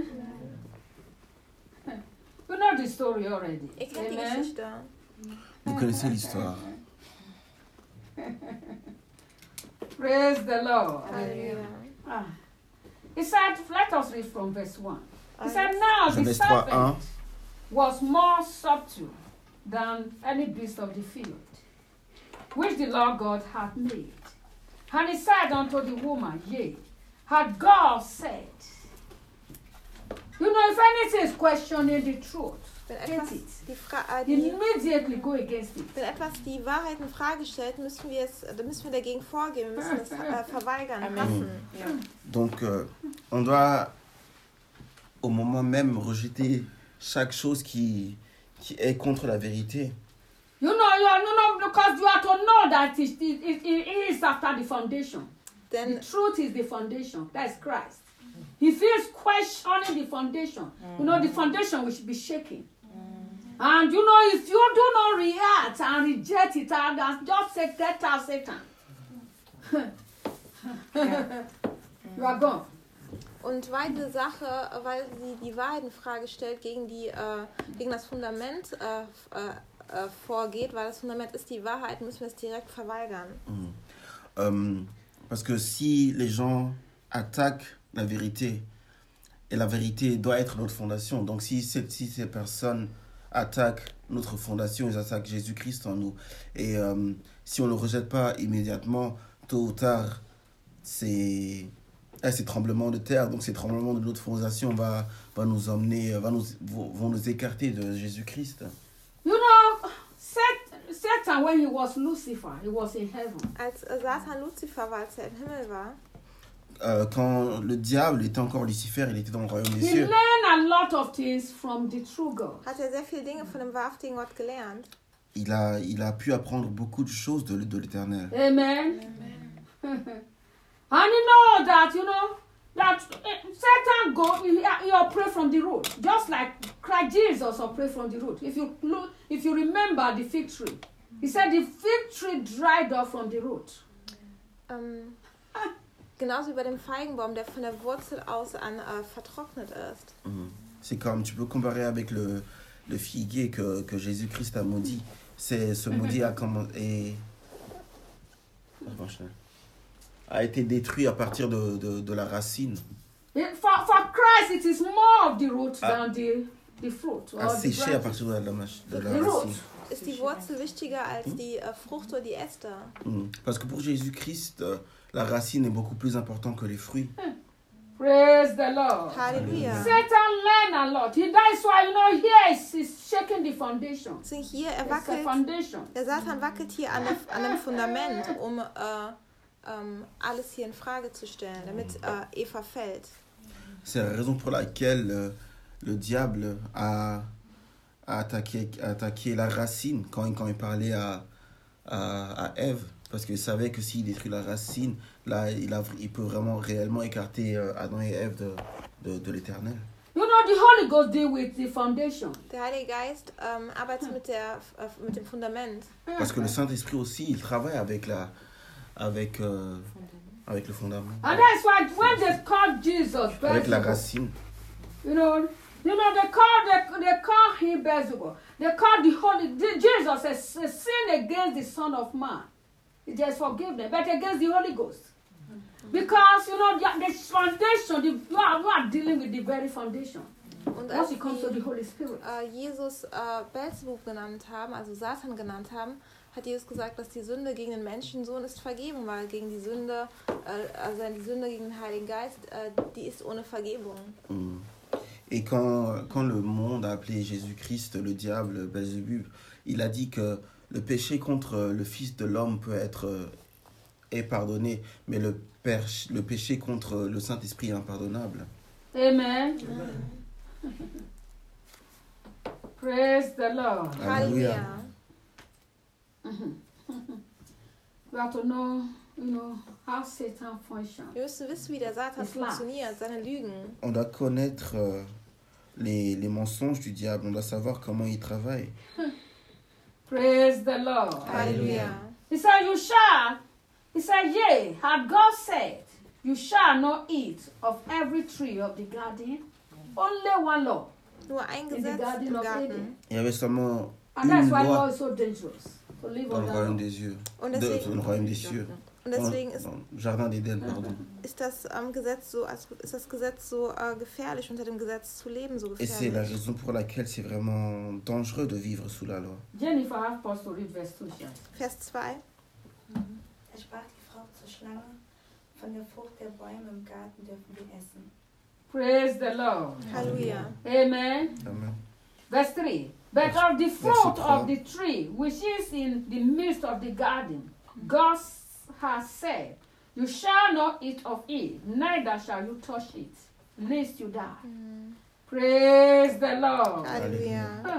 Speaker 1: You know the story already.
Speaker 2: Ihr kennt die
Speaker 1: Amen.
Speaker 2: Geschichte.
Speaker 4: Vous connaissez l'histoire.
Speaker 1: Praise the Lord.
Speaker 2: Halleluja.
Speaker 1: Ah. He said, let us read from verse one. He said, now the
Speaker 4: Genèse trois, un.
Speaker 1: serpent was more subtle than any beast of the field, which the Lord God had made. And he said unto the woman, yea, had God said. You know, if anything is questioning the truth,
Speaker 2: Wenn
Speaker 1: hate
Speaker 2: etwas,
Speaker 1: it.
Speaker 2: die Fra äh, die,
Speaker 1: Immediately go against it.
Speaker 2: wenn etwas die Wahrheit in Frage stellt, müssen wir, es, äh, müssen wir dagegen vorgehen. Wir müssen es äh, verweigern,
Speaker 3: Amen.
Speaker 2: hassen.
Speaker 3: Ja.
Speaker 4: Donc, euh, on doit, au moment même, rejeter chaque chose qui, qui est contre la vérité.
Speaker 1: You know, you are, no, no, because you have to know that it, it, it, it is after the foundation. The
Speaker 2: Denn
Speaker 1: truth is the foundation. That is Christ. If he is questioning the foundation, you know, the foundation will be shaking. And you know, if you do not react and reject it, and just say, get out, Satan. You are gone.
Speaker 2: Und weil diese Sache, äh, weil sie die Wahrheit in Frage stellt, gegen, die, äh, gegen das Fundament äh, f- äh, äh, vorgeht, weil das Fundament ist die Wahrheit, müssen wir es direkt verweigern.
Speaker 4: Euh, parce que si les gens attaquent la vérité, et la vérité doit être notre fondation, donc si, ces- si ces personnes attaquent notre fondation, ils attaquent Jésus-Christ en nous, et euh, si on ne le rejette pas immédiatement, tôt ou tard, c'est... eh, ces tremblements de terre, donc ces tremblements de notre fondation va, va nous emmener, va nous, vont vont nous écarter de Jésus-Christ.
Speaker 1: You know, Sat- Satan, when he was Lucifer, he was in heaven.
Speaker 2: Als äh, Satan Luzifer war, als er im Himmel war,
Speaker 4: Euh, quand le diable était encore Lucifer, il était dans le royaume des
Speaker 1: He
Speaker 4: cieux.
Speaker 1: learned a lot of things from the true God.
Speaker 2: hat er sehr viele Dinge von dem wahrhaftigen Gott gelernt.
Speaker 4: Il a, il a pu apprendre beaucoup de choses de, de l'Éternel.
Speaker 1: Amen. And you know that, you know, that uh, Satan go, he, he operate from the root, just like Christ Jesus operate from the root. If you look, if you remember the fig tree, he said the fig tree dried up from the root.
Speaker 2: Ähm, genauso wie bei dem Feigenbaum, der von der Wurzel aus an äh, vertrocknet ist.
Speaker 4: Mhm. C'est comme, tu peux comparer avec le, le figuier que, que Jésus-Christ a maudit. C'est, ce maudit a, commencé, a été détruit à partir de, de, de la racine,
Speaker 1: It- For, for Christ, it is more of the root
Speaker 4: Ah.
Speaker 1: than the, the fruit. Or
Speaker 4: a
Speaker 1: the
Speaker 4: séché à
Speaker 1: branches.
Speaker 4: partir de la, de la
Speaker 1: The root.
Speaker 4: racine.
Speaker 2: Ist die Wurzel wichtiger als die äh, Frucht oder die Äste?
Speaker 4: Mhm. Parce que pour Jésus-Christ, euh, la racine est beaucoup plus importante que les fruits.
Speaker 1: Praise the Lord.
Speaker 2: Halleluja.
Speaker 1: Satan learned a lot. He, that is why, you know, here is he's shaking the foundation.
Speaker 2: Deswegen hier, er
Speaker 1: It's a
Speaker 2: wackelt,
Speaker 1: foundation.
Speaker 2: der Satan wackelt hier an, der, an dem Fundament, um, äh, ähm, alles hier in Frage zu stellen, damit äh, Eva fällt.
Speaker 4: C'est la raison pour laquelle euh, le diable a, a, attaqué, a attaqué la racine quand, quand il parlait à, à, à Ève, parce qu'il savait que s'il détruit la racine, là, il, a, il peut vraiment réellement écarter euh, Adam et Ève de, de, de l'Éternel.
Speaker 1: You know, the Holy Ghost deal with the foundation.
Speaker 2: Der Heilige Geist ähm, arbeitet mit, der, äh, mit dem Fundament.
Speaker 4: Parce que le Saint-Esprit aussi, il travaille avec, la, avec, euh, avec le fondament,
Speaker 1: And that's why when they called Jesus
Speaker 4: avec la
Speaker 1: Beelzebub,
Speaker 4: racine.
Speaker 1: you know, you know, they call they, they call him Beelzebub. They call the Holy the, Jesus a, a sin against the Son of Man. It just forgiveness, but against the Holy Ghost. Because you know the, the foundation, the, you, are, you are dealing with the very foundation.
Speaker 2: Und
Speaker 1: Once
Speaker 2: als
Speaker 1: it comes to the
Speaker 2: sie
Speaker 1: Holy Spirit.
Speaker 2: äh, Jesus äh, Beelzebub genannt haben, also Satan genannt haben, hat Jesus gesagt, dass die Sünde gegen den Menschensohn ist vergeben, weil gegen die Sünde, äh, also die Sünde gegen den Heiligen Geist, äh, die ist ohne Vergebung.
Speaker 4: Mm. Et quand, quand le monde a appelé Jésus-Christ le diable, Belzébub, il a dit que le péché contre le Fils de l'homme peut être euh, est pardonné, mais le, perche, le péché contre le Saint-Esprit est impardonnable.
Speaker 1: Amen. Praise the Lord.
Speaker 4: Alléluia.
Speaker 1: You have to know, you know, how Satan functions.
Speaker 2: Wir müssen wissen, wie der Satan
Speaker 1: Ist wahr.
Speaker 2: funktioniert, seine Lügen.
Speaker 4: On doit connaître euh, les, les mensonges du diable, on doit savoir comment il travaille.
Speaker 1: Praise the Lord.
Speaker 2: Halleluja.
Speaker 1: He said, you shall, he said, yea, had God said, you shall not eat of every tree of the garden. Only one law.
Speaker 2: Nur ein
Speaker 1: In the
Speaker 2: Gesetz
Speaker 1: Garden
Speaker 2: im
Speaker 1: of
Speaker 2: Garten.
Speaker 1: Eden.
Speaker 4: Il y avait seulement
Speaker 1: And that's
Speaker 4: une
Speaker 1: why law
Speaker 4: loi
Speaker 1: is so dangerous. To live
Speaker 4: dans
Speaker 1: on
Speaker 4: le
Speaker 1: that
Speaker 4: royaume
Speaker 1: law.
Speaker 4: des yeux,
Speaker 2: Und
Speaker 4: de,
Speaker 2: deswegen,
Speaker 4: dans le royaume des cieux,
Speaker 2: und
Speaker 4: dans,
Speaker 2: deswegen ist,
Speaker 4: dans le jardin d'Éden, pardon.
Speaker 2: ist das ähm, Gesetz so, als, ist das Gesetz so äh, gefährlich, unter dem Gesetz zu leben so
Speaker 4: Et c'est la
Speaker 2: gefährlich.
Speaker 4: raison pour laquelle c'est vraiment dangereux de vivre sous la loi.
Speaker 1: Jennifer, help us to read verse two. Shall.
Speaker 2: Vers zwei.
Speaker 6: Er sprach die Frau zur Schlange, von der Frucht der Bäume im Garten dürfen wir essen.
Speaker 1: Praise the Lord.
Speaker 2: Halleluja.
Speaker 1: Amen.
Speaker 4: Amen.
Speaker 1: Verse three. But
Speaker 4: Verse-
Speaker 1: of the
Speaker 4: verse
Speaker 1: fruit
Speaker 4: three.
Speaker 1: of the tree which is in the midst of the garden, God has said, you shall not eat of it, neither shall you touch it, lest you die. Praise the Lord.
Speaker 2: Halleluja.
Speaker 1: Huh.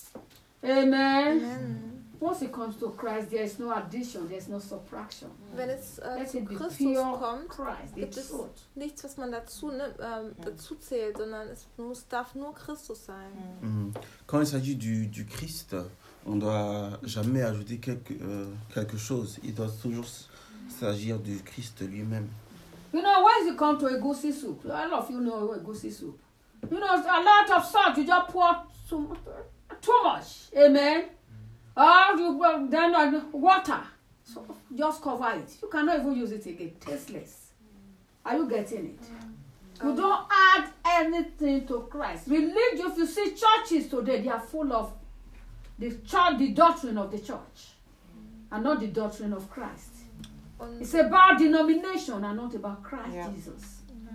Speaker 1: Amen.
Speaker 2: Amen.
Speaker 1: Once it comes to Christ, there is no addition, there is no subtraction.
Speaker 2: Wenn es äh,
Speaker 1: Let
Speaker 2: zu
Speaker 1: it be
Speaker 2: Christus
Speaker 1: pure
Speaker 2: kommt,
Speaker 1: Christ, the
Speaker 2: gibt es
Speaker 1: truth.
Speaker 2: nichts, was man dazu, nimmt, ähm, dazu zählt, sondern es muss, darf nur Christus sein.
Speaker 4: Mhm. Quand il s'agit du, du Christ, on ne doit jamais ajouter quelque, euh, quelque chose. Il doit toujours s- s'agir du Christ lui-même.
Speaker 1: You know, when you come to a goosey soup, a lot of you know a goosey soup. You know, a lot of salt, you just pour too, too much. Amen. Or you well, then uh, water, so just cover it. You cannot even use it again. Tasteless. Are you getting it? You don't add anything to Christ. Religion, if you see churches today, they are full of the church, the doctrine of the church, and not the doctrine of Christ.
Speaker 2: Und,
Speaker 1: It's about denomination and not about Christ
Speaker 3: Yeah.
Speaker 1: Jesus.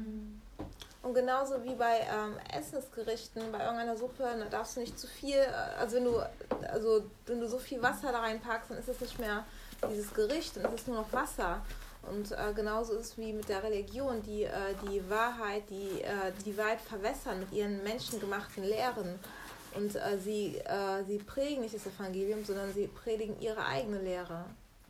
Speaker 2: und genauso wie bei ähm, Essensgerichten, bei irgendeiner Suppe, da darfst du nicht zu viel, äh, also wenn du, also wenn du so viel Wasser da reinpackst, dann ist es nicht mehr dieses Gericht, dann ist es nur noch Wasser. Und äh, genauso ist es wie mit der Religion, die äh, die Wahrheit, die äh, die Wahrheit verwässern mit ihren menschengemachten Lehren. Und äh, sie, äh, sie predigen nicht das Evangelium, sondern sie predigen ihre eigene Lehre.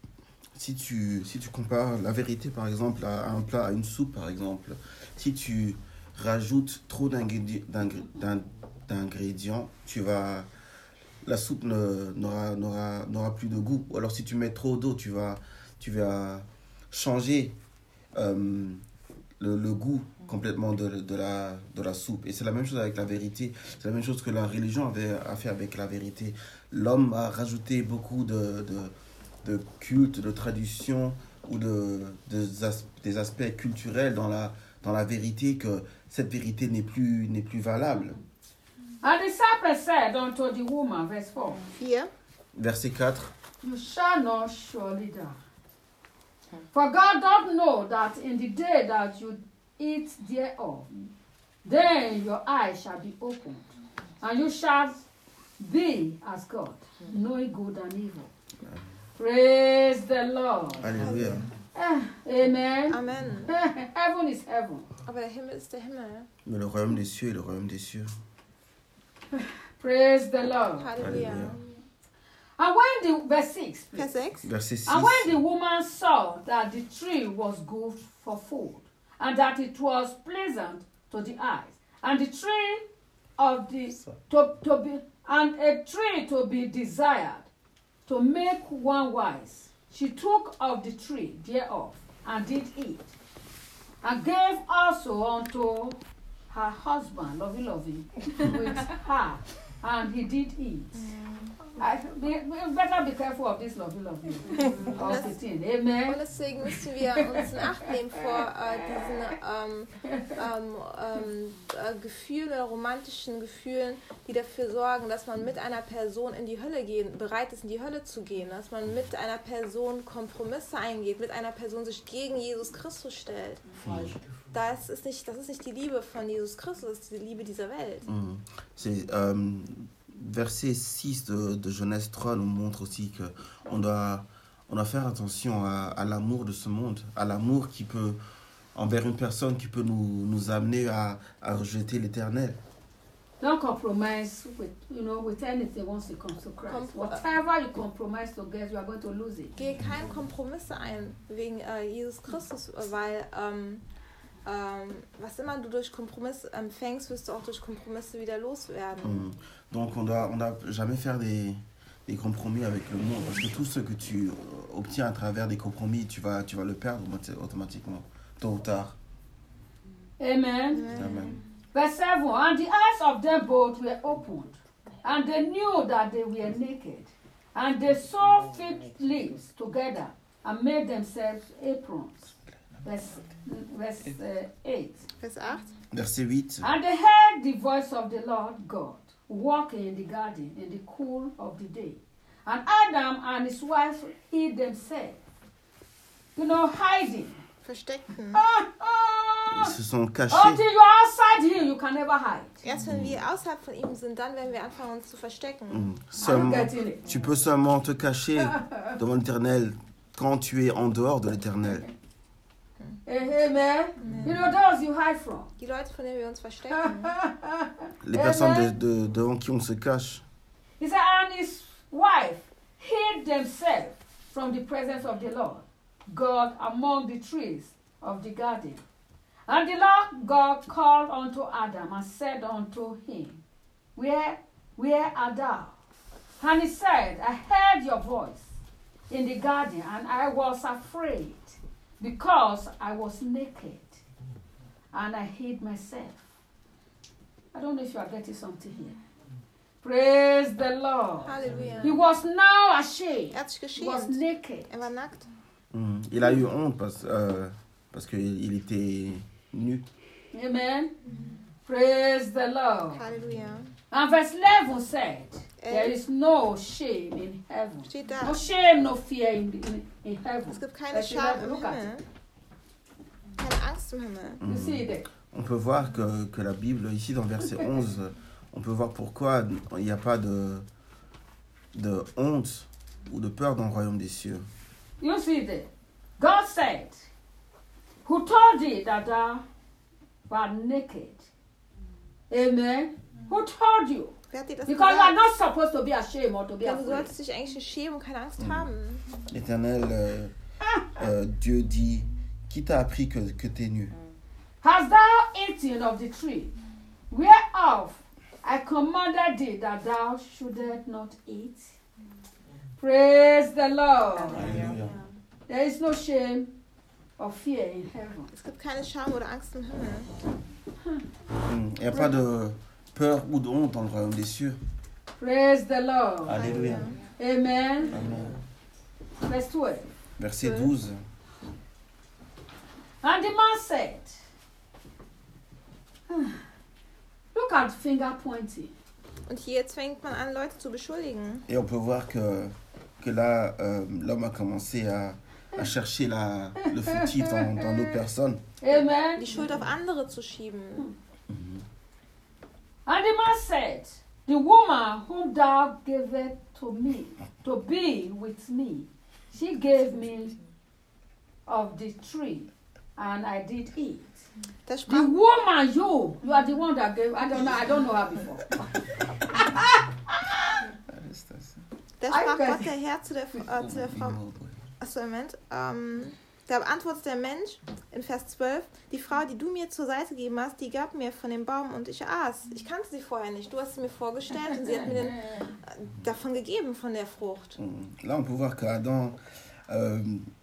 Speaker 4: Si tu, si tu compares la vérité, par exemple, à un plat, à une soupe, par exemple, si tu rajoutes trop d'ingrédi- d'ingré- d'in- d'ingrédients, tu vas, la soupe ne- n'aura, n'aura, n'aura plus de goût. Ou alors si tu mets trop d'eau, tu vas, tu vas changer euh, le, le goût complètement de, de, la, de la soupe. Et c'est la même chose avec la vérité. C'est la même chose que la religion avait a fait avec la vérité. L'homme a rajouté beaucoup de... de de culte, de tradition ou de, de as- des aspects culturels dans la, dans la vérité, que cette vérité n'est plus, n'est plus valable.
Speaker 1: And the serpent said unto the woman, verse four,
Speaker 2: vier.
Speaker 4: Verset quatre.
Speaker 1: you shall not surely die. For God doth know that in the day that you eat thereof, then your eyes shall be opened, and you shall be as God, knowing good and evil. Praise the Lord.
Speaker 4: Alléluia.
Speaker 1: Ah, amen.
Speaker 2: Amen.
Speaker 1: Heaven is heaven.
Speaker 2: Aber der Himmel ist der Himmel.
Speaker 4: Mais le royaume des cieux est le royaume des cieux.
Speaker 1: Praise the Lord.
Speaker 2: Halleluja.
Speaker 4: Halleluja.
Speaker 1: And when the verse six,
Speaker 2: Vers sechs.
Speaker 4: Verset six.
Speaker 1: and when the woman saw that the tree was good for food, and that it was pleasant to the eyes, and the tree of the to, to be and a tree to be desired, to make one wise, she took of the tree thereof and did eat, and gave also unto her husband, lovey lovey, with her, and he did eat. I, be, be- better be careful of this lovey lovey of the thing.
Speaker 2: Und
Speaker 1: Amen.
Speaker 2: deswegen müssen wir uns in Acht nehmen vor äh, diesen ähm, ähm, ähm, äh, Gefühlen oder romantischen Gefühlen, die dafür sorgen, dass man mit einer Person in die Hölle gehen, bereit ist, in die Hölle zu gehen, dass man mit einer Person Kompromisse eingeht, mit einer Person sich gegen Jesus Christus stellt. Das ist nicht, das ist nicht die Liebe von Jesus Christus, das ist die Liebe dieser Welt.
Speaker 4: Mhm. C'est, euh, verset six de, de Genèse trois nous montre aussi qu'on doit, on doit faire attention à, à l'amour de ce monde, à l'amour qui peut, envers une personne qui peut nous, nous amener à, à rejeter l'éternel.
Speaker 1: Don't compromise with you know with anything once you come to Christ.
Speaker 2: Comp-
Speaker 1: Whatever you compromise to get, you are going to lose it.
Speaker 2: Gehe keine Kompromisse ein wegen äh, Jesus Christus, weil ähm, ähm, was immer du durch Kompromisse empfängst, wirst du auch durch Kompromisse wieder loswerden.
Speaker 4: Mhm. Donc on doit, on doit jamais faire des, des compromis avec le monde, parce que tout ce que tu obtiens à travers des compromis, tu vas, tu vas le perdre automati- automatiquement, tôt ou tard.
Speaker 1: Amen.
Speaker 4: Amen.
Speaker 1: Verse seven. And the eyes of them both were opened, and they knew that they were naked, and they sewed fig leaves together and made themselves aprons. Verse, verse uh, eight.
Speaker 2: Vers acht.
Speaker 4: Verset huit.
Speaker 1: And they heard the voice of the Lord God walking in the garden in the cool of the day. And Adam and his wife hid themselves. You know, hiding.
Speaker 2: Versteckten.
Speaker 1: Ah,
Speaker 4: Ils
Speaker 1: ah.
Speaker 4: se sont cachés.
Speaker 1: Until you're outside him, you can never hide.
Speaker 2: Erst wenn wir außerhalb von ihm sind, dann werden wir anfangen, uns zu verstecken.
Speaker 4: Mhm.
Speaker 1: Are you
Speaker 4: Seulement,
Speaker 1: getting it?
Speaker 4: tu peux seulement te cacher devant l'éternel quand tu es en dehors de l'éternel.
Speaker 1: Eh, Amen. You know those you hide from.
Speaker 2: Die Leute, von denen wir uns verstecken.
Speaker 4: Les personnes de, de- devant qui on se cache.
Speaker 1: He said, and his wife hid themselves from the presence of the Lord God among the trees of the garden. And the Lord God called unto Adam and said unto him, Where, where art thou? And he said, I heard your voice in the garden, and I was afraid, because I was naked, and I hid myself. I don't know if you are getting something here. Praise the Lord.
Speaker 2: Halleluja.
Speaker 1: He was now ashamed.
Speaker 2: Er hat sich
Speaker 1: He was
Speaker 2: geschämt.
Speaker 1: naked.
Speaker 2: Er war nackt.
Speaker 4: Mhm. Il a eu honte parce, euh, parce qu'il il était nu.
Speaker 1: Amen. Praise the Lord.
Speaker 2: Halleluja.
Speaker 1: And verse eleven said, There
Speaker 2: Elf
Speaker 1: is no shame in heaven.
Speaker 2: steht da.
Speaker 1: No shame, no fear in, in, in heaven.
Speaker 2: Es gibt keine
Speaker 1: Verse
Speaker 2: Scham
Speaker 1: eleven,
Speaker 2: im
Speaker 1: look at
Speaker 2: Himmel.
Speaker 1: it.
Speaker 2: Keine Angst im Himmel.
Speaker 1: You see it?
Speaker 4: On peut voir que, que la Bible, ici dans verset onze, on peut voir pourquoi il n'y a pas de, de honte ou de peur dans le royaume des cieux.
Speaker 1: You see it? God said, Who told thee that thou wert naked? Amen. Who told you?
Speaker 2: Wer hat dir das
Speaker 1: Because you are
Speaker 2: gesagt?
Speaker 1: not supposed to be ashamed or to be
Speaker 2: Ja, du
Speaker 1: afraid.
Speaker 2: solltest dich eigentlich nicht schämen und keine Angst haben.
Speaker 4: L'Éternel, euh, euh, Dieu dit, qui t'a appris que, que tu es nu?
Speaker 1: Hast thou eaten of the tree, whereof I commanded thee that thou shouldest not eat? Praise the Lord.
Speaker 4: Alléluia.
Speaker 1: There is no shame or fear in heaven.
Speaker 2: Es gibt keine Scham oder Angst im Himmel.
Speaker 4: Mhm. Il n'y a pas de peur ou de honte dans le royaume des cieux.
Speaker 1: Praise the Lord.
Speaker 4: Alléluia.
Speaker 1: Amen.
Speaker 4: Amen.
Speaker 1: Verse twelve.
Speaker 4: Verset douze.
Speaker 1: And the man said, Look at finger pointing.
Speaker 2: Und hier jetzt fängt man an, Leute zu beschuldigen.
Speaker 4: Et on peut voir que, que là, euh, l'homme a commencé à, à chercher la, le fautif dans, dans d'autres personnes.
Speaker 1: Amen.
Speaker 2: Die Schuld auf andere zu schieben.
Speaker 1: And the man said, The woman whom thou gavest to me, to be with me, she gave me of the tree, and I did eat.
Speaker 2: Da
Speaker 1: The
Speaker 2: sprach,
Speaker 1: woman, you, you are the one that gave. I don't know. I don't know her before.
Speaker 2: da
Speaker 1: I
Speaker 2: sprach
Speaker 1: guess-
Speaker 2: Gott der Herr zu der, äh, zu der Frau. Achso, Moment. Ähm, da antwortet der Mensch in Vers zwölf, die Frau, die du mir zur Seite gegeben hast, die gab mir von dem Baum und ich aß. Ich kannte sie vorher nicht. Du hast sie mir vorgestellt und sie hat mir den, äh, davon gegeben, von der Frucht.
Speaker 4: Là, on peut voir qu'Adam euh,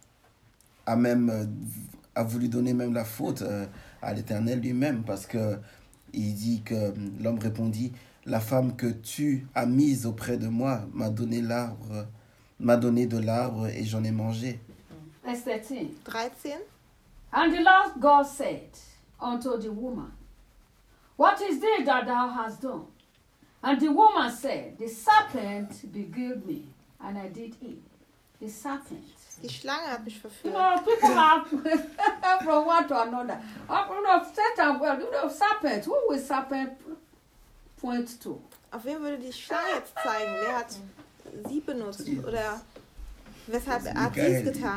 Speaker 4: a même euh, a voulu donner même la faute euh, à l'Éternel lui-même, parce que il dit que euh, l'homme répondit, la femme que tu as mise auprès de moi m'a donné l'arbre, m'a donné de l'arbre et j'en ai mangé.
Speaker 1: Verse thirteen.
Speaker 2: dreizehn.
Speaker 1: And the Lord God said unto the woman, What is this that thou hast done? And the woman said, The serpent beguiled me, and I did eat. The serpent.
Speaker 2: Die Schlange hat mich
Speaker 1: You
Speaker 2: verführt.
Speaker 1: know, people have from one to another. Uh, You know, Satan, well, you know, serpent. Who will serpent point to?
Speaker 2: Auf wen würde die Schlange jetzt zeigen? Wer hat sie benutzt? Oder weshalb hat sie es getan?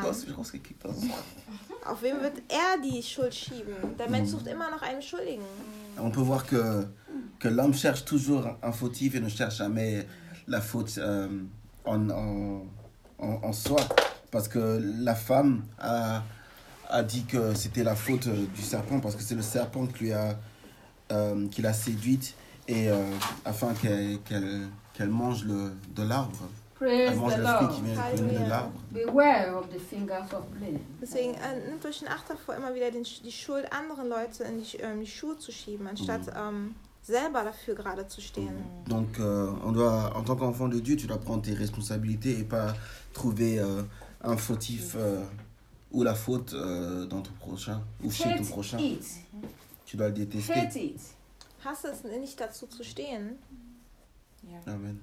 Speaker 2: Auf wen wird er die Schuld schieben? Der Mensch sucht immer nach einem Schuldigen.
Speaker 4: On peut voir que, que l'homme cherche toujours un fautif et ne cherche jamais la faute euh, en, en, en, en soi. Parce que la femme a, a dit que c'était la faute du serpent, parce que c'est le serpent qui, lui a, euh, qui l'a séduite et, euh, afin qu'elle, qu'elle, qu'elle mange le, de l'arbre.
Speaker 1: Praise
Speaker 4: Elle mange
Speaker 1: the
Speaker 4: le fruit
Speaker 1: Lord.
Speaker 4: qui vient, qui vient
Speaker 2: Halleluja.
Speaker 4: de l'arbre.
Speaker 1: Beware of the fingers of blame.
Speaker 2: Deswegen äh, nimmt euch in Acht davor, immer wieder den, die Schuld anderer Leute in die, ähm, die Schuhe zu schieben, anstatt ähm, selber dafür gerade zu stehen.
Speaker 4: Donc, euh, on doit, en tant qu'enfant de Dieu, tu dois prendre tes responsabilités et pas trouver euh, un fautif euh, ou la faute euh, dans ton prochain ou chez ton
Speaker 1: Hate
Speaker 4: prochain.
Speaker 1: it.
Speaker 4: Tu dois le détester.
Speaker 1: Hate it.
Speaker 2: Hasse es nicht dazu zu stehen.
Speaker 4: Amen.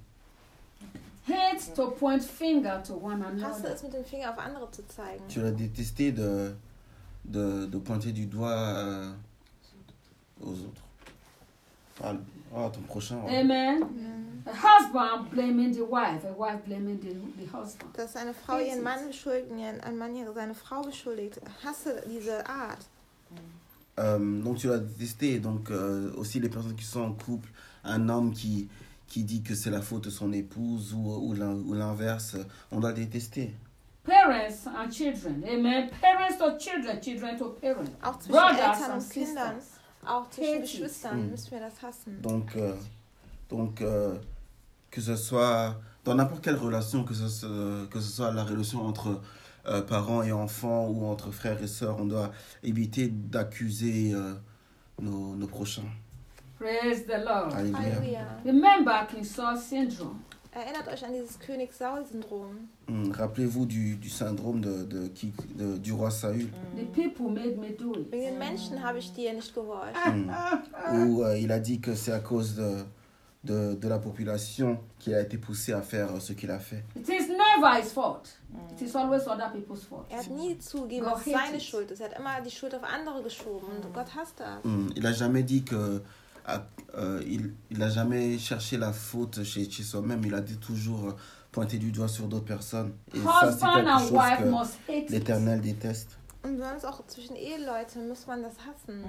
Speaker 1: Hate to point finger to one
Speaker 2: Hasse
Speaker 1: another.
Speaker 2: es mit dem Finger auf andere zu zeigen.
Speaker 4: Tu dois détester de, de, de pointer du doigt euh, aux autres. Ah, ah, ton prochain. ouais.
Speaker 1: Amen. A husband blaming the wife, a wife blaming the, the husband.
Speaker 2: Dass eine Frau ihren Mann beschuldigt, ein Mann ihre- seine Frau beschuldigt. Hasse diese Art.
Speaker 4: Euh, donc tu dois détester donc euh, aussi les personnes qui sont en couple, un homme qui, qui dit que c'est la faute de son épouse ou, ou, l'in- ou l'inverse, on doit détester.
Speaker 1: Parents and children. Amen. Parents to children, children to parents.
Speaker 2: Auch zwischen
Speaker 1: Brothers
Speaker 2: Eltern
Speaker 1: and
Speaker 2: und Kindern,
Speaker 1: sisters.
Speaker 2: auch zwischen
Speaker 1: Hate it.
Speaker 2: Geschwistern
Speaker 4: Mhm.
Speaker 2: müssen wir das hassen.
Speaker 4: Donc, euh, donc euh, que ce soit dans n'importe quelle relation, que ce, soit- que ce soit la relation entre euh, parents et enfants ou entre frères et sœurs, on doit éviter d'accuser euh, nos, nos prochains.
Speaker 1: Praise the Lord.
Speaker 4: Alléluia.
Speaker 2: Halleluja.
Speaker 1: Remember King Saul syndrome.
Speaker 2: Erinnert euch an dieses König-Saul-Syndrom.
Speaker 4: Hum, Rappelez-vous du, du syndrome de, de, qui- de- du roi Saül,
Speaker 1: The people made me do it.
Speaker 2: Wegen den Menschen habe ich dir nicht gehorcht.
Speaker 4: hum, où euh, il a dit que c'est à cause de, de, de la population qu'il a été poussé à faire euh, ce qu'il a fait.
Speaker 1: It is never his fault. It is always other people's fault.
Speaker 2: Er hat nie zugegeben,
Speaker 1: Gott
Speaker 2: dass es seine
Speaker 1: hates it.
Speaker 2: Schuld ist. Er hat immer die Schuld auf andere geschoben. Und Gott hasst das.
Speaker 4: Hum, Il n'a jamais dit que. à- euh, il il n'a jamais cherché la faute chez, chez soi-même. Il a dit toujours euh, pointer du doigt sur d'autres personnes. Et ça, c'est
Speaker 1: Husband
Speaker 4: quelque
Speaker 1: and
Speaker 4: chose
Speaker 1: wife
Speaker 4: que
Speaker 1: must hate it.
Speaker 4: l'Éternel déteste.
Speaker 2: Und sonst auch zwischen Eheleuten muss man das hassen.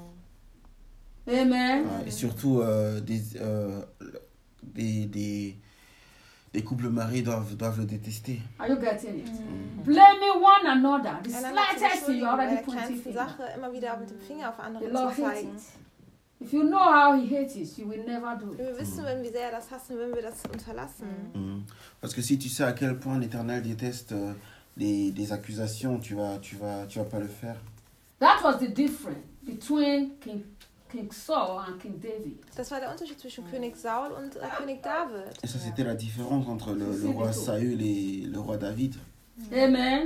Speaker 1: Amen.
Speaker 4: Ah, et surtout, euh, des, euh, des, des, des couples mariés doivent, doivent le détester.
Speaker 1: Are you getting it? Blaming one another. The
Speaker 2: Einander zu
Speaker 1: slightest thing,
Speaker 2: beschuldigen,
Speaker 1: you
Speaker 2: bei
Speaker 1: already
Speaker 2: der
Speaker 1: pointing
Speaker 2: kleinsten
Speaker 1: finger.
Speaker 2: Sache immer wieder mit dem Finger auf
Speaker 1: The
Speaker 2: andere
Speaker 1: Lord
Speaker 2: zu
Speaker 1: hates
Speaker 2: zeigen.
Speaker 1: it. If you know how he hates it, you will never do
Speaker 2: Wenn
Speaker 1: it.
Speaker 2: wir wissen, wenn wir sehr das hassen, wenn wir das unterlassen.
Speaker 4: Hum. Parce que si tu sais à quel point l'Éternel déteste euh, les, les accusations, tu vas, tu vas, tu vas pas le faire.
Speaker 1: That was the difference between King, King Saul and King David.
Speaker 2: Das war der Unterschied zwischen König Saul und äh, König David.
Speaker 4: Et ça, c'était la différence entre le, le roi Saül et le roi David.
Speaker 1: Amen.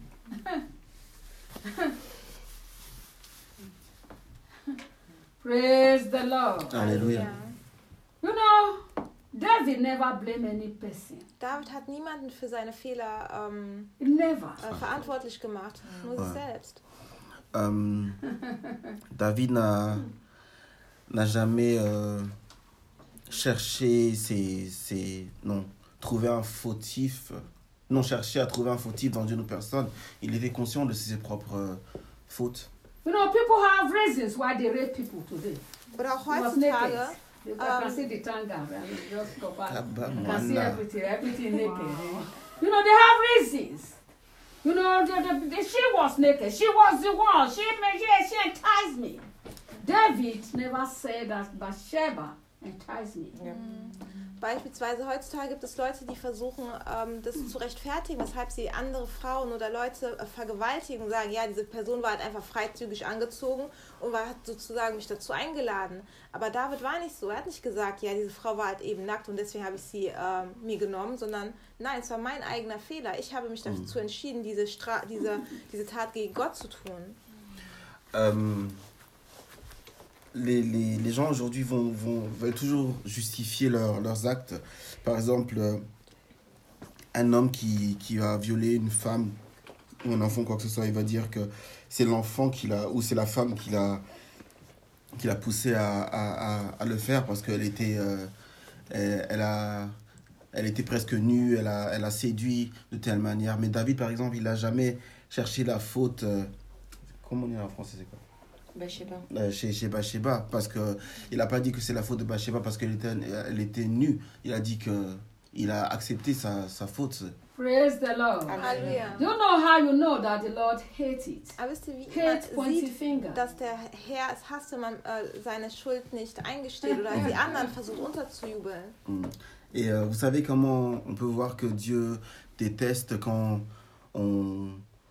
Speaker 1: Praise the Lord.
Speaker 4: Alléluia.
Speaker 1: You know, David never blamed any person.
Speaker 2: David hat niemanden für seine Fehler ähm,
Speaker 1: Never.
Speaker 2: äh, verantwortlich gemacht, nur sich selbst.
Speaker 4: Euh, David n'a n'a jamais euh, cherché ses, ses non trouvé un fautif non cherché à trouver un fautif dans une autre personne. Il était conscient de ses propres euh, fautes.
Speaker 1: You know, people have reasons why they rape people today.
Speaker 2: Oder auch
Speaker 1: He was
Speaker 2: heutzutage,
Speaker 1: naked. You
Speaker 2: um,
Speaker 1: can see the tanga. I mean, just go back.
Speaker 4: Kaba
Speaker 1: You can see
Speaker 4: mwana.
Speaker 1: everything, everything naked. You know, they have reasons. You know, the, the, the, she was naked. She was the one. She made, she, she enticed me. David never said that Bathsheba enticed me.
Speaker 3: Ja.
Speaker 2: Beispielsweise heutzutage gibt es Leute, die versuchen, ähm, das zu rechtfertigen, weshalb sie andere Frauen oder Leute äh, vergewaltigen und sagen, ja, diese Person war halt einfach freizügig angezogen und war, hat sozusagen mich dazu eingeladen. Aber David war nicht so. Er hat nicht gesagt, ja, diese Frau war halt eben nackt und deswegen habe ich sie ähm, mir genommen, sondern nein, es war mein eigener Fehler. Ich habe mich dazu entschieden, diese, Stra- diese, diese Tat gegen Gott zu tun.
Speaker 4: Euh, les, les, les gens aujourd'hui vont, vont, veulent toujours justifier leur, leurs actes. Par exemple, euh, un homme qui, qui va violer une femme ou un enfant, quoi que ce soit, il va dire que c'est l'enfant qui l'a, ou c'est la femme qui l'a, qui l'a poussé à, à, à, à le faire parce qu'elle était, euh, elle, elle, a, elle était presque nue, elle a, elle a séduit de telle manière. Mais David, par exemple, il n'a jamais cherché la faute. Euh, comment on dit en français, c'est quoi?
Speaker 3: Bathsheba.
Speaker 4: Euh, chez, chez Bathsheba, parce que il n'a pas dit que c'est la faute de Bathsheba parce qu'elle était, elle était nue. Il a dit que il a accepté sa, sa faute.
Speaker 1: Praise the Lord.
Speaker 2: Halleluja.
Speaker 1: Do you know how you know that the Lord hates it?
Speaker 2: Aber wisst ihr, wie man
Speaker 1: Hate pointy
Speaker 2: sieht,
Speaker 1: finger.
Speaker 2: dass der Herr es hasst, wenn man äh, seine Schuld nicht eingesteht oder die anderen versucht unterzujubeln?
Speaker 4: Mm. Et euh, vous savez comment on peut voir que Dieu déteste quand on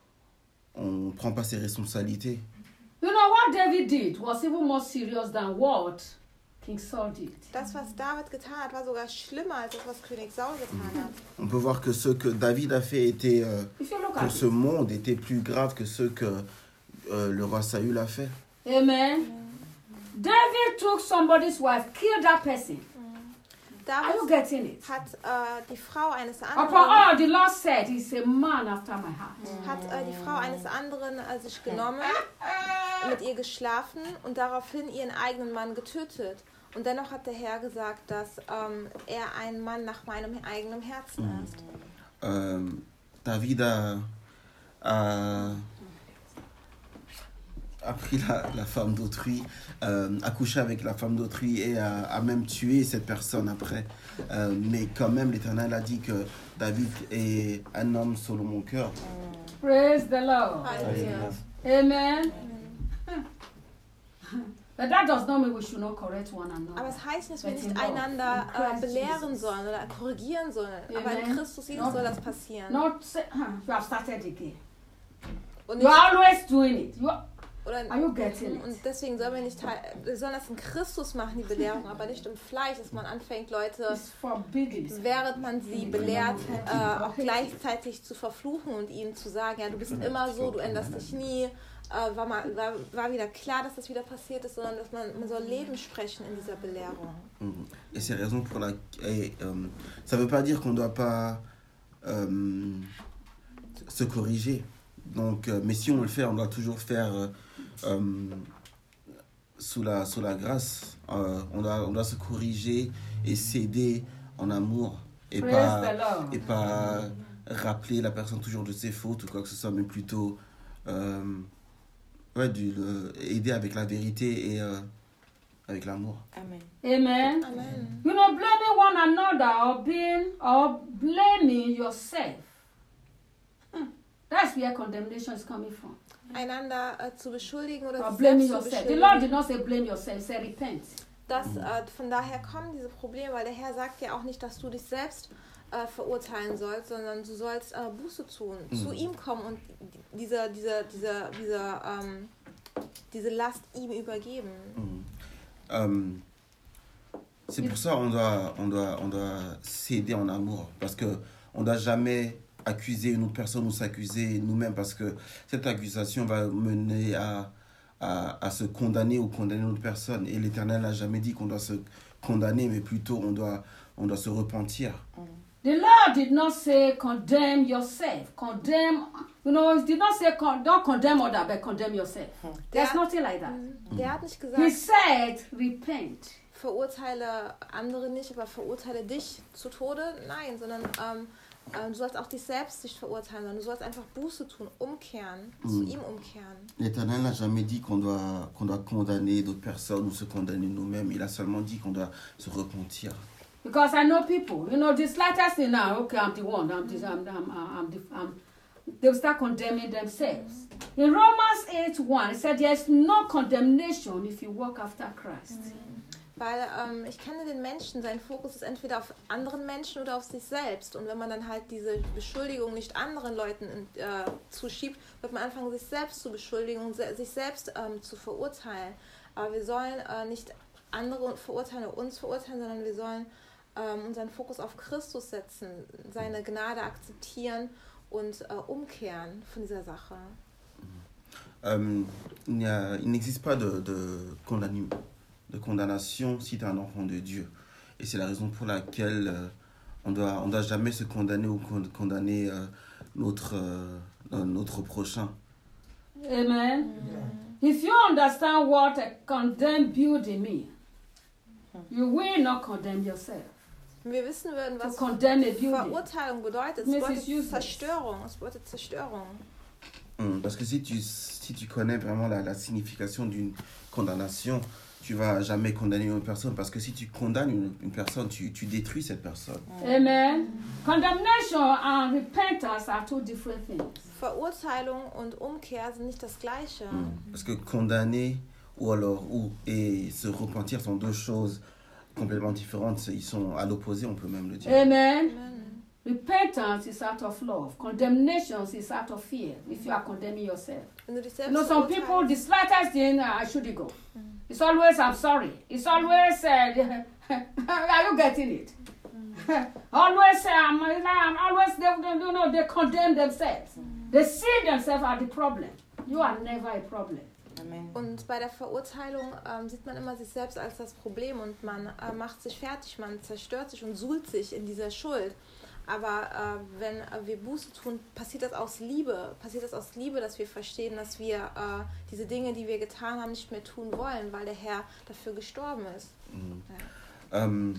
Speaker 4: on prend pas ses responsabilités.
Speaker 1: You know what David did was even more serious than what King Saul did.
Speaker 2: Das, was David getan hat, war sogar schlimmer als das, was König Saul getan hat.
Speaker 4: On peut voir que ce que David a fait était euh,
Speaker 1: If you look
Speaker 4: pour
Speaker 1: at
Speaker 4: ce
Speaker 1: it.
Speaker 4: monde était plus grave que ce que euh, le roi Saül a fait.
Speaker 1: Amen. David took somebody's wife, killed that person. Are you
Speaker 2: David
Speaker 1: getting it?
Speaker 2: hat äh, die Frau eines
Speaker 1: Upon
Speaker 2: anderen,
Speaker 1: all, the Lord said, he's a man after my heart.
Speaker 2: hat äh, die Frau eines anderen äh, sich genommen, mit ihr geschlafen und daraufhin ihren eigenen Mann getötet. Und dennoch hat der Herr gesagt, dass ähm, er ein Mann nach meinem eigenen Herzen ist.
Speaker 4: Euh, David a, a, a pris la, la femme d'autrui, euh, a couché avec la femme d'autrui et a, a même tué cette personne après. Euh, mais quand même, l'Éternel a dit que David est un homme selon mon cœur.
Speaker 1: Praise the Lord.
Speaker 2: Halleluja.
Speaker 1: Amen. But that does not mean we should not correct one another.
Speaker 2: Aber es heißt nicht, dass wir
Speaker 1: But
Speaker 2: nicht
Speaker 1: in love,
Speaker 2: einander
Speaker 1: in Christ
Speaker 2: äh, belehren
Speaker 1: Jesus.
Speaker 2: sollen oder korrigieren sollen. Aber in
Speaker 1: Amen.
Speaker 2: Christus Jesus
Speaker 1: No.
Speaker 2: soll das passieren.
Speaker 1: Not say, huh, you have started again.
Speaker 2: Und
Speaker 1: You
Speaker 2: nicht,
Speaker 1: are always doing it. You are,
Speaker 2: oder,
Speaker 1: are you getting it?
Speaker 2: und deswegen sollen wir nicht, teil- wir sollen das in Christus machen, die Belehrung, aber nicht im Fleisch, dass man anfängt, Leute,
Speaker 1: It's forbidden.
Speaker 2: während man sie belehrt, äh, auch gleichzeitig zu verfluchen und ihnen zu sagen, ja, du bist immer so, du änderst dich nie. Äh, war, mal, war, war wieder klar, dass das wieder passiert ist, sondern dass man, man soll Leben sprechen in dieser Belehrung.
Speaker 4: Mhm. Et c'est la raison pour laquelle euh, ça ne veut pas dire qu'on ne doit pas euh, se corriger. Donc, euh, mais si on le fait, on doit toujours faire euh, euh, sous, la, sous la grâce. Euh, on, doit, on doit se corriger et s'aider en amour. Et
Speaker 1: Praise
Speaker 4: pas,
Speaker 1: the Lord.
Speaker 4: et pas rappeler la personne toujours de ses fautes ou quoi que ce soit, mais plutôt euh, ouais, du, le, aider avec la vérité et euh, avec l'amour.
Speaker 3: Amen.
Speaker 1: Amen.
Speaker 2: Amen.
Speaker 1: You know, blaming one another or being or blaming yourself. Hmm. That's where condemnation is coming from.
Speaker 2: Einander äh, zu beschuldigen oder
Speaker 1: Or
Speaker 2: sich
Speaker 1: blaming
Speaker 2: selbst zu
Speaker 1: yourself. The Lord did
Speaker 2: beschuldigen.
Speaker 1: not say blame yourself, he said repent.
Speaker 2: Das, äh, von daher kommen diese Probleme, weil der Herr sagt ja auch nicht, dass du dich selbst äh, verurteilen sollst, sondern du sollst äh, Buße tun,
Speaker 4: Mhm.
Speaker 2: zu ihm kommen und diese, diese, diese, diese, ähm, diese Last ihm übergeben.
Speaker 4: Mhm. Euh, c'est pour ça qu'on doit, on doit, on doit s'aider en amour. Parce qu'on ne doit jamais accuser une autre personne ou s'accuser nous-mêmes. Parce que cette accusation va mener à, à, à se condamner ou condamner une autre personne. Et l'Éternel n'a jamais dit qu'on doit se condamner, mais plutôt on doit, on doit se repentir.
Speaker 1: The Lord did not say condemn yourself. Condemn, you know, he did not say con- don't condemn others, but condemn yourself. There's
Speaker 2: Der,
Speaker 1: nothing like that.
Speaker 2: der hat nicht
Speaker 1: He
Speaker 2: gesagt,
Speaker 1: said repent.
Speaker 2: verurteile andere nicht, aber verurteile dich zu Tode. Nein, sondern ähm, Ähm, du sollst auch dich selbst nicht verurteilen, sondern du sollst einfach Buße tun, umkehren, mm. zu ihm umkehren.
Speaker 4: L'Éternel n'a jamais dit qu'on doit, qu'on doit condamner d'autres personnes ou se condamner nous-mêmes. Il a seulement dit qu'on doit se repentir.
Speaker 1: Because I know people, you know, the slightest thing now, okay, I'm the one, I'm the, I'm, I'm, I'm the, I'm, they'll start condemning themselves. In Romans eight one, it said there's no condemnation if you walk after Christ.
Speaker 2: Mm. Weil ähm, ich kenne den Menschen, sein Fokus ist entweder auf anderen Menschen oder auf sich selbst. Und wenn man dann halt diese Beschuldigung nicht anderen Leuten äh, zuschiebt, wird man anfangen, sich selbst zu beschuldigen und se- sich selbst ähm, zu verurteilen. Aber wir sollen äh, nicht andere verurteilen oder uns verurteilen, sondern wir sollen ähm, unseren Fokus auf Christus setzen, seine Gnade akzeptieren und äh, umkehren von dieser Sache.
Speaker 4: Euh, il, y a, il n'existe pas de, de, condamn- de condamnation si tu es un enfant de Dieu. Et c'est la raison pour laquelle euh, on doit, on doit jamais se condamner ou con- condamner euh, notre, euh, notre prochain.
Speaker 1: Amen. Mm. If you understand what a condemned building means, you will not condemn yourself.
Speaker 2: Wenn wir wissen würden, was
Speaker 1: To condemn a building.
Speaker 2: Verurteilung bedeutet, es
Speaker 1: Missus
Speaker 2: bedeutet
Speaker 1: Useless.
Speaker 2: Zerstörung, es bedeutet Zerstörung.
Speaker 4: Hum, Parce que si tu, si tu connais vraiment la, la signification d'une condamnation, tu vas jamais condamner une personne. Parce que si tu condamnes une, une personne, tu, tu détruis cette personne.
Speaker 1: Amen. Condemnation and repentance are two different things.
Speaker 2: Verurteilung und Umkehr sind nicht das Gleiche.
Speaker 4: Hum, Parce que condamner ou alors ou et se repentir sont deux choses complètement différentes. Ils sont à l'opposé, on peut même le dire.
Speaker 1: Amen.
Speaker 2: Amen.
Speaker 1: Repentance is out of love. Condemnation is out of fear. If you are condemning yourself.
Speaker 2: Wenn du dich
Speaker 1: You
Speaker 2: selbst
Speaker 1: know, some people, the slightest thing, uh, I should go. It's always, I'm sorry. It's always, uh, are you getting it? always, um, I'm always, they, they, you know, they condemn themselves. They see themselves as the problem. You are never a problem.
Speaker 3: Amen.
Speaker 2: Und bei der Verurteilung ähm, sieht man immer sich selbst als das Problem und man äh, macht sich fertig, man zerstört sich und suhlt sich in dieser Schuld. Aber äh, wenn äh, wir Buße tun, passiert das aus Liebe. Passiert das aus Liebe, dass wir verstehen, dass wir äh, diese Dinge, die wir getan haben, nicht mehr tun wollen, weil der Herr dafür gestorben ist.
Speaker 4: Hum.
Speaker 2: Ja.
Speaker 4: Euh,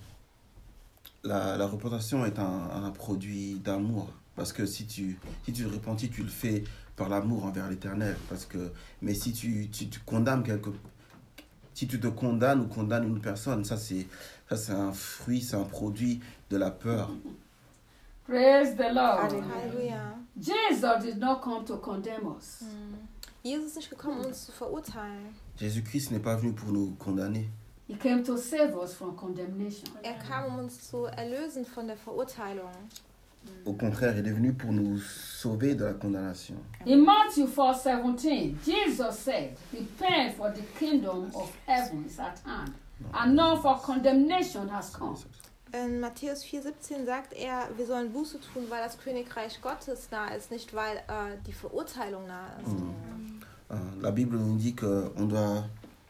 Speaker 4: la, la repentation est un, un produit d'amour. Parce que si tu, si tu te repentis, tu le fais par l'amour envers l'Éternel. Parce que, mais si tu, tu, tu condamnes quelque, si tu te condamnes ou condamnes une personne, ça c'est, ça c'est un fruit, c'est un produit de la peur.
Speaker 1: Praise the Lord.
Speaker 2: Halleluja.
Speaker 1: Jesus did not come to condemn us.
Speaker 2: Jesus ist nicht gekommen, um uns zu verurteilen.
Speaker 4: Jésus-Christ n'est pas venu pour nous condamner.
Speaker 1: He came to save us from condemnation.
Speaker 2: Er kam, um uns zu erlösen von der Verurteilung.
Speaker 4: Au contraire, il est venu pour nous sauver de la condamnation.
Speaker 1: In Matthew four seventeen, Jesus said, repent for the kingdom of heaven is at hand, and now for condemnation has come.
Speaker 2: In Matthäus vier siebzehn sagt er, wir sollen Buße tun, weil das Königreich Gottes nahe ist, nicht weil äh, die Verurteilung nahe ist.
Speaker 4: Mm. La Bible nous dit qu'on doit,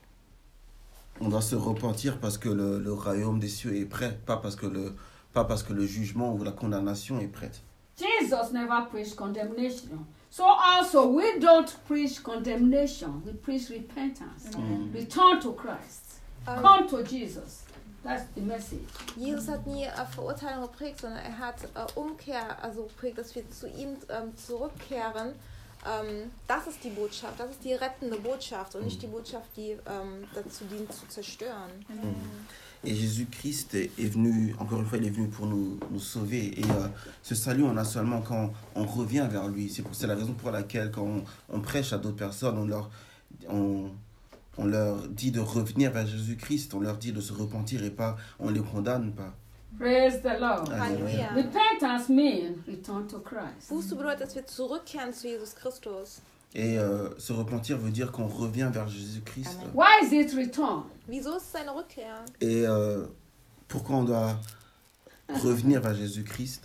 Speaker 4: on doit se repentir parce que le, le royaume des cieux est prêt, pas parce que le, pas parce que le jugement ou la condamnation est prête.
Speaker 1: Jesus never preached condemnation. So also we don't preach condemnation, we preach repentance.
Speaker 4: Mm.
Speaker 1: Return to Christ.
Speaker 2: Ähm,
Speaker 1: Come to Jesus. That's the message.
Speaker 2: Jesus hat nie äh, Verurteilung geprägt, sondern er hat äh, Umkehr, also geprägt, dass wir zu ihm ähm, zurückkehren. Ähm, das ist die Botschaft, das ist die rettende Botschaft und nicht die Botschaft, die ähm, dazu dient, zu zerstören.
Speaker 4: Mm. Et Jésus-Christ est, est venu, encore une fois, il est venu pour nous, nous sauver. Et euh, ce salut, on a seulement quand on revient vers lui. C'est, pour, c'est la raison pour laquelle quand on, on prêche à d'autres personnes, on leur, on, on leur dit de revenir vers Jésus-Christ, on leur dit de se repentir et pas, on ne les condamne pas.
Speaker 1: Praise the Lord.
Speaker 2: Halleluja.
Speaker 1: Repentance means return to Christ.
Speaker 2: Buße bedeutet, dass wir zurückkehren zu Jesus Christus.
Speaker 4: Et euh, se repentir veut dire qu'on revient vers Jésus-Christ.
Speaker 3: Amen.
Speaker 1: Why is it return?
Speaker 2: Wieso ist es eine Rückkehr?
Speaker 4: Et euh, pourquoi on doit revenir vers Jésus-Christ?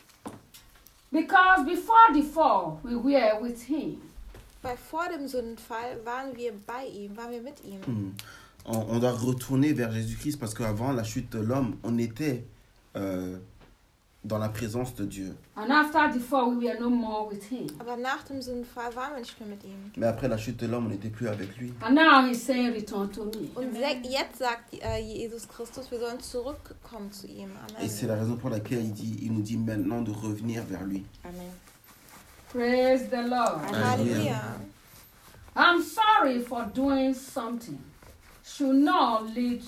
Speaker 1: Because before the fall, we were with him.
Speaker 2: Weil vor dem Sündenfall waren wir bei ihm, waren wir mit ihm.
Speaker 4: Hmm. On, on doit retourner vers Jésus-Christ parce qu'avant la chute de l'homme, on était, euh, dans la présence de Dieu.
Speaker 1: And after the fall, we were no more with him.
Speaker 2: Aber nach dem Sündenfall waren wir nicht mehr mit ihm.
Speaker 4: Mais après la chute de l'homme, on n'était plus avec lui.
Speaker 1: And now he's saying, return to me.
Speaker 2: Und se- jetzt sagt äh, Jesus Christus, wir sollen zurückkommen zu ihm.
Speaker 4: Et c'est
Speaker 2: Amen.
Speaker 4: la raison pour laquelle il, dit, il nous dit maintenant de revenir vers lui.
Speaker 3: Amen.
Speaker 1: Praise the Lord.
Speaker 2: Halleluja.
Speaker 1: I'm sorry for doing something should not lead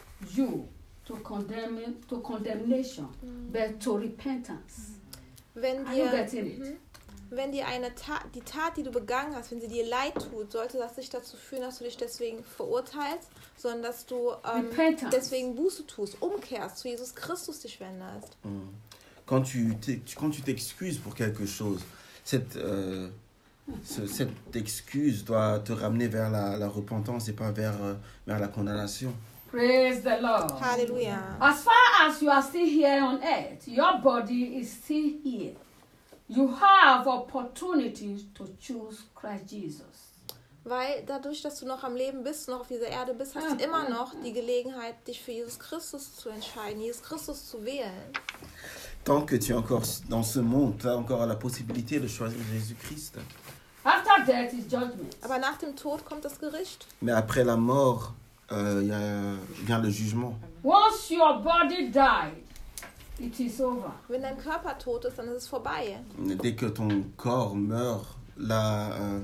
Speaker 1: you to condemn to condemnation, but to repentance.
Speaker 2: Wenn
Speaker 1: Are you
Speaker 2: dir,
Speaker 1: getting it?
Speaker 2: Mhm. wenn dir eine Tat, die Tat, die du begangen hast, wenn sie dir leid tut, sollte das nicht dazu führen, dass du dich deswegen verurteilst, sondern dass du ähm,
Speaker 1: Repentance.
Speaker 2: deswegen Buße tust, umkehrst, zu Jesus Christus dich wendest.
Speaker 4: Quand tu t'es- quand tu t'excuses pour quelque chose, cette, euh, ce- cette excuse doit te ramener vers la, la repentance et pas vers, euh, vers la condamnation.
Speaker 1: Praise the Lord.
Speaker 2: Halleluja.
Speaker 1: As far as you are still here on earth, your body is still here. You have opportunities to choose Christ Jesus.
Speaker 2: Weil dadurch, dass du noch am Leben bist, noch auf dieser Erde bist, hast du immer noch die Gelegenheit, dich für Jesus Christus zu entscheiden, Jesus Christus zu wählen.
Speaker 4: Tant que tu es encore dans ce monde, tu as encore la possibilité de choisir Jésus-Christ.
Speaker 1: After death is judgment.
Speaker 2: Aber nach dem Tod kommt das Gericht.
Speaker 4: Mais après la mort, euh, y a, vient le jugement.
Speaker 1: Once your body died, it is over.
Speaker 2: Wenn dein Körper tot ist, dann ist es vorbei.
Speaker 4: Dès que ton corps meurt, là, euh,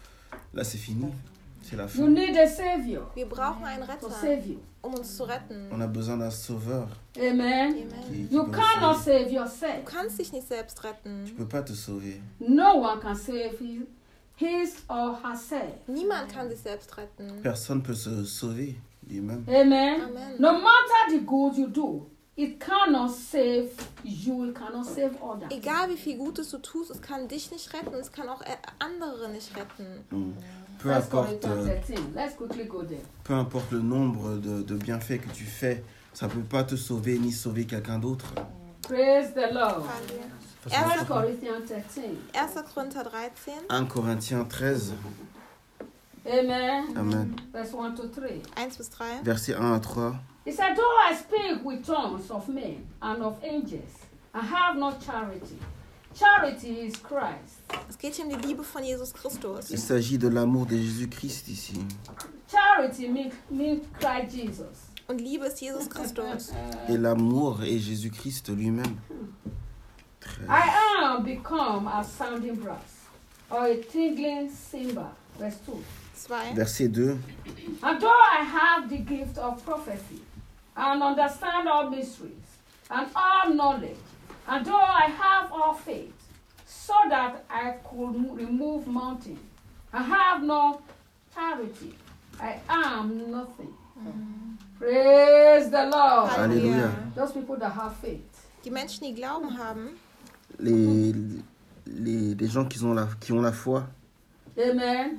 Speaker 4: là c'est fini. C'est la
Speaker 1: You
Speaker 4: fin.
Speaker 1: need a savior
Speaker 2: Wir brauchen einen
Speaker 1: to
Speaker 2: Retter,
Speaker 1: save you.
Speaker 2: um uns zu retten.
Speaker 4: On a besoin d'un sauveur.
Speaker 1: Amen.
Speaker 2: Amen.
Speaker 4: Qui, qui
Speaker 1: You
Speaker 4: peut nous
Speaker 1: cannot
Speaker 4: sauver.
Speaker 1: save
Speaker 2: Du
Speaker 1: yourself.
Speaker 2: kannst dich nicht selbst retten.
Speaker 4: Tu peux pas te sauver.
Speaker 1: No one can save his, his or herself.
Speaker 2: Niemand kann sich selbst retten.
Speaker 4: Personne peut se sauver lui-même.
Speaker 1: Amen.
Speaker 2: Amen.
Speaker 1: No matter the good you do, it cannot save you, it cannot save others.
Speaker 2: Egal wie viel Gutes du tust, es kann dich nicht retten, es kann auch äh, andere nicht retten.
Speaker 4: Mm. Peu
Speaker 1: First
Speaker 4: importe,
Speaker 1: Corinthians
Speaker 4: euh,
Speaker 1: thirteen. Let's quickly go there.
Speaker 4: peu importe le nombre de, de bienfaits que tu fais, ça peut pas te sauver ni sauver quelqu'un d'autre.
Speaker 1: Praise the Lord.
Speaker 2: Halleluja.
Speaker 1: First
Speaker 2: Erster
Speaker 1: Corinthians thirteen.
Speaker 2: erster Korinther dreizehn,
Speaker 4: un Corinthiens treize,
Speaker 1: Amen.
Speaker 4: Amen.
Speaker 1: Verse one to three.
Speaker 2: eins bis drei.
Speaker 4: Versets un à trois.
Speaker 1: He said, though I speak with tongues of men and of angels, I have not charity. Charity is Christ.
Speaker 2: Es geht hier um die Liebe von Jesus Christus.
Speaker 4: Il s'agit de l'amour de Jésus-Christ ici.
Speaker 1: Charity means, means Christ Jesus.
Speaker 2: Und Liebe ist Jesus Christus.
Speaker 4: Et l'amour est Jésus-Christ lui-même. treize.
Speaker 1: I am become a sounding brass or a tingling cymbal. Verse two.
Speaker 2: zwei.
Speaker 4: Verset deux.
Speaker 1: And though I have the gift of prophecy and understand all mysteries and all knowledge, and though I have all faith, so that I could remove mountains, I have no charity, I am nothing. Praise the Lord.
Speaker 4: Alléluia.
Speaker 1: Those people that have faith.
Speaker 2: Die Menschen, die Glauben haben,
Speaker 4: Les, les, les gens qui ont la, qui ont la foi.
Speaker 1: Amen.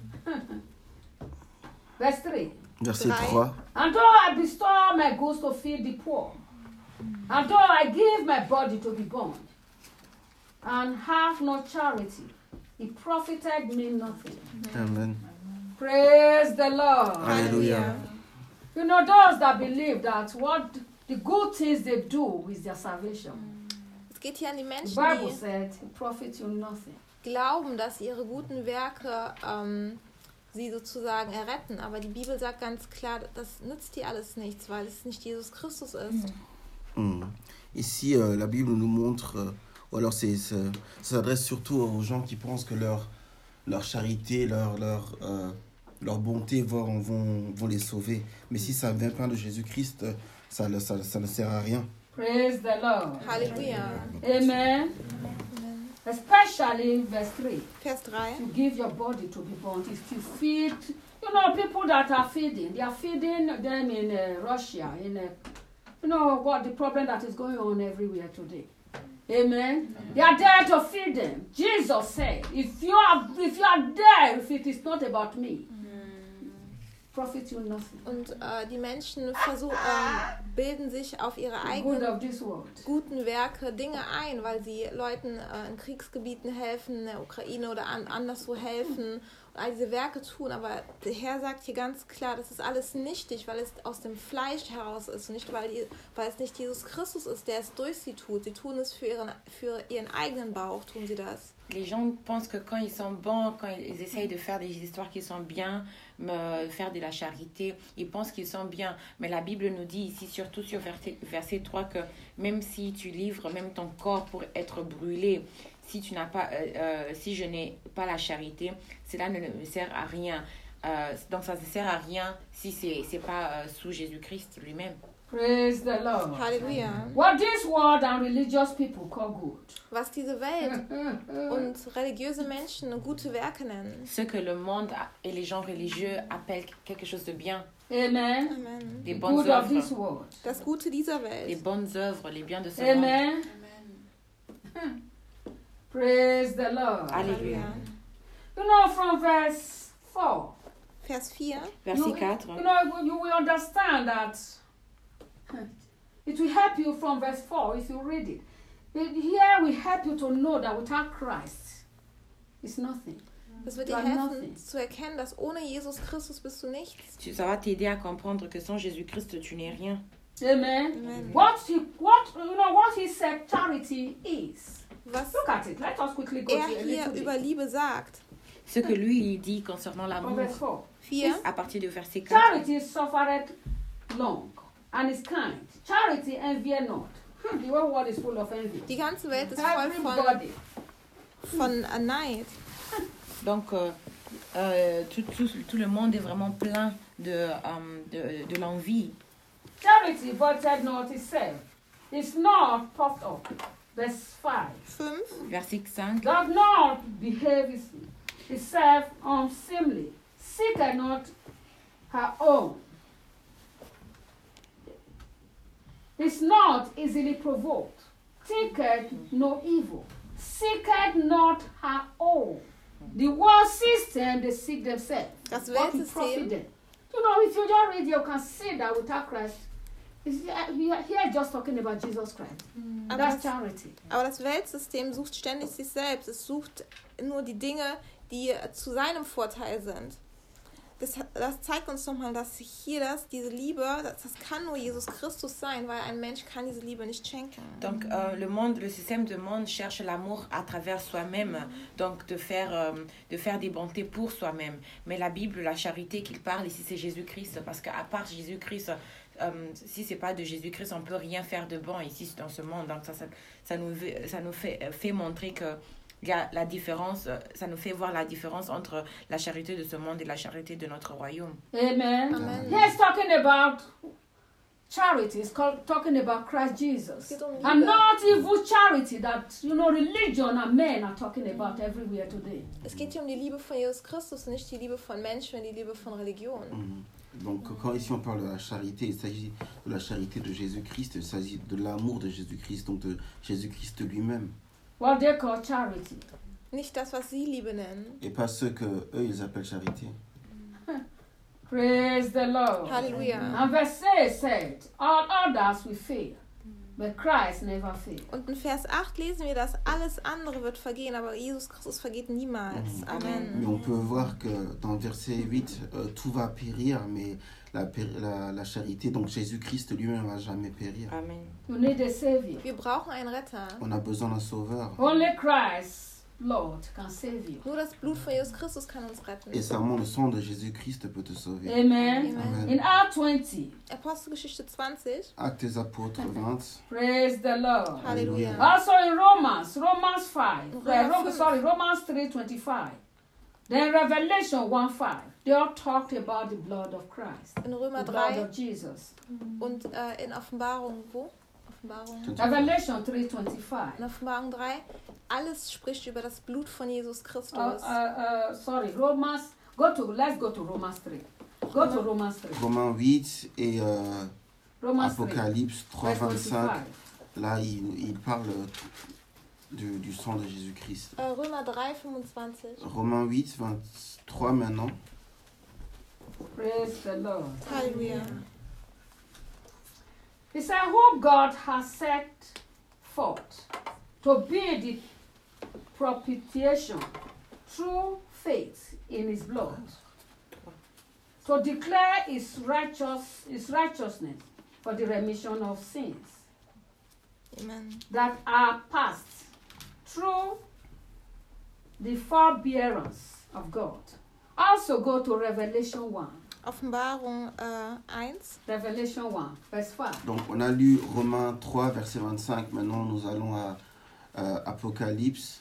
Speaker 1: Verse three.
Speaker 4: Verset
Speaker 2: Drei.
Speaker 4: trois.
Speaker 1: And though I bestow my goods to feed the poor, and though I give my body to be burned, and have no charity, it profited me nothing.
Speaker 4: Amen.
Speaker 1: Praise the Lord.
Speaker 4: Alléluia.
Speaker 1: You know, those that believe that what the good things they do is their salvation.
Speaker 2: es geht hier an die
Speaker 1: The
Speaker 2: Menschen,
Speaker 1: Bible
Speaker 2: die
Speaker 1: said it profits you nothing.
Speaker 2: glauben, dass ihre guten Werke ähm, sie sozusagen erretten. Aber die Bibel sagt ganz klar, das nützt dir alles nichts, weil es nicht Jesus Christus ist.
Speaker 4: Hmm. Ici, euh, la Bible nous montre, euh, ou alors c'est, c'est- ça s'adresse surtout aux gens qui pensent que leur, leur charité, leur, leur, euh, leur bonté vont, vont, vont les sauver. Mais si ça ne vient pas de Jésus-Christ, euh, ça, ne- ça, ça ne sert à rien.
Speaker 1: Praise the Lord.
Speaker 2: Halleluja.
Speaker 1: Amen. Especially verse three.
Speaker 2: Vers drei.
Speaker 1: To give your body to be burnt is to feed. You know, people that are feeding, they are feeding them in uh, Russia, in uh, you know what the problem that is going on everywhere today. Amen. They are there to feed them. Jesus said, "If you are, if you are there, if it is not about me, profit you nothing."
Speaker 2: Und äh, die Menschen versuchen, äh, bilden sich auf ihre
Speaker 1: The good
Speaker 2: eigenen
Speaker 1: of this world.
Speaker 2: guten Werke Dinge ein, weil sie Leuten äh, in Kriegsgebieten helfen, in der Ukraine oder an, anderswo helfen, all diese Werke tun, aber der Herr sagt hier ganz klar, das ist alles nichtig, weil es aus dem Fleisch heraus ist und nicht, weil, die, weil es nicht Jesus Christus ist, der es durch sie tut. Sie tun es für ihren, für ihren eigenen Bauch, tun sie das.
Speaker 3: Les gens pensent que quand ils sont bons, quand ils essayent de faire des histoires qui sont bien, me faire de la charité, ils pensent qu'ils sont bien. Mais la Bible nous dit ici, surtout sur verset, verset trois, que même si tu livres même ton corps pour être brûlé, si tu n'as pas, euh, euh, si je n'ai pas la charité, cela ne me sert à rien. Euh, donc ça ne sert à rien si c'est c'est pas euh, sous Jésus-Christ lui-même.
Speaker 1: Praise the Lord.
Speaker 2: Halleluja.
Speaker 1: What this world and religious people call good.
Speaker 2: Was diese Welt und religiöse Menschen gute Werke nennen.
Speaker 3: Ce que le monde et les gens religieux appellent quelque chose de bien.
Speaker 1: Amen.
Speaker 2: Amen.
Speaker 3: Les
Speaker 1: The
Speaker 3: bonnes
Speaker 1: good of this
Speaker 3: œuvres.
Speaker 1: world.
Speaker 2: Das Gute dieser
Speaker 3: Les
Speaker 2: Welt.
Speaker 3: bonnes œuvres, les biens de ce monde.
Speaker 1: Amen. Praise the Lord.
Speaker 3: Alléluia.
Speaker 1: You know, from verse four,
Speaker 2: Vers vier.
Speaker 3: Verset
Speaker 1: you,
Speaker 3: quatre.
Speaker 1: you know, you will understand that it will help you from verse four if you read it. It- Here will help you to know that without Christ, it's nothing.
Speaker 2: Das wird
Speaker 1: You
Speaker 2: dir
Speaker 1: are
Speaker 2: helfen
Speaker 1: nothing.
Speaker 2: zu erkennen, dass ohne Jesus Christus bist du nichts.
Speaker 3: Tu- Ça va t'aider à comprendre que sans Jésus-Christ, tu n'es rien.
Speaker 1: Amen.
Speaker 2: Amen.
Speaker 1: What he, what you know, what he said charity is.
Speaker 2: Was
Speaker 1: Look at it. Let us quickly go
Speaker 2: er
Speaker 1: to a
Speaker 2: hier
Speaker 1: little
Speaker 2: über
Speaker 1: bit.
Speaker 2: Liebe sagt.
Speaker 3: Ce que lui, il dit concernant
Speaker 1: From
Speaker 3: l'amour,
Speaker 1: verse four.
Speaker 2: vier.
Speaker 3: à partir de verset quatre.
Speaker 1: Charity suffereth long and is kind. Charity envieth not. Hmm, the whole world is full of envy.
Speaker 2: Die ganze Welt ist voll von,
Speaker 1: Everybody.
Speaker 2: von äh, Neid.
Speaker 3: Donc, euh, euh, tout, tout, tout le monde est vraiment plein de, euh, de, de l'envie.
Speaker 1: Charity vaunteth not itself. Is not puffed up. Verse five.
Speaker 2: fünf.
Speaker 3: Verset cinq.
Speaker 1: Does not behave is- itself unseemly. Seeketh not her own. Is not easily provoked. Thinketh no evil. Seeketh not her own. The world system, they seek themselves.
Speaker 2: Das
Speaker 1: What will profit
Speaker 2: Weltsystem.
Speaker 1: them? You know, if you just read, you can see that without Christ, it's, here here just talking about Jesus Christ.
Speaker 2: Aber
Speaker 1: That's
Speaker 2: das,
Speaker 1: charity.
Speaker 2: aber das Weltsystem sucht ständig sich selbst. Es sucht nur die Dinge, die zu seinem Vorteil sind. Das, das zeigt uns nochmal, dass hier das, diese Liebe, das, das kann nur Jesus Christus sein, weil ein Mensch kann diese Liebe nicht schenken.
Speaker 3: Donc, euh, le monde, le système de monde cherche l'amour à travers soi-même, donc de faire, euh, de faire des bontés pour soi-même. Mais la Bible, la charité qu'il parle ici, c'est Jésus-Christ, parce qu'à part Jésus-Christ, euh, si c'est pas de Jésus-Christ, on peut rien faire de bon ici dans ce monde. Donc, ça, ça, ça nous, ça nous fait, fait montrer que il y a la différence, ça nous fait voir la différence entre la charité de ce monde et la charité de notre royaume.
Speaker 1: Amen.
Speaker 2: Amen.
Speaker 1: He's talking about charity. He's called, talking about Christ Jesus.
Speaker 2: geht um Liebe.
Speaker 1: And not evil charity that, you know, religion and men are talking about everywhere today.
Speaker 2: Es geht hier um die Liebe von Jesus Christus, nicht die Liebe von Menschen, die Liebe von Religion.
Speaker 4: Mhm. Donc, quand ici on parle de la charité, il s'agit de la charité de Jésus-Christ, il s'agit de l'amour de Jésus-Christ, donc de Jésus-Christ lui-même.
Speaker 1: What they call charity.
Speaker 2: Nicht das, was sie Liebe nennen.
Speaker 4: Et pas ce que eux ils appellent charité.
Speaker 1: Praise the Lord.
Speaker 2: Halleluja.
Speaker 1: And verse six said, all others will fail, but Christ never failed.
Speaker 2: Und in Vers acht lesen wir, dass alles andere wird vergehen, aber Jesus Christus vergeht niemals.
Speaker 4: Mais
Speaker 2: Amen.
Speaker 4: on peut voir que dans le verset huit, euh, tout va périr, mais la, péri- la, la charité, donc Jésus-Christ lui-même ne va jamais périr.
Speaker 3: Amen.
Speaker 1: You need a savior.
Speaker 2: Wir brauchen einen Retter.
Speaker 4: On a besoin d'un sauveur.
Speaker 1: Only Christ, Lord, can save you.
Speaker 2: Nur das Blut von Jesus Christus kann uns retten.
Speaker 4: Et seulement le sang de Jésus-Christ peut te sauver.
Speaker 1: Amen.
Speaker 2: Amen.
Speaker 1: In Acts twenty,
Speaker 2: Apostelgeschichte zwanzig.
Speaker 4: Actes des apôtres vingt.
Speaker 1: praise the Lord.
Speaker 2: Halleluja.
Speaker 1: Also in Romans, Romans five, uh,
Speaker 2: Romans
Speaker 1: Rom-
Speaker 2: five.
Speaker 1: sorry, Romans three twenty-five. Then Revelation one five, they all talked about the blood of Christ,
Speaker 2: In
Speaker 1: the
Speaker 2: Römer
Speaker 1: blood
Speaker 2: drei
Speaker 1: of Jesus.
Speaker 2: und äh, in Offenbarung, wo? Offenbarung.
Speaker 1: Revelation three twenty-five.
Speaker 2: In Offenbarung drei, alles spricht über das Blut von Jesus
Speaker 1: Uh,
Speaker 2: Christus.
Speaker 1: uh, uh, sorry, Romans. Go to. Let's go to Romans three. Go to Romans three.
Speaker 4: Romains huit et euh,
Speaker 1: Romans three.
Speaker 4: Apocalypse trois
Speaker 1: verse
Speaker 4: vingt-cinq.
Speaker 1: twenty-five.
Speaker 4: Là, il, il parle du, du sang de Jésus-Christ.
Speaker 2: Äh, Römer drei, fünfundzwanzig.
Speaker 4: Romains huit, vingt-trois maintenant.
Speaker 1: Praise the Lord.
Speaker 2: Halleluja.
Speaker 1: He said, whom God has set forth to be the propitiation through faith in his blood, to declare his righteous his righteousness for the remission of sins
Speaker 2: Amen.
Speaker 1: that are past through the forbearance of God. Also go to Revelation one.
Speaker 2: Offenbarung äh, eins.
Speaker 1: Revelation one, verse five.
Speaker 4: Donc on a lu Romains trois, verset vingt-cinq. Maintenant nous allons à euh, Apocalypse.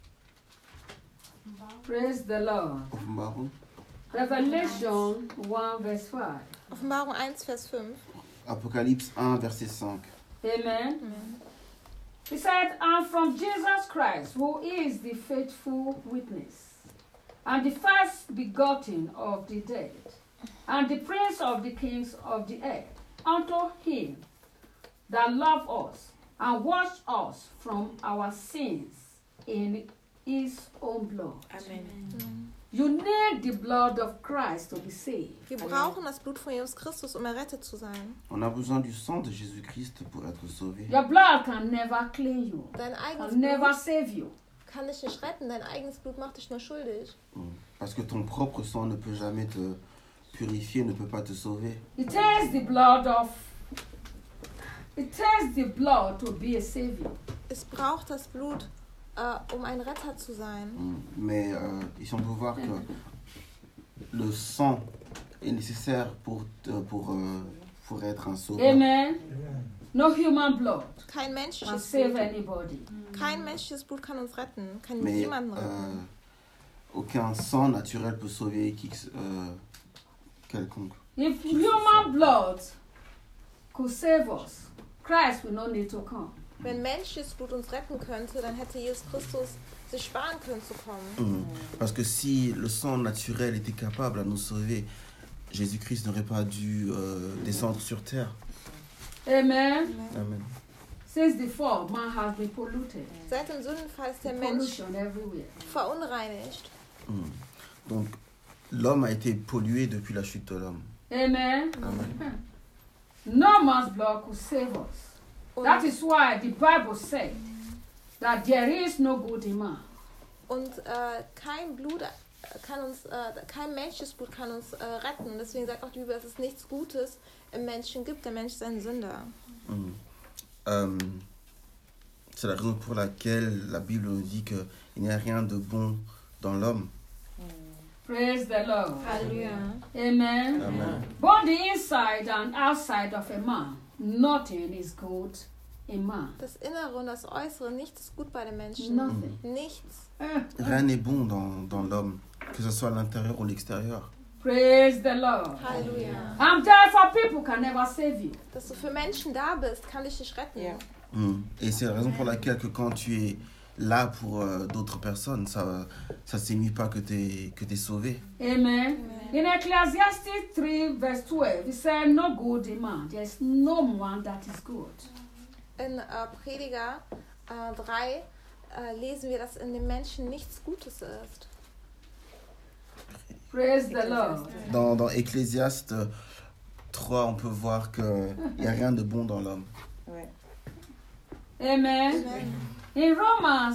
Speaker 1: Praise the Lord.
Speaker 4: Offenbarung.
Speaker 1: Revelation one, verse five.
Speaker 2: Offenbarung eins, Vers fünf.
Speaker 4: Apocalypse un, verset cinq.
Speaker 1: Amen.
Speaker 2: Amen.
Speaker 1: He said, and from Jesus Christ, who is the faithful witness, and the first begotten of the dead, and the prince of the kings of the earth, unto him that loved us and washed us from our sins in his own blood.
Speaker 3: Amen.
Speaker 1: You need the blood of Christ to be saved.
Speaker 2: Wir brauchen das Blut von Jesus Christus, um errettet zu sein.
Speaker 4: On a besoin du sang de Jésus-Christ pour être sauvé.
Speaker 1: Your blood can never clean you,
Speaker 2: Dein eigenes
Speaker 1: can never
Speaker 2: Blut
Speaker 1: save you.
Speaker 2: kann dich nicht retten, dein eigenes Blut macht dich nur schuldig.
Speaker 4: Parce que ton propre sang ne peut jamais te purifier, ne peut pas te sauver.
Speaker 1: It takes the blood of it takes the blood to be a savior.
Speaker 2: Es braucht das Blut, äh, um ein Retter zu sein.
Speaker 4: Mais euh, ici on peut voir que le sang est nécessaire pour, te- pour, euh, pour être un sauveur.
Speaker 1: Amen. No human blood
Speaker 2: Kein
Speaker 1: can
Speaker 2: menschliches
Speaker 1: save
Speaker 2: Blut.
Speaker 1: anybody.
Speaker 2: Kein menschliches Blut kann uns retten, kann
Speaker 4: Mais
Speaker 2: jemanden retten.
Speaker 4: euh, aucun sang naturel peut sauver qui, euh, quelconque.
Speaker 1: If human blood could save us, Christ will not need to come.
Speaker 2: Wenn menschliches Blut uns retten könnte, dann hätte Jesus Christus sich sparen können zu kommen.
Speaker 4: Mm. Parce que si le sang naturel était capable à nous sauver, Jésus-Christ n'aurait pas dû euh, descendre sur terre.
Speaker 1: Amen.
Speaker 4: Amen.
Speaker 1: Since the fall, man has been polluted.
Speaker 2: Seit dem Sündenfall ist der Mensch
Speaker 1: Pollution everywhere.
Speaker 2: verunreinigt.
Speaker 4: Mm. Donc l'homme a été pollué depuis la chute de l'homme.
Speaker 1: Amen.
Speaker 4: Amen.
Speaker 1: No man's blood could save us.
Speaker 2: Und,
Speaker 1: That is why the Bible said that there is no good in man.
Speaker 2: und äh, kein Blut äh, kann uns, äh, kein menschliches Blut kann uns äh, retten. Und deswegen sagt auch die Bibel, dass es nichts Gutes im Menschen gibt. Der Mensch ist ein Sünder.
Speaker 4: Mm. Euh, c'est la raison pour laquelle la Bible nous dit qu'il n'y a rien de bon dans l'homme.
Speaker 1: Praise the Lord.
Speaker 2: Halleluja.
Speaker 1: Amen.
Speaker 4: Amen.
Speaker 1: Both the inside and outside of a man, nothing is good in man.
Speaker 2: Das Innere und das Äußere, nichts ist gut bei den Menschen.
Speaker 1: Nothing.
Speaker 2: Nichts.
Speaker 4: Rien n'est bon dans, dans l'homme, que ce soit à l'intérieur ou l'extérieur.
Speaker 1: Praise the Lord.
Speaker 2: Halleluja.
Speaker 1: And therefore people can never save you.
Speaker 2: Dass du für Menschen da bist, kann dich nicht retten.
Speaker 3: Ja.
Speaker 4: Mm. Et c'est la raison pour laquelle que quand tu es là pour euh, d'autres personnes, ça ça signifie pas que tu es que tu es sauvé.
Speaker 1: Amen. In Ecclesiastes three verse twelve, it said, no good in man. There is no one that is good.
Speaker 2: In äh, Prediger äh, drei äh, lesen wir, dass in dem Menschen nichts Gutes ist.
Speaker 1: Praise the Lord.
Speaker 4: Dans, dans Ecclésiaste trois, on peut voir qu'il n'y a rien de bon dans l'homme.
Speaker 3: Ouais.
Speaker 1: Amen.
Speaker 2: Amen.
Speaker 1: In Romans,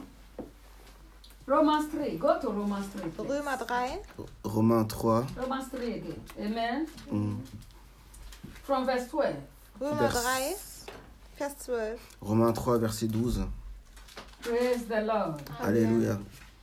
Speaker 1: Romans three, go to Romans three. please.
Speaker 2: Römer drei,
Speaker 4: Romains trois,
Speaker 1: Romans three again. Amen.
Speaker 4: mm,
Speaker 1: From verse twelve.
Speaker 2: Römer
Speaker 4: Vers-
Speaker 2: drei, Vers zwölf.
Speaker 4: Romains trois, verset douze.
Speaker 1: Praise the Lord.
Speaker 4: Alléluia.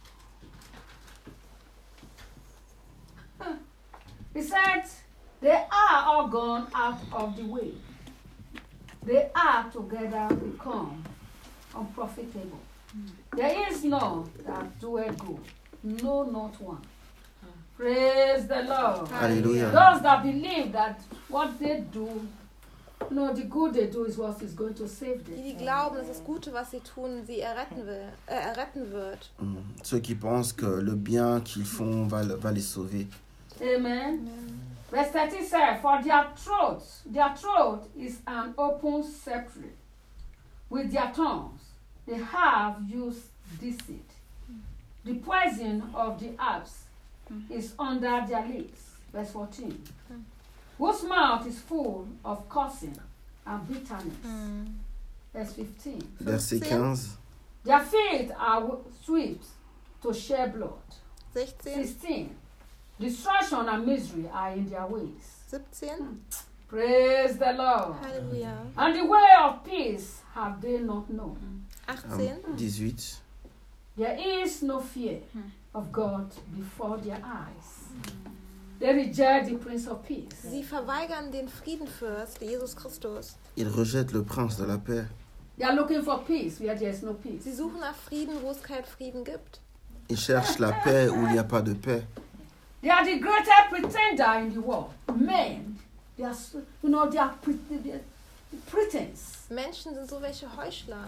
Speaker 1: He said, they are all gone out of the way. They are together become unprofitable. There is none that doeth good, no, not one. Praise the Lord.
Speaker 4: Alléluia.
Speaker 1: Those that believe that what they do, no, the good they do is what is going to save
Speaker 2: Die,
Speaker 1: them.
Speaker 2: die glauben, dass das Gute, was sie tun, sie erretten, will, äh, erretten wird.
Speaker 4: Mm. Ceux qui pensent que le bien qu'ils font va, le- va les sauver.
Speaker 1: Amen. Verse thirteen says, for their throat, their throat is an open sepulchre. With their tongues, they have used deceit. The poison of the herbs is under their lips. Verse fourteen. Whose mouth is full of cursing and bitterness. Verse fifteen.
Speaker 4: Verset quinze.
Speaker 1: Their feet are swift to shed blood.
Speaker 2: sechzehn,
Speaker 1: sixteen. Destruction and misery are in their ways.
Speaker 2: siebzehn.
Speaker 1: Praise the Lord.
Speaker 2: Halleluja.
Speaker 1: And the way of peace have they not known.
Speaker 2: achtzehn.
Speaker 4: dix-huit.
Speaker 1: There is no fear of God before their eyes. They reject the Prince of Peace.
Speaker 2: Sie verweigern den Friedenfürst, Jesus Christus.
Speaker 4: Ils rejettent le prince de la paix.
Speaker 1: They are looking for peace where there is no peace.
Speaker 2: Sie suchen nach Frieden, wo es keinen Frieden gibt.
Speaker 4: Ils cherchent la paix où il n'y a pas de paix.
Speaker 1: They are the greatest pretender in the world. Men, they are, so- you know, they are, pre- they are pretense.
Speaker 2: Menschen sind so welche Heuchler.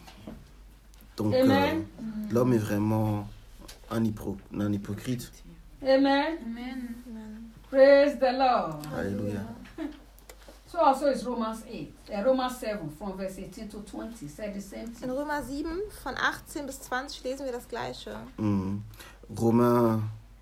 Speaker 4: Donc
Speaker 1: Amen.
Speaker 4: euh, l'homme est vraiment un, hypo- un hypocrite.
Speaker 1: Amen.
Speaker 2: Amen.
Speaker 1: Praise the Lord.
Speaker 4: Alléluia.
Speaker 1: So also is Romans eight, uh, Romans seven from verse eighteen to twenty said the same
Speaker 2: In
Speaker 1: thing.
Speaker 2: Römer sieben, von achtzehn bis zwanzig, lesen wir das Gleiche.
Speaker 4: Hmm. Romains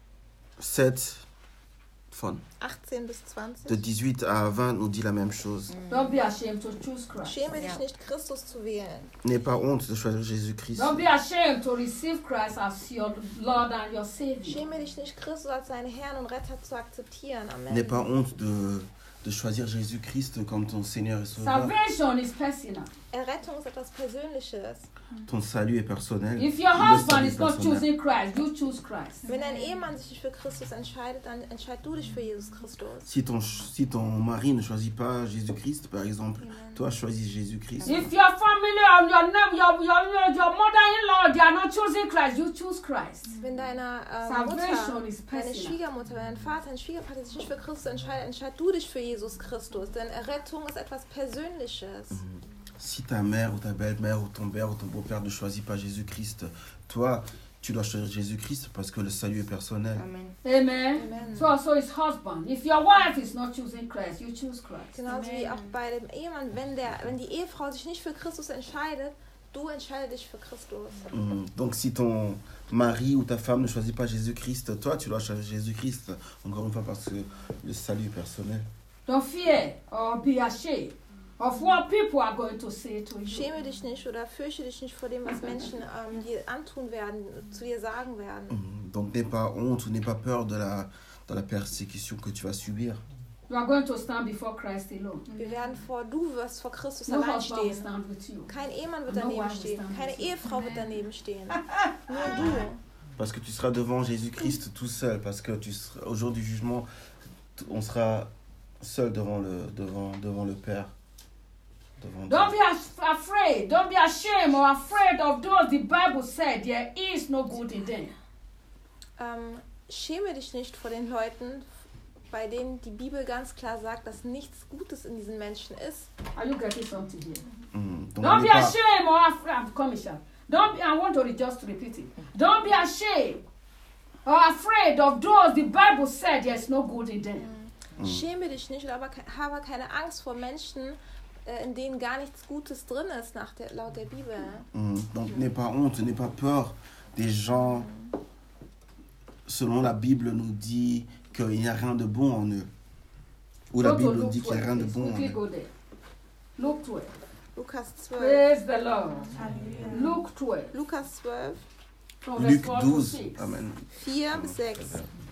Speaker 4: sept, von
Speaker 2: achtzehn bis
Speaker 4: de
Speaker 2: zwanzig.
Speaker 4: dix-huit à vingt, nous dit la même chose.
Speaker 1: Don't be ashamed to choose Christ.
Speaker 2: Schäme dich
Speaker 3: Ja.
Speaker 2: nicht, Christus zu wählen.
Speaker 4: N'aie pas honte de choisir Jésus-Christ.
Speaker 1: Don't be ashamed to receive Christ as your Lord and your Savior.
Speaker 2: Schäme dich nicht, Christus als seinen Herrn und Retter zu akzeptieren.
Speaker 4: N'aie pas
Speaker 2: Amen.
Speaker 4: honte de, de choisir Jésus-Christ comme ton Seigneur et Sauveur.
Speaker 1: Salvation is personal.
Speaker 2: Errettung ist etwas Persönliches.
Speaker 4: Ton salut est personnel.
Speaker 1: If your
Speaker 4: Le
Speaker 1: husband
Speaker 4: salut
Speaker 1: is
Speaker 4: est
Speaker 1: not
Speaker 4: personnel.
Speaker 1: choosing Christ, you choose Christ.
Speaker 2: Wenn dein Ehemann sich nicht für Christus entscheidet, dann entscheid du dich für Jesus Christus.
Speaker 4: Si ton, si ton mari ne choisit pas Jésus-Christ, par exemple,
Speaker 2: Amen.
Speaker 4: toi choisis Jésus-Christ.
Speaker 1: If your family and your name, your, your, your mother-in-law, they are not choosing Christ, you choose Christ.
Speaker 2: Wenn deine äh,
Speaker 1: Salvation
Speaker 2: Mutter,
Speaker 1: is
Speaker 2: deine
Speaker 1: personal.
Speaker 2: Schwiegermutter, dein Vater, dein Schwiegervater sich nicht für Christus entscheidet, entscheid du dich für Jesus Christus. Denn Errettung ist etwas Persönliches.
Speaker 4: Si ta mère ou ta belle-mère ou ton père ou ton beau-père ne choisit pas Jésus-Christ, toi, tu dois choisir Jésus-Christ parce que le salut est personnel.
Speaker 3: Amen.
Speaker 1: Amen.
Speaker 2: Amen.
Speaker 1: So also is husband. If your wife is not choosing Christ, you choose Christ.
Speaker 2: Genauso wie auch bei dem Ehemann, wenn, der, wenn die Ehefrau sich nicht für Christus entscheidet, du entscheide dich für Christus.
Speaker 4: Mhm. Donc si ton mari ou ta femme ne choisit pas Jésus-Christ, toi, tu dois choisir Jésus-Christ. Encore une fois, parce que le salut est personnel.
Speaker 1: Don't fear or be ashamed of what people are going to say to you.
Speaker 2: Schäme dich nicht oder fürchte dich nicht vor dem, was Menschen ähm, dir antun werden, zu dir sagen werden.
Speaker 4: Mhm. Donc n'aie pas honte ou n'aie pas peur de la, de la persécution que tu vas subir.
Speaker 1: You are going to stand before Christ alone.
Speaker 2: Wir werden vor, du wirst vor Christus
Speaker 1: No
Speaker 2: allein
Speaker 1: husband will
Speaker 2: stehen.
Speaker 1: stand with you.
Speaker 2: Kein Ehemann wird
Speaker 1: No
Speaker 2: daneben
Speaker 1: wife will
Speaker 2: stehen,
Speaker 1: stand
Speaker 2: keine
Speaker 1: with you.
Speaker 2: Ehefrau wird daneben stehen. Nur du.
Speaker 4: Parce que tu seras devant Jésus-Christ tout seul. Parce que tu seras, au jour du jugement, t- on sera seul devant le, devant, devant le Père. Devant
Speaker 1: Don't
Speaker 4: Dieu.
Speaker 1: be as- afraid. Don't be ashamed or afraid of those the Bible said there is no good in them.
Speaker 2: Ähm, schäme dich nicht vor den Leuten, bei denen die Bibel ganz klar sagt, dass nichts Gutes in diesen Menschen ist.
Speaker 1: Are you getting something here?
Speaker 4: Mhm. Donc
Speaker 1: Don't
Speaker 4: n'aie
Speaker 1: be
Speaker 4: pas,
Speaker 1: ashamed or afraid. I'm coming, sir. Don't be, I want to just repeat it. Don't be ashamed or afraid of those the Bible said there is no good in them.
Speaker 2: Schäme dich nicht, aber ke- habe keine Angst vor Menschen, äh, in denen gar nichts Gutes drin ist, nach der, laut der Bibel.
Speaker 4: Mhm. Donc n'aie pas honte, n'aie pas peur des gens. Selon la Bible nous dit qu'il n'y a rien de bon en eux. Ou la
Speaker 1: Go to
Speaker 4: Bible
Speaker 1: Luke
Speaker 4: dit qu'il n'y a rien de
Speaker 1: twelve.
Speaker 4: bon en
Speaker 1: Quickly
Speaker 4: eux.
Speaker 1: go there. Luke twelve.
Speaker 2: Lukas zwölf.
Speaker 1: Praise the Lord.
Speaker 6: Halleluja.
Speaker 1: Luke twelve.
Speaker 2: Lukas zwölf,
Speaker 1: From verse
Speaker 4: Luc
Speaker 1: four to
Speaker 4: douze,
Speaker 1: six.
Speaker 4: Amen.
Speaker 2: vier bis sechs.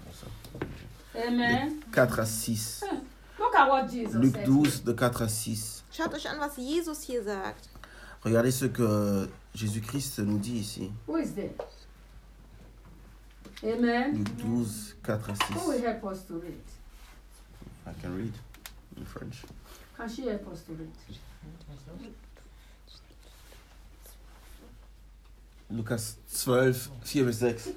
Speaker 1: Amen.
Speaker 4: quatre à six.
Speaker 1: Look at what Jesus
Speaker 4: Luc
Speaker 1: said.
Speaker 4: douze, de quatre à six.
Speaker 2: Schaut euch an, was Jesus hier sagt.
Speaker 4: Regardez ce que Jésus-Christ nous dit ici.
Speaker 1: Who is there? Amen.
Speaker 4: Luc douze, quatre à
Speaker 1: Who will
Speaker 4: six.
Speaker 1: help us to read?
Speaker 4: I can read in French.
Speaker 1: Can she help us to read?
Speaker 4: Lukas zwölf, vier bis sechs.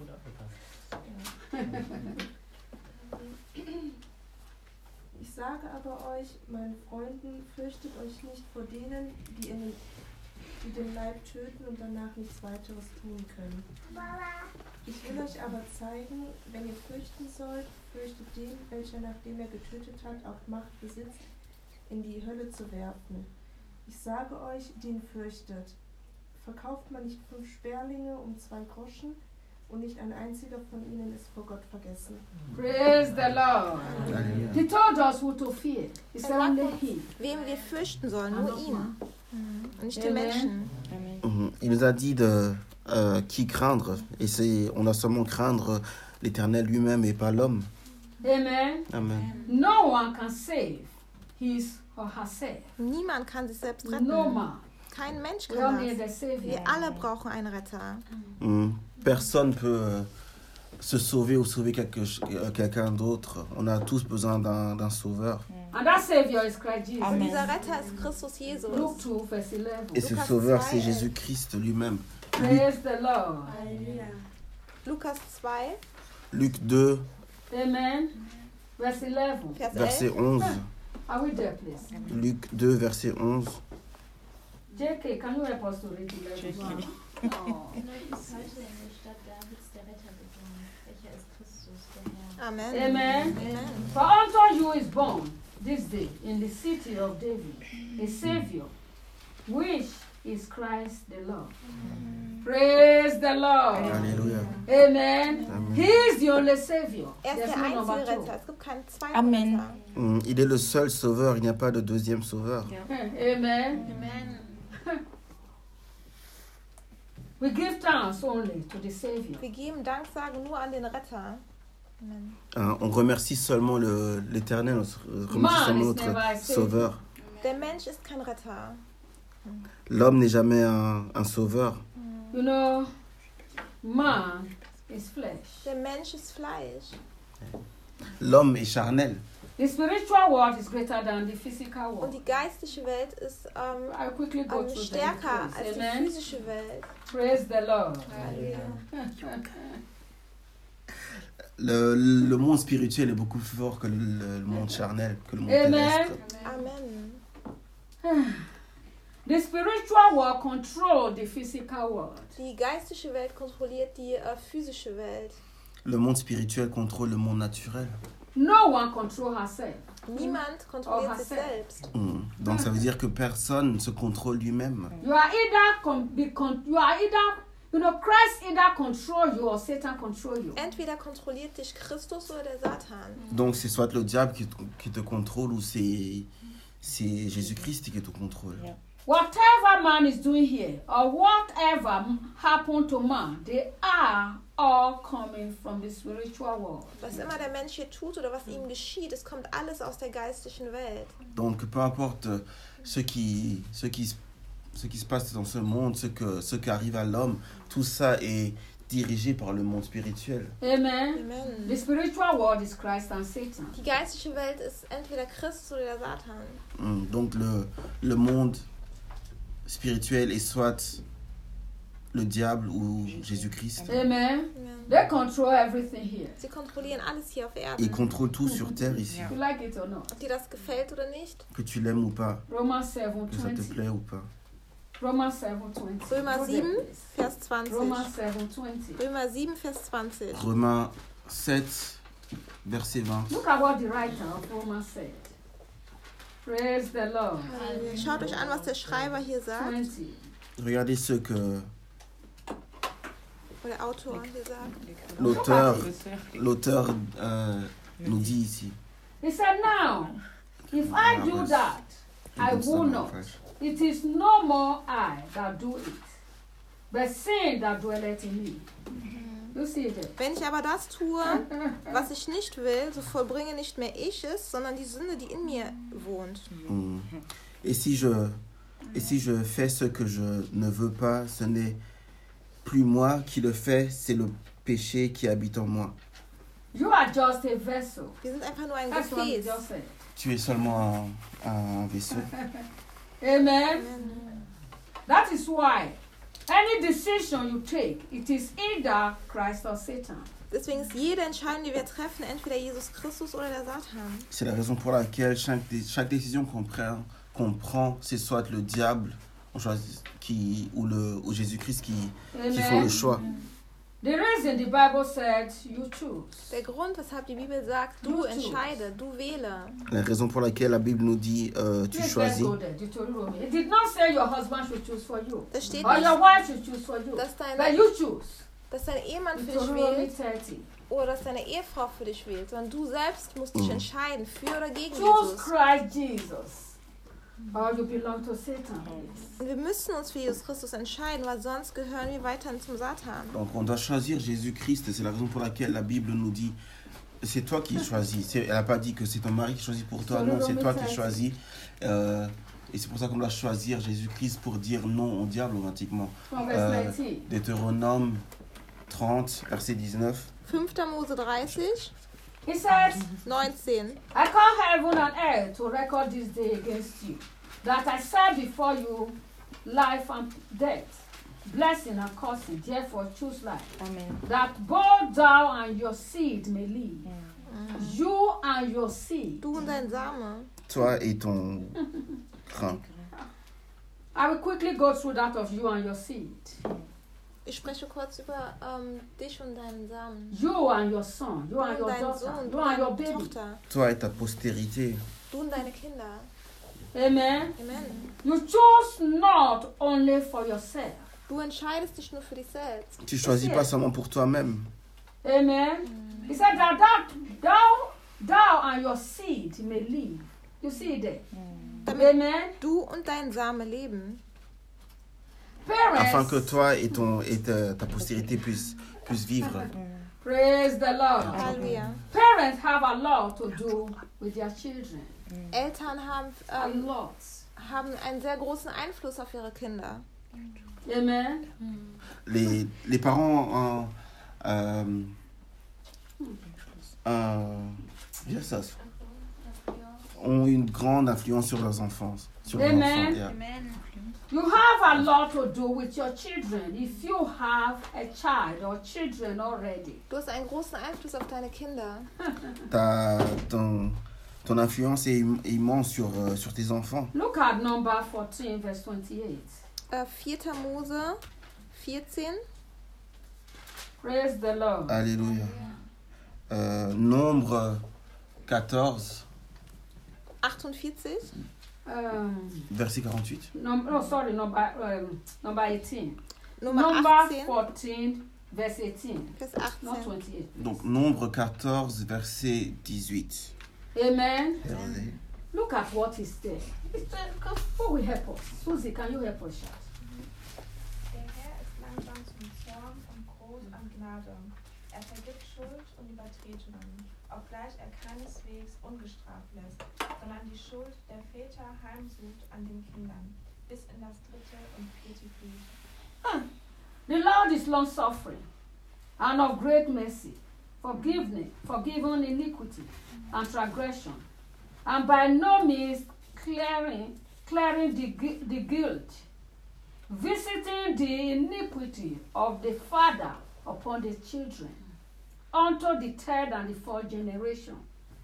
Speaker 7: Ich sage aber euch, meinen Freunden, fürchtet euch nicht vor denen, die, in den, die den Leib töten und danach nichts weiteres tun können. Ich will euch aber zeigen, wenn ihr fürchten sollt, fürchtet den, welcher nachdem er getötet hat, auch Macht besitzt, in die Hölle zu werfen. Ich sage euch, den fürchtet. Verkauft man nicht fünf Sperlinge um zwei Groschen, und nicht ein einziger von ihnen ist vor Gott vergessen.
Speaker 1: Praise the Lord.
Speaker 4: Alléluia.
Speaker 1: He told us who to fear. He said only Him.
Speaker 2: Wem wir fürchten sollen, nur ihn. Und nicht die
Speaker 1: Amen.
Speaker 2: Menschen.
Speaker 3: Amen.
Speaker 4: Mhm. Il nous a dit de, euh, qui craindre. Et c'est, on doit seulement craindre l'Éternel lui-même et pas l'homme.
Speaker 1: Amen.
Speaker 4: Amen.
Speaker 1: No one can save his or herself.
Speaker 2: Niemand kann sich selbst retten.
Speaker 1: No man.
Speaker 2: Kein Mensch
Speaker 1: We all
Speaker 2: kann
Speaker 1: need
Speaker 2: das.
Speaker 1: a savior.
Speaker 2: Wir alle brauchen einen Retter.
Speaker 4: Mm. Personne ne peut euh, se sauver ou sauver quelque, euh, quelqu'un d'autre. On a tous besoin d'un, d'un sauveur.
Speaker 1: And that savior is Christ Jesus.
Speaker 2: Und dieser Retter ist Christus Jesus.
Speaker 1: Luke two, verse eleven.
Speaker 4: Et ce
Speaker 2: Lucas
Speaker 4: sauveur,
Speaker 2: zwei,
Speaker 4: c'est
Speaker 2: elf.
Speaker 4: Jésus-Christ lui-même.
Speaker 1: Praise the Lord.
Speaker 6: Halleluja.
Speaker 2: Lukas zwei,
Speaker 4: Luc deux,
Speaker 1: Amen. Verse eleven.
Speaker 2: Vers
Speaker 4: verset
Speaker 2: elf.
Speaker 4: onze.
Speaker 1: Are we there, please?
Speaker 4: Luc deux, verset onze.
Speaker 1: J K, can you help us to read eleven? Oh.
Speaker 8: Vielleicht ist heute in der Stadt Davids der Retter geboren, welcher ist Christus, der Herr.
Speaker 2: Amen.
Speaker 1: Amen.
Speaker 2: Amen.
Speaker 1: For unto you is born this day in the city of David a Savior, which is Christ the Lord. Praise the Lord.
Speaker 4: Alléluia.
Speaker 1: Amen.
Speaker 4: Amen.
Speaker 1: He is the only Savior.
Speaker 2: Er ist
Speaker 1: There's
Speaker 2: der
Speaker 1: no number
Speaker 2: einzige
Speaker 1: two.
Speaker 2: Retter. Es gibt keinen zweiten
Speaker 3: Amen.
Speaker 2: Retter.
Speaker 4: Mm, Il est le seul sauveur, il n'y a pas de deuxième sauveur.
Speaker 1: Amen.
Speaker 2: Amen.
Speaker 1: We give thanks only to the Savior.
Speaker 2: Wir geben Danksagen nur an den Retter. Amen.
Speaker 4: Hein, on remercie seulement le, l'Éternel, on remercie
Speaker 1: Man
Speaker 4: seulement
Speaker 1: is
Speaker 4: notre
Speaker 1: never a savior.
Speaker 4: sauveur.
Speaker 2: Der Mensch ist kein Retter.
Speaker 4: L'homme n'est jamais un, un sauveur.
Speaker 1: You know, man is flesh.
Speaker 2: Der Mensch ist Fleisch.
Speaker 4: L'homme est charnel.
Speaker 1: The spiritual world is greater than the physical
Speaker 2: Und
Speaker 1: world.
Speaker 2: die geistige Welt ist ähm,
Speaker 1: I quickly go
Speaker 2: ähm,
Speaker 1: through
Speaker 2: stärker
Speaker 1: the
Speaker 2: als die
Speaker 1: Amen.
Speaker 2: physische Welt.
Speaker 1: Praise the Lord.
Speaker 2: Halleluja.
Speaker 4: Le, le monde spirituel est beaucoup plus fort que le, le monde charnel, que le monde
Speaker 1: Amen.
Speaker 4: terrestre.
Speaker 2: Amen.
Speaker 1: The spiritual world controls the physical world.
Speaker 2: Die geistige Welt kontrolliert die äh, physische Welt.
Speaker 4: Le monde spirituel contrôle le monde naturel.
Speaker 1: No one controls herself.
Speaker 2: Niemand kontrolliert
Speaker 1: Oh,
Speaker 2: sich
Speaker 1: herself.
Speaker 2: selbst.
Speaker 4: Mm. Donc ça veut dire que personne ne se contrôle lui-même.
Speaker 1: You are either com- be con- you are either you know Christ either control you or Satan control you.
Speaker 2: Entweder kontrolliert dich Christus oder der Satan.
Speaker 4: Donc c'est soit le diable qui te, qui te contrôle ou c'est, c'est Jésus-Christ qui te contrôle.
Speaker 1: Whatever man is doing here or whatever happened to man, they are all coming from the spiritual world.
Speaker 2: Was immer der Mensch hier tut oder was ihm geschieht, es kommt alles aus der geistlichen Welt.
Speaker 4: Donc peu importe ce qui, ce qui, se- ce qui se passe dans ce monde, ce, que, ce qui arrive à l'homme, tout ça est dirigé par le monde spirituel.
Speaker 1: Amen.
Speaker 2: Amen.
Speaker 1: The spiritual world is Christ and Satan.
Speaker 2: Die geistige Welt ist entweder Christus oder der Satan.
Speaker 4: Mm. Donc le, le monde spirituel est soit le diable ou Jésus-Christ.
Speaker 1: Amen.
Speaker 2: Amen.
Speaker 1: They control everything here.
Speaker 2: Sie kontrollieren alles hier auf
Speaker 4: Il
Speaker 2: Erden.
Speaker 4: contrôle tout sur terre ici.
Speaker 1: You like it or not?
Speaker 2: Ob dir das gefällt oder nicht.
Speaker 4: Que tu l'aimes ou pas,
Speaker 1: Romans seven
Speaker 4: que ça te
Speaker 1: twenty.
Speaker 4: plaît ou pas.
Speaker 1: Romans seven twenty.
Speaker 2: Römer
Speaker 1: Go there,
Speaker 2: sieben,
Speaker 1: please.
Speaker 2: Vers zwanzig.
Speaker 1: Romans seven twenty.
Speaker 2: Römer sieben, Vers zwanzig.
Speaker 4: Romains sept, verset vingt.
Speaker 1: Look at what the writer of Romans said. Praise the Lord.
Speaker 2: Schaut euch an, was der Schreiber hier sagt.
Speaker 1: twenty.
Speaker 4: Regardez ce que
Speaker 2: Oder der Autor hier sagt.
Speaker 4: l'auteur, l'auteur euh, nous dit ici.
Speaker 1: He said, now, if I do that, I will not. It is no more I that do it, but sin that dwelleth in me. You see that?
Speaker 2: Wenn ich aber das tue, was ich nicht will, so vollbringe nicht mehr ich es, sondern die Sünde, die in mir wohnt.
Speaker 4: Mm. Et si je, et si je fais ce que je ne veux pas, ce n'est plus moi qui le fais, c'est le péché qui habite en moi.
Speaker 1: You are just a vessel.
Speaker 2: Wir sind einfach nur ein
Speaker 1: That's what he
Speaker 2: Gefäß.
Speaker 1: just said.
Speaker 4: Tu es seulement un, un vaisseau.
Speaker 1: Amen. That is why any decision you take, it is either Christ or Satan.
Speaker 2: Deswegen ist jede Entscheidung, die wir treffen, entweder Jesus Christus oder der Satan.
Speaker 4: C'est la raison pour laquelle chaque, dé- chaque décision qu'on prend, qu'on prend, c'est soit le diable on choisit, qui, ou, le, ou Jésus-Christ qui, qui font le
Speaker 1: Amen.
Speaker 4: choix.
Speaker 1: The reason the Bible said you choose.
Speaker 2: Der Grund, weshalb die Bibel sagt, du entscheide, du wähle.
Speaker 4: La raison pour laquelle la Bible nous dit euh, tu
Speaker 1: Please let's
Speaker 4: choisis.
Speaker 1: go there. Deuteronomy. It did not say your husband should choose for you.
Speaker 2: Da steht
Speaker 1: Or your
Speaker 2: nicht,
Speaker 1: wife should choose for you.
Speaker 2: dass
Speaker 1: But
Speaker 2: dein,
Speaker 1: you choose.
Speaker 2: dass dein Ehemann für dich
Speaker 1: Deuteronomy
Speaker 2: wählt
Speaker 1: thirty.
Speaker 2: oder dass deine Ehefrau für dich wählt, sondern du selbst musst dich
Speaker 4: Mhm.
Speaker 2: entscheiden, für oder gegen
Speaker 1: Choose
Speaker 2: Jesus.
Speaker 1: Christ Jesus. or you belong to Satan.
Speaker 2: Und wir müssen uns für Jesus Christus entscheiden, weil sonst gehören wir weiterhin zum Satan.
Speaker 4: Donc on doit choisir Jésus-Christ. C'est la raison pour laquelle la Bible nous dit, c'est toi qui choisis. C'est, elle n'a pas dit que c'est ton mari qui choisit pour toi. Non, c'est toi qui choisis. Euh, et c'est pour ça qu'on doit choisir Jésus-Christ pour dire non au diable automatiquement. Euh, Deutéronome trente, verset dix-neuf.
Speaker 2: fünfter Mose dreißig,
Speaker 1: He says,
Speaker 2: neunzehn.
Speaker 1: I call heaven and earth to record this day against you, that I set before you life and death, blessing and cursing. Therefore choose life,
Speaker 3: Amen.
Speaker 1: that both thou and your seed may live. You and your seed.
Speaker 2: Du und dein Same.
Speaker 4: Toi et ton grain.
Speaker 1: I will quickly go through that of you and your seed.
Speaker 2: Ich spreche kurz über ähm, dich und deinen Samen.
Speaker 1: You and your son, you
Speaker 2: Du
Speaker 1: and
Speaker 2: und
Speaker 1: your
Speaker 2: deinen
Speaker 1: daughter,
Speaker 2: Sohn,
Speaker 1: you
Speaker 2: du
Speaker 1: and
Speaker 2: und
Speaker 1: your
Speaker 2: deine
Speaker 1: baby.
Speaker 2: Tochter.
Speaker 4: Toi et ta postérité.
Speaker 2: Du und deine Kinder.
Speaker 1: Amen.
Speaker 2: Amen.
Speaker 1: You choose not only for yourself.
Speaker 2: Du entscheidest dich nur für dich selbst.
Speaker 4: Tu choisis pas seulement pour toi-même.
Speaker 1: Amen. He said that, that thou, thou and your seed may live. You see there?
Speaker 2: Damit
Speaker 1: Amen.
Speaker 2: du und dein Same leben.
Speaker 1: Parents,
Speaker 4: Afin que toi et, ton, et ta, ta postérité puissent, puissent vivre.
Speaker 1: praise the Lord.
Speaker 2: Halleluja.
Speaker 1: Parents have a lot to do with their children.
Speaker 2: Eltern haben,
Speaker 1: A
Speaker 2: ähm,
Speaker 1: lot.
Speaker 2: haben einen sehr großen Einfluss auf ihre Kinder.
Speaker 1: Amen.
Speaker 4: Les, les parents euh, euh, euh, yes, ça, ont une grande influence sur leurs enfants. Sur leurs
Speaker 1: Amen.
Speaker 4: enfants, yeah.
Speaker 1: You have a lot to do with your children if you have a child or children already.
Speaker 2: Du hast einen großen Einfluss auf deine Kinder.
Speaker 4: Ta- ton, ton influence est im- immense sur, euh, sur tes enfants.
Speaker 1: Look at number fourteen, verse twenty-eight.
Speaker 2: Äh, vierter Mose vierzehn.
Speaker 1: Praise the Lord.
Speaker 4: Alléluia. Euh, nombre quatorze,
Speaker 2: achtundvierzig.
Speaker 1: Um,
Speaker 4: verset quarante-huit.
Speaker 1: num- no, sorry, number, um, number eighteen.
Speaker 2: Nummer
Speaker 1: Number
Speaker 2: achtzehn.
Speaker 1: fourteen, verse eighteen,
Speaker 2: Vers
Speaker 1: not
Speaker 2: achtzehn.
Speaker 1: twenty-eight.
Speaker 4: Donc, nombre quatorze, verset dix-huit.
Speaker 1: Amen.
Speaker 4: Regardez.
Speaker 1: Look at what is there. It's there. Who will help us? Susie, can you help us shout?
Speaker 6: Der Herr ist langsam zum Zorn und groß an Gnade. Er vergibt Schuld und Übertretungen, obgleich er keineswegs ungestraft lässt, sondern die Schuld der Väter heimsucht an den Kindern, bis in das dritte und vierte Glied.
Speaker 1: The Lord is long suffering and of great mercy, forgiving, forgiving iniquity and transgression, and by no means clearing, clearing the, gui- the guilt, visiting the iniquity of the father upon the children, unto the third and the fourth generation.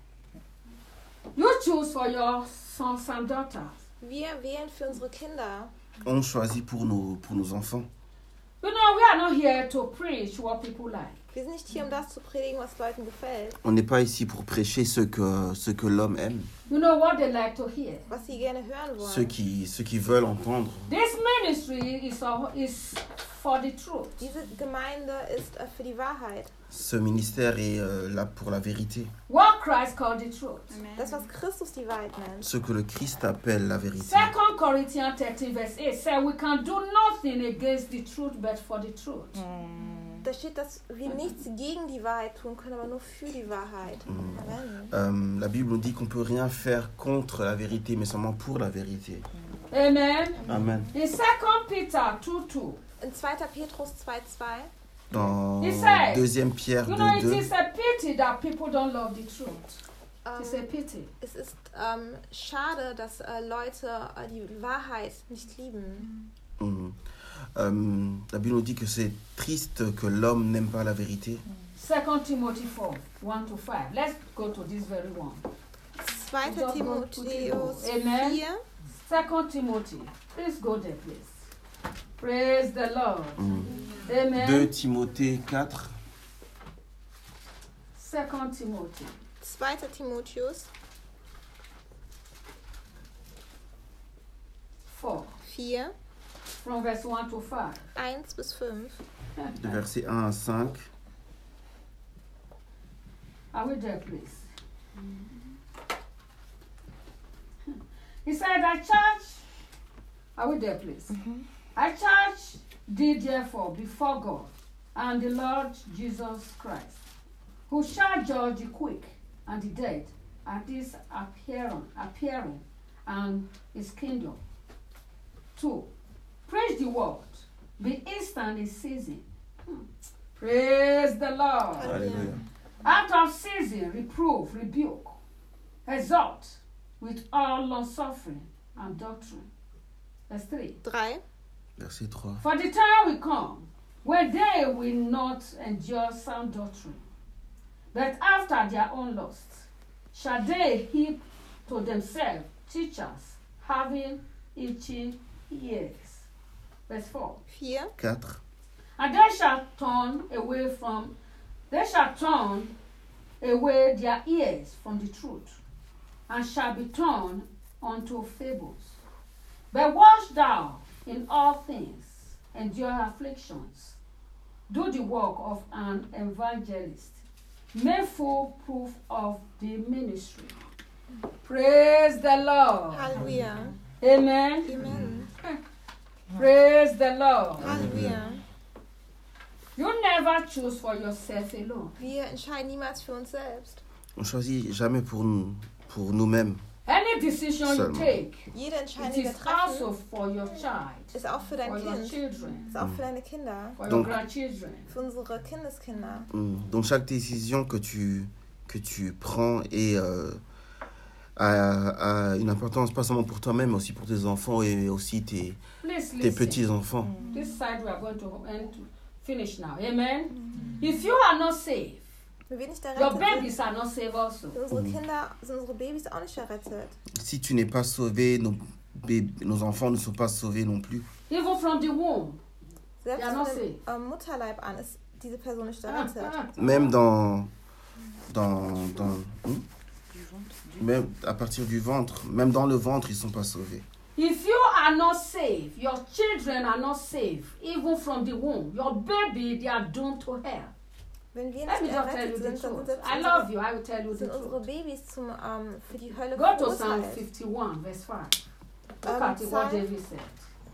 Speaker 1: You choose for your sons and daughters.
Speaker 2: Wir wählen für unsere Kinder.
Speaker 4: On choisit pour nos, pour nos enfants.
Speaker 1: You know, we are not here to preach what people like.
Speaker 2: Wir sind nicht hier, um das zu predigen, was Leuten gefällt.
Speaker 4: On n'est pas ici pour prêcher ce que, ce que l'homme aime,
Speaker 1: You know what they like to hear.
Speaker 2: Was sie gerne hören wollen.
Speaker 4: ceux qui, ceux qui veulent entendre.
Speaker 1: This ministry is, a, is for the truth.
Speaker 2: Diese Gemeinde ist äh, für die Wahrheit.
Speaker 4: Ce ministère est euh, là pour la vérité.
Speaker 1: What Christ called the truth.
Speaker 2: Das, was Christus die Wahrheit nennt.
Speaker 4: Ce que le Christ appelle la vérité.
Speaker 1: Second Corinthians thirteen verse eight says we can do nothing against the truth but for the truth.
Speaker 2: Da steht, dass wir nichts gegen die Wahrheit tun können, aber nur für die Wahrheit. Amen.
Speaker 4: Euh, la Bible nous dit qu'on ne peut rien faire contre la vérité, mais seulement pour la vérité.
Speaker 1: Amen.
Speaker 4: Amen.
Speaker 1: In Second Peter two two,
Speaker 2: In zweiter Petrus zwei zwei.
Speaker 4: Dans
Speaker 1: He said,
Speaker 4: deuxième Pierre
Speaker 1: you know, it
Speaker 4: deux deux,
Speaker 1: is a pity that people don't love the truth. It's a
Speaker 2: Ähm,
Speaker 1: pity.
Speaker 2: es ist ähm, schade, dass äh, Leute äh, die Wahrheit nicht lieben.
Speaker 4: hum, euh, la Bible nous dit que c'est triste que l'homme n'aime pas la vérité.
Speaker 1: Second Timothy four one to five. Let's go to this very one.
Speaker 2: zweiter
Speaker 1: Don't go to
Speaker 2: Timotheus
Speaker 1: Amen.
Speaker 2: vier.
Speaker 1: Second Timothy. Please go there, please. Praise the Lord.
Speaker 4: Hum.
Speaker 1: Amen.
Speaker 4: deux Timothée quatre,
Speaker 1: Second Timothy
Speaker 2: zweiter Timotheus
Speaker 1: four,
Speaker 2: vier.
Speaker 1: from verse one to five.
Speaker 2: eins bis fünf.
Speaker 4: de versets un à cinq.
Speaker 1: Are we there, please? He said, I charge, are we there, please?
Speaker 2: Mhm.
Speaker 1: I charge thee therefore before God and the Lord Jesus Christ, who shall judge the quick and the dead at his appearing, appearing and his kingdom. Two, preach the word, be instant in season. Hmm. Praise the Lord.
Speaker 4: Hallelujah.
Speaker 1: Out of season, reprove, rebuke, exhort with all long suffering and doctrine. Verse three.
Speaker 2: Drei.
Speaker 4: Verset trois.
Speaker 1: For the time will come when they will not endure sound doctrine, but after their own lust shall they heap to themselves teachers having itching ears. Verse four.
Speaker 2: Vier.
Speaker 4: Quatre.
Speaker 1: And they shall turn away from, they shall turn away their ears from the truth, and shall be turned unto fables. But watch thou in all things, endure afflictions, do the work of an evangelist, make full proof of the ministry. Praise the Lord.
Speaker 2: Halleluja.
Speaker 1: Amen.
Speaker 2: Amen.
Speaker 1: Praise the Lord.
Speaker 2: Halleluja.
Speaker 1: You never choose for yourself alone.
Speaker 2: Wir entscheiden niemals für uns selbst.
Speaker 4: On choisit jamais pour nous, pour nous-mêmes.
Speaker 1: Any decision you
Speaker 4: Seulement.
Speaker 1: take,
Speaker 2: Jede
Speaker 1: it
Speaker 2: Entscheidung, die wir
Speaker 1: is also
Speaker 2: treffen,
Speaker 1: for your child,
Speaker 2: ist auch für dein
Speaker 1: for your
Speaker 2: Kind,
Speaker 1: children,
Speaker 2: ist auch für deine Kinder,
Speaker 1: for your
Speaker 4: Donc-
Speaker 1: grandchildren.
Speaker 2: für unsere Kindeskinder.
Speaker 4: Mm. Donc chaque décision que tu, que tu prends est, euh, a, a une importance pas seulement pour toi-même, mais aussi pour tes enfants et aussi tes,
Speaker 1: Please
Speaker 4: tes
Speaker 1: listen.
Speaker 4: petits-enfants.
Speaker 1: This side we are going to end to finish now. Amen. If you are not saved,
Speaker 2: Wenn wir nicht
Speaker 1: your
Speaker 2: errettet sind,
Speaker 1: babies are not saved also.
Speaker 2: sind unsere Kinder, sind unsere Babys auch nicht errettet.
Speaker 4: Si tu n'es pas sauvé, nos, bé- nos enfants ne sont pas sauvés non plus.
Speaker 1: Even from the womb.
Speaker 2: Selbst
Speaker 1: Ja, noch
Speaker 2: von dem
Speaker 1: sie.
Speaker 2: ähm, Mutterleib an ist diese Person nicht
Speaker 1: Ah,
Speaker 2: errettet.
Speaker 1: ah.
Speaker 4: Même dans... dans, dans hmm? Même à partir du ventre, même dans le ventre, ils ne sont pas sauvés.
Speaker 1: If you are not saved, your children are not saved, even from the womb. Your baby, they are doomed to hell.
Speaker 2: Wenn wir
Speaker 1: Let me
Speaker 2: nicht
Speaker 1: just tell you
Speaker 2: errettet
Speaker 1: the
Speaker 2: sind, dann sind
Speaker 1: truth.
Speaker 2: selbst
Speaker 1: I
Speaker 2: unsere,
Speaker 1: love you. I will tell you the
Speaker 2: sind unsere
Speaker 1: truth.
Speaker 2: Babys zum, ähm, für die Hölle
Speaker 1: Go to Psalm
Speaker 2: verurteilt.
Speaker 1: fifty-one, verse five. Look
Speaker 2: Um,
Speaker 1: at it, what
Speaker 2: Psalm-
Speaker 1: David said.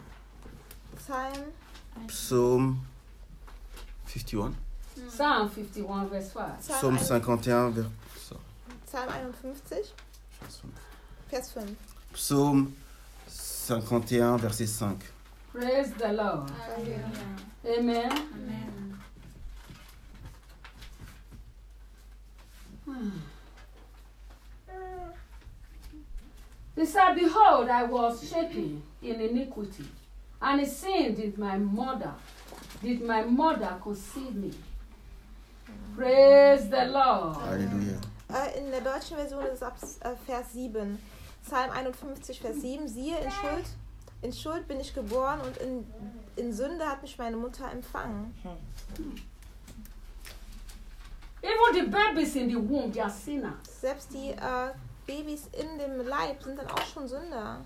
Speaker 2: Psalm,
Speaker 4: Psaume cinquante-et-un.
Speaker 1: Psalm fifty-one, verse five.
Speaker 4: Psaume
Speaker 2: Psalm,
Speaker 4: cinquante et un, vers...
Speaker 2: Psalm einundfünfzig, Vers fünf.
Speaker 4: Psaume cinquante et un, verset cinq.
Speaker 1: Praise the Lord. Amen.
Speaker 8: Amen.
Speaker 1: He said, behold, I was shapen in iniquity, and in sin did my mother, did my mother conceive me. Praise the Lord.
Speaker 4: Alléluia.
Speaker 2: Äh, in der deutschen Version ist es ab äh, Vers sieben. Psalm einundfünfzig, Vers sieben. Siehe, in Schuld, in Schuld bin ich geboren und in, in Sünde hat mich meine Mutter empfangen.
Speaker 1: Even the babies in the womb, they are sinners.
Speaker 2: Selbst die äh, Babys in dem Leib sind dann auch schon Sünder.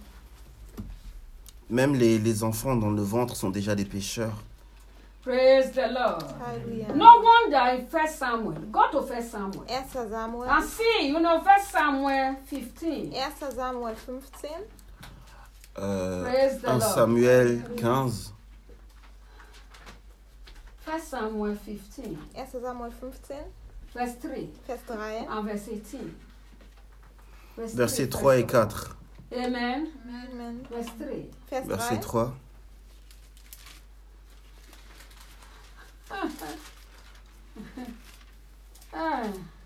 Speaker 4: Même les, les enfants dans le ventre sont déjà des pécheurs.
Speaker 1: Praise the Lord.
Speaker 2: Halleluja.
Speaker 1: No wonder in First Samuel. Go to First Samuel.
Speaker 2: erster Samuel,
Speaker 1: And see, you know, First Samuel fifteen.
Speaker 2: erster Samuel fünfzehn,
Speaker 4: Euh,
Speaker 1: Praise the
Speaker 4: un
Speaker 1: Lord.
Speaker 4: Samuel quinze.
Speaker 1: First Samuel fifteen,
Speaker 2: erster Samuel fünfzehn,
Speaker 1: verse three
Speaker 2: Vers drei,
Speaker 1: and verse eighteen. Verse
Speaker 4: Versets
Speaker 1: three,
Speaker 4: trois et
Speaker 1: verse
Speaker 4: quatre.
Speaker 1: four. Amen.
Speaker 2: Amen.
Speaker 1: Verse three.
Speaker 2: Vers
Speaker 4: Verset
Speaker 2: drei,
Speaker 4: trois.
Speaker 1: Ah.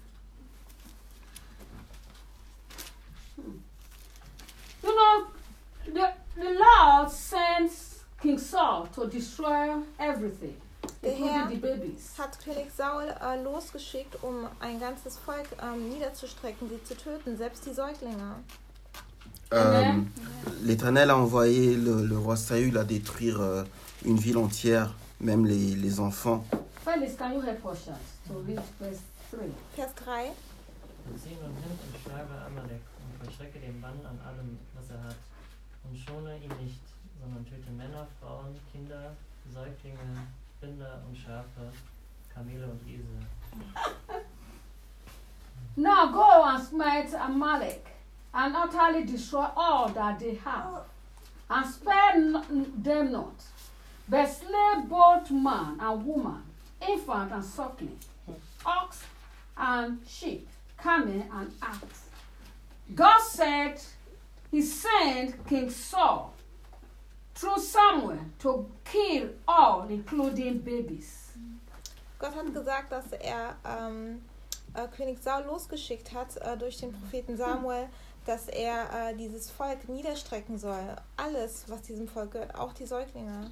Speaker 1: You know, the, the Lord sends King Saul to destroy everything,
Speaker 2: Der Herr
Speaker 1: including the babies.
Speaker 2: hat König Saul äh, losgeschickt, um ein ganzes Volk ähm, niederzustrecken, sie zu töten, selbst die Säuglinge.
Speaker 4: Euh,
Speaker 1: Amen.
Speaker 4: L'Éternel a envoyé le, le roi Saül à détruire euh, une ville entière, même les, les enfants.
Speaker 1: Felix, can you help us out to read verse three?
Speaker 2: Vers drei,
Speaker 9: Zieh nun hin und schlage Amalek und vollstrecke den Bann an allem, was er hat. Und schone ihn nicht, sondern töte Männer, Frauen, Kinder, Säuglinge, Rinder und Schafe, Kamele und Esel.
Speaker 1: Now go and smite Amalek and utterly destroy all that they have, and spare n- them not, but slay both man and woman, infant and suckling, ox and sheep, camel and ass. God said he sent King Saul through Samuel to kill all, including babies.
Speaker 2: Gott hat gesagt, dass er ähm, äh, König Saul losgeschickt hat äh, durch den Propheten Samuel, dass er äh, dieses Volk niederstrecken soll. Alles, was diesem Volk gehört, auch die Säuglinge.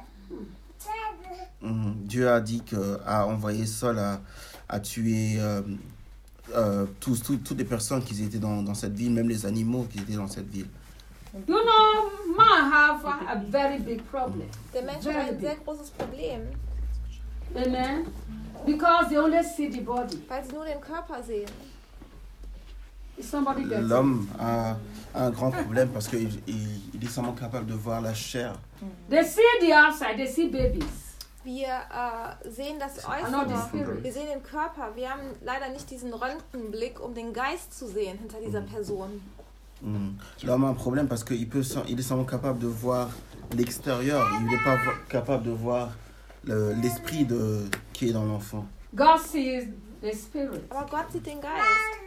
Speaker 4: Mm, Dieu a dit que a envoyé Saul à, à tuer euh, euh, tous, tous, toutes les personnes qui étaient dans, dans cette ville, même les animaux qui étaient dans cette ville.
Speaker 1: You know, man have a, a very big problem.
Speaker 2: Der Mensch hat ein sehr großes Problem,
Speaker 1: Amen. Because they only see the body.
Speaker 2: weil sie nur den Körper sehen.
Speaker 1: Is somebody getting it?
Speaker 4: L'homme a, a un grand problème parce qu'il il, il est seulement capable de voir la chair.
Speaker 1: They see the outside, they see babies.
Speaker 2: Wir äh, sehen das
Speaker 1: Not the
Speaker 2: Äußere,
Speaker 1: spirit.
Speaker 2: wir sehen den Körper. Wir haben leider nicht diesen Röntgenblick, um den Geist zu sehen hinter dieser Person.
Speaker 4: Mm. L'homme a un problème parce qu'il peut, il est seulement capable de voir l'extérieur. Il n'est pas vo- capable de voir le- l'esprit de, qui est dans l'enfant.
Speaker 1: God sees the spirit.
Speaker 2: Aber Gott sieht den Geist.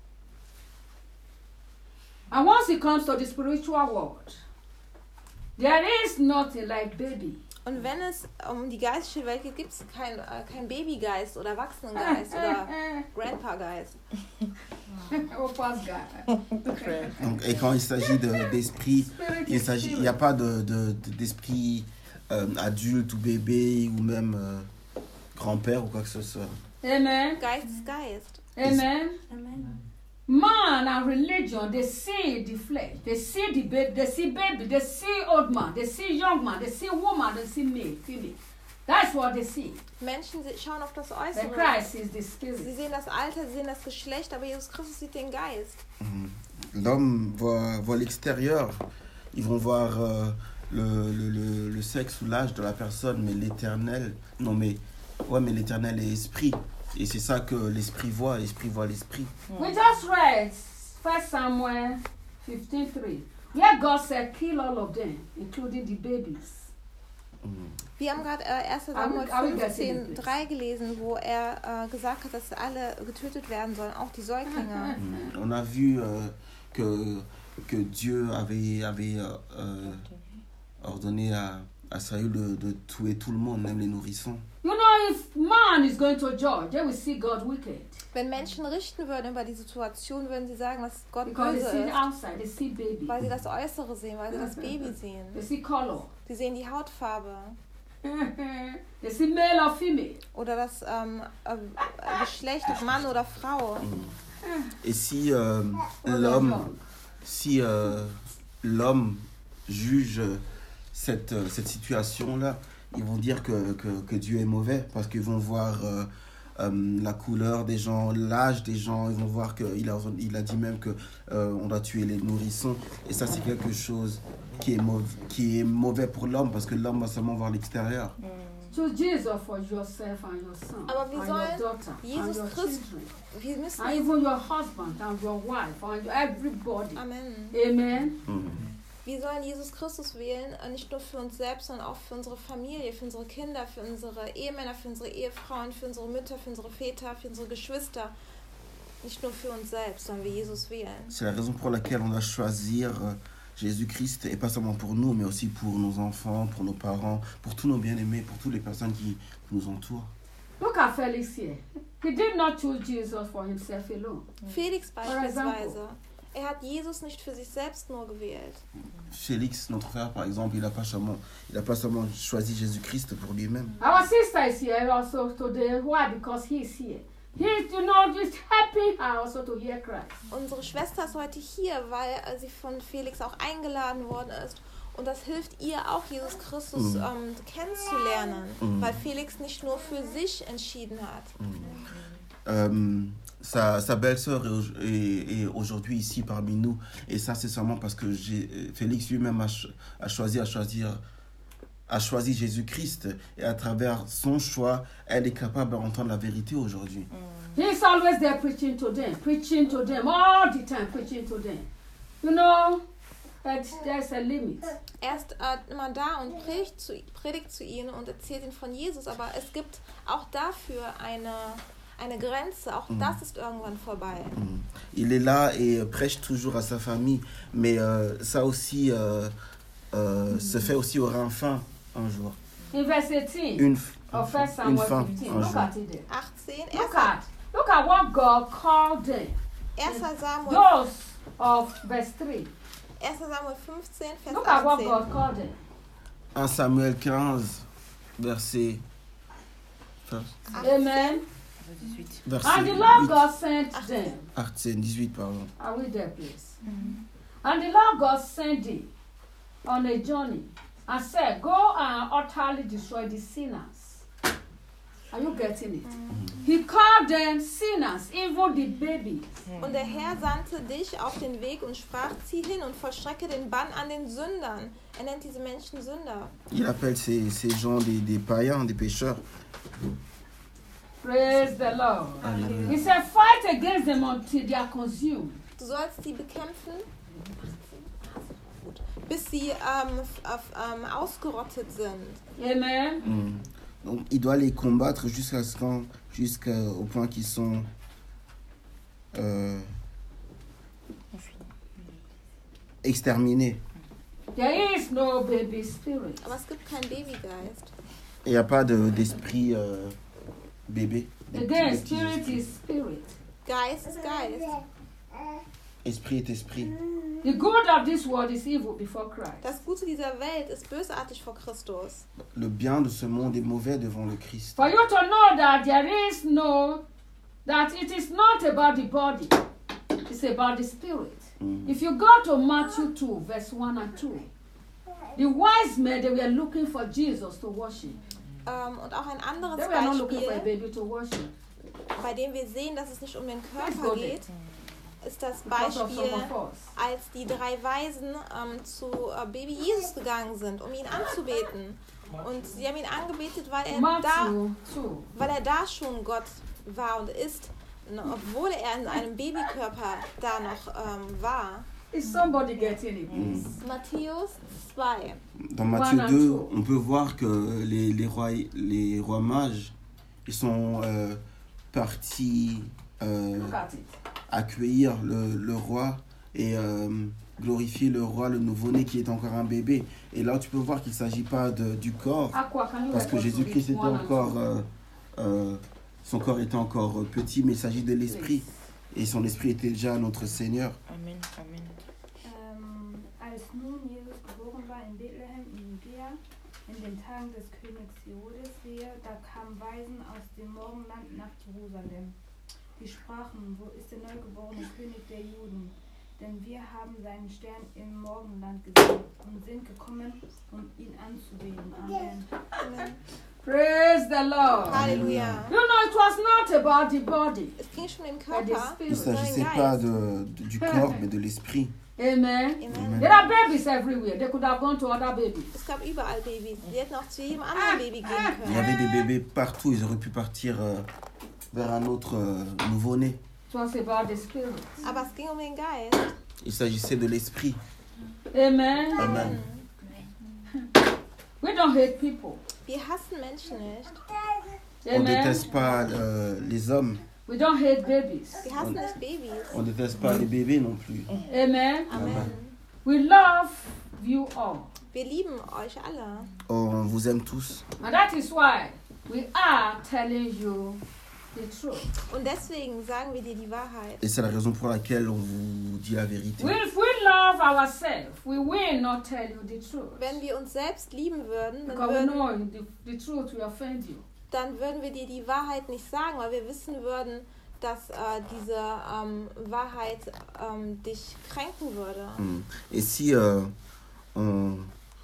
Speaker 1: And once it comes to the spiritual world, there is nothing like baby.
Speaker 2: Und wenn es um die geistige Welt geht, gibt es keinen äh, kein Babygeist oder Erwachsenengeist oder Grandpa-Geist.
Speaker 1: Oh, pass guy.
Speaker 4: Donc, et quand il s'agit de- d'esprit, il s'agit- il n'y a pas de, de- de- d'esprit euh, adulte ou bébé ou même euh, grand-père ou quoi que ce soit.
Speaker 1: Amen.
Speaker 2: Geist ist Geist.
Speaker 1: Amen.
Speaker 8: Amen.
Speaker 1: Man and religion, they see the flesh, they see the baby, they see baby, they see old man, they see young man, they see woman, they see male, female. That's what they see.
Speaker 2: Menschen se- schauen auf das
Speaker 1: The
Speaker 2: Äußere.
Speaker 1: Christ is the
Speaker 2: Sie
Speaker 1: spirit.
Speaker 2: sehen das Alter, sie sehen das Geschlecht, aber Jesus Christus sieht den Geist.
Speaker 4: Mhm. L'homme voit, voit l'extérieur. Ils vont voir euh, le, le, le, le sexe ou l'âge de la personne, mais l'éternel, non mais, ouais, mais l'éternel est esprit. Et c'est ça que l'esprit voit, l'esprit voit l'esprit.
Speaker 1: We just read First Samuel fifteen three, where God said, kill all of them, including the babies.
Speaker 4: Mhm.
Speaker 2: Wir haben gerade äh, erster
Speaker 1: Are we-
Speaker 2: Samuel
Speaker 1: are we getting
Speaker 2: fünfzehn
Speaker 1: it,
Speaker 2: drei gelesen, wo er äh, gesagt hat, dass alle getötet werden sollen, auch die Säuglinge.
Speaker 4: Mhm. On a vu euh, que, que Dieu avait, avait euh, euh, ordonné à, à Saül de, de tuer tout le monde, même les nourrissons.
Speaker 1: You know, if man is going to judge, they will see God wicked.
Speaker 2: Wenn Menschen richten würden über die Situation, würden sie sagen, dass Gott
Speaker 1: Because
Speaker 2: böse
Speaker 1: they see the
Speaker 2: ist,
Speaker 1: outside, they see baby.
Speaker 2: weil sie das Äußere sehen, weil sie das Baby sehen.
Speaker 1: They see color.
Speaker 2: Sie sehen die Hautfarbe
Speaker 1: They see male or female.
Speaker 2: oder das ähm, äh, Geschlecht, ob Mann oder Frau.
Speaker 4: Et si euh, l'homme, si euh, l'homme juge cette, euh, cette situation-là, ils vont dire que, que, que Dieu est mauvais parce qu'ils vont voir euh, euh, la couleur des gens, l'âge des gens, ils vont voir qu'il a, il a dit même que euh, on doit tuer les nourrissons. Et ça, c'est quelque chose qui est mauvais, qui est mauvais pour l'homme parce que l'homme va seulement voir l'extérieur.
Speaker 1: Choose Jesus for yourself and your son,
Speaker 2: Aber wir
Speaker 1: and
Speaker 2: sollen
Speaker 1: your daughter, and
Speaker 2: Jesus
Speaker 1: your
Speaker 2: Christus-
Speaker 1: children,
Speaker 2: Wir müssen
Speaker 1: and even your husband and your wife, and everybody.
Speaker 2: Amen.
Speaker 1: Amen.
Speaker 4: Mhm.
Speaker 2: Wir sollen Jesus Christus wählen, äh, nicht nur für uns selbst, sondern auch für unsere Familie, für unsere Kinder, für unsere Ehemänner, für unsere Ehefrauen, für unsere Mütter, für unsere Väter, für unsere Geschwister. Nicht nur für uns selbst, sondern wir Jesus wählen.
Speaker 4: C'est la raison pour laquelle on doit choisir euh, Jésus-Christ, et pas seulement pour nous, mais aussi pour nos enfants, pour nos parents, pour tous nos bien-aimés, pour toutes les personnes qui nous entourent.
Speaker 1: Look at Felix here. He did not choose Jesus for himself alone.
Speaker 2: Felix beispielsweise,
Speaker 1: example.
Speaker 2: er hat Jesus nicht für sich selbst nur gewählt.
Speaker 4: Félix, notre frère, par exemple, il n'a pas seulement, il a pas seulement choisi Jésus-Christ pour lui-même.
Speaker 1: Our sister is here also today. Why? Because he is here. He, you know, just helping her also to hear Christ.
Speaker 2: Unsere Schwester ist heute hier, weil äh, sie von Felix auch eingeladen worden ist. Und das hilft ihr auch, Jesus Christus
Speaker 4: Mhm.
Speaker 2: ähm, kennenzulernen,
Speaker 4: Mhm.
Speaker 2: weil Felix nicht nur für sich entschieden hat.
Speaker 4: Euh, sa, sa belle-sœur est, au- est- est aujourd'hui ici parmi nous, et ça c'est seulement parce que j'ai, Félix lui-même a, ch- a choisi à choisir a choisi Jésus-Christ, et à travers son choix, elle est capable d'entendre la vérité aujourd'hui.
Speaker 1: He's always there preaching to them, preaching to them all the time, preaching to them. You know, that there's a limit.
Speaker 2: Er ist äh, immer da und predigt zu, predigt zu ihnen und erzählt ihnen von Jesus, aber es gibt auch dafür eine, eine Grenze. Auch
Speaker 4: Mhm.
Speaker 2: das ist irgendwann vorbei.
Speaker 4: Mm. Il est là et prêche toujours à sa famille, mais euh, ça aussi euh, euh, se fait aussi aura un fin un jour.
Speaker 1: In verse eighteen
Speaker 4: Une, f-
Speaker 1: of First
Speaker 4: une
Speaker 1: Samuel
Speaker 4: fin
Speaker 1: fifteen,
Speaker 4: un
Speaker 1: look
Speaker 4: jour.
Speaker 1: at it there.
Speaker 2: achtzehn,
Speaker 1: Look at, look at what God called them.
Speaker 2: erster Samuel,
Speaker 1: Those of verse three.
Speaker 2: erster Samuel fünfzehn, Vers
Speaker 1: Look at what
Speaker 2: achtzehn.
Speaker 1: God called them.
Speaker 4: un Samuel quinze, verset,
Speaker 1: Amen.
Speaker 4: verset
Speaker 1: And the Lord
Speaker 4: huit,
Speaker 1: God sent them.
Speaker 4: achtzehn, dix-huit, pardon.
Speaker 1: Are we there, please? And the Lord God sent thee on a journey and said, Go and utterly destroy the sinners. Are you getting it? He called them sinners, even the babies.
Speaker 2: Und der Herr sandte dich auf den Weg und sprach, zieh hin und vollstrecke den Bann an den Sündern. Er nennt diese Menschen Sünder.
Speaker 4: Il appelle ces, ces gens des, des païens, des pécheurs.
Speaker 1: Praise the Lord.
Speaker 4: Alléluia.
Speaker 1: He said, Fight against them until they are consumed.
Speaker 2: Du sollst sie bekämpfen, bis sie ähm, f- auf, ähm, ausgerottet sind.
Speaker 1: Amen.
Speaker 4: Mm. Donc il doit les combattre jusqu'à ce qu'on- jusqu'au point qu'ils sont euh, exterminés.
Speaker 1: There is no baby spirit.
Speaker 2: Aber es gibt keinen Babygeist.
Speaker 4: Il n'y a pas de- d'esprit euh, bébé. Des petits-
Speaker 1: Again,
Speaker 4: des petits
Speaker 1: spirit
Speaker 4: esprits.
Speaker 1: is spirit.
Speaker 2: Geist ist Geist.
Speaker 4: Esprit est esprit.
Speaker 1: The good of this world is evil before Christ.
Speaker 2: Das Gute dieser Welt ist bösartig vor Christus.
Speaker 4: Le bien de ce monde est mauvais devant le Christ.
Speaker 1: For you to know that there is no, that it is not about the body, it's about the spirit.
Speaker 4: Mm.
Speaker 1: If you go to Matthew two, verse one and two, the wise men, they were looking for Jesus to worship.
Speaker 2: Ähm, und auch ein anderes
Speaker 1: They were not looking for a
Speaker 2: Beispiel,
Speaker 1: baby to worship.
Speaker 2: bei dem wir sehen, dass es nicht um den
Speaker 1: Let's
Speaker 2: Körper
Speaker 1: go there.
Speaker 2: geht, ist das
Speaker 1: Because of
Speaker 2: Beispiel,
Speaker 1: some of us.
Speaker 2: als die drei Weisen ähm, zu äh, Baby Jesus gegangen sind, um ihn anzubeten. Und sie haben ihn angebetet, weil er, da,
Speaker 1: Matthew two.
Speaker 2: weil er da schon Gott war und ist, ne, obwohl er in einem Babykörper da noch ähm, war.
Speaker 1: Is somebody getting it, please?
Speaker 2: Matthäus zwei.
Speaker 4: Dans Matthieu
Speaker 1: One and
Speaker 4: deux,
Speaker 1: two.
Speaker 4: on peut voir que les, les, rois, les rois mages, ils sont euh, partis euh,
Speaker 1: Look at it.
Speaker 4: accueillir le, le roi et euh, glorifier le roi, le nouveau-né qui est encore un bébé. Et là, tu peux voir qu'il ne s'agit pas de- du corps,
Speaker 1: Aqua, can you
Speaker 4: parce
Speaker 1: help
Speaker 4: que
Speaker 1: us to
Speaker 4: Jésus-Christ
Speaker 1: read
Speaker 4: était
Speaker 1: one and
Speaker 4: encore,
Speaker 1: two?
Speaker 4: euh, euh, son corps était encore euh, petit, mais il s'agit de l'esprit. Et son esprit était déjà notre Seigneur.
Speaker 3: Amen, amen.
Speaker 6: Ähm, als nun Jesus geboren war in Bethlehem in Judäa, in den Tagen des Königs Herodes, siehe, da kamen Weisen aus dem Morgenland nach Jerusalem. Die sprachen, wo ist der neugeborene König der Juden? Denn wir haben seinen Stern im Morgenland gesehen und sind gekommen, um ihn anzubeten. Amen.
Speaker 2: Amen.
Speaker 1: Praise the Lord.
Speaker 2: Halleluja.
Speaker 1: You know, it was not about the body,
Speaker 2: Es ging schon im
Speaker 1: but the
Speaker 2: Körper,
Speaker 4: Il ne
Speaker 1: spirit.
Speaker 4: s'agissait pas de, de- du corps, mais de l'esprit.
Speaker 1: Amen.
Speaker 2: Amen.
Speaker 1: There are babies everywhere. They could have gone to other babies.
Speaker 2: Es gab überall Babys. Sie hätten auch zu jedem anderen Baby gehen
Speaker 4: Il y
Speaker 2: können.
Speaker 4: avait des bébés partout, ils auraient pu partir euh, vers un autre euh, nouveau-né.
Speaker 1: It was about the spirit.
Speaker 2: Aber es ging um den Geist.
Speaker 4: Il s'agissait de l'esprit.
Speaker 1: Amen.
Speaker 4: Amen.
Speaker 1: We don't hate people.
Speaker 2: Wir hassen Menschen nicht.
Speaker 4: On ne
Speaker 1: Amen.
Speaker 4: déteste pas euh, les hommes,
Speaker 1: We don't hate babies.
Speaker 2: Wir hassen nicht Babys.
Speaker 4: on ne déteste pas les bébés non plus.
Speaker 1: Amen.
Speaker 2: Amen.
Speaker 1: We love you all.
Speaker 2: Wir lieben euch alle.
Speaker 4: On vous aime tous.
Speaker 1: And that is why we are telling you the truth.
Speaker 2: Und deswegen sagen wir dir die Wahrheit.
Speaker 4: Et c'est la raison pour laquelle on vous dit la vérité.
Speaker 1: We, if we love ourselves, we will not tell you the truth.
Speaker 2: Wenn wir uns selbst lieben würden, dann
Speaker 1: Because we
Speaker 2: würden,
Speaker 1: know the, the truth will offend you.
Speaker 2: dann würden wir dir die Wahrheit nicht sagen, weil wir wissen würden, dass äh, diese ähm, Wahrheit ähm, dich kränken würde.
Speaker 4: Mm. Et si euh, on,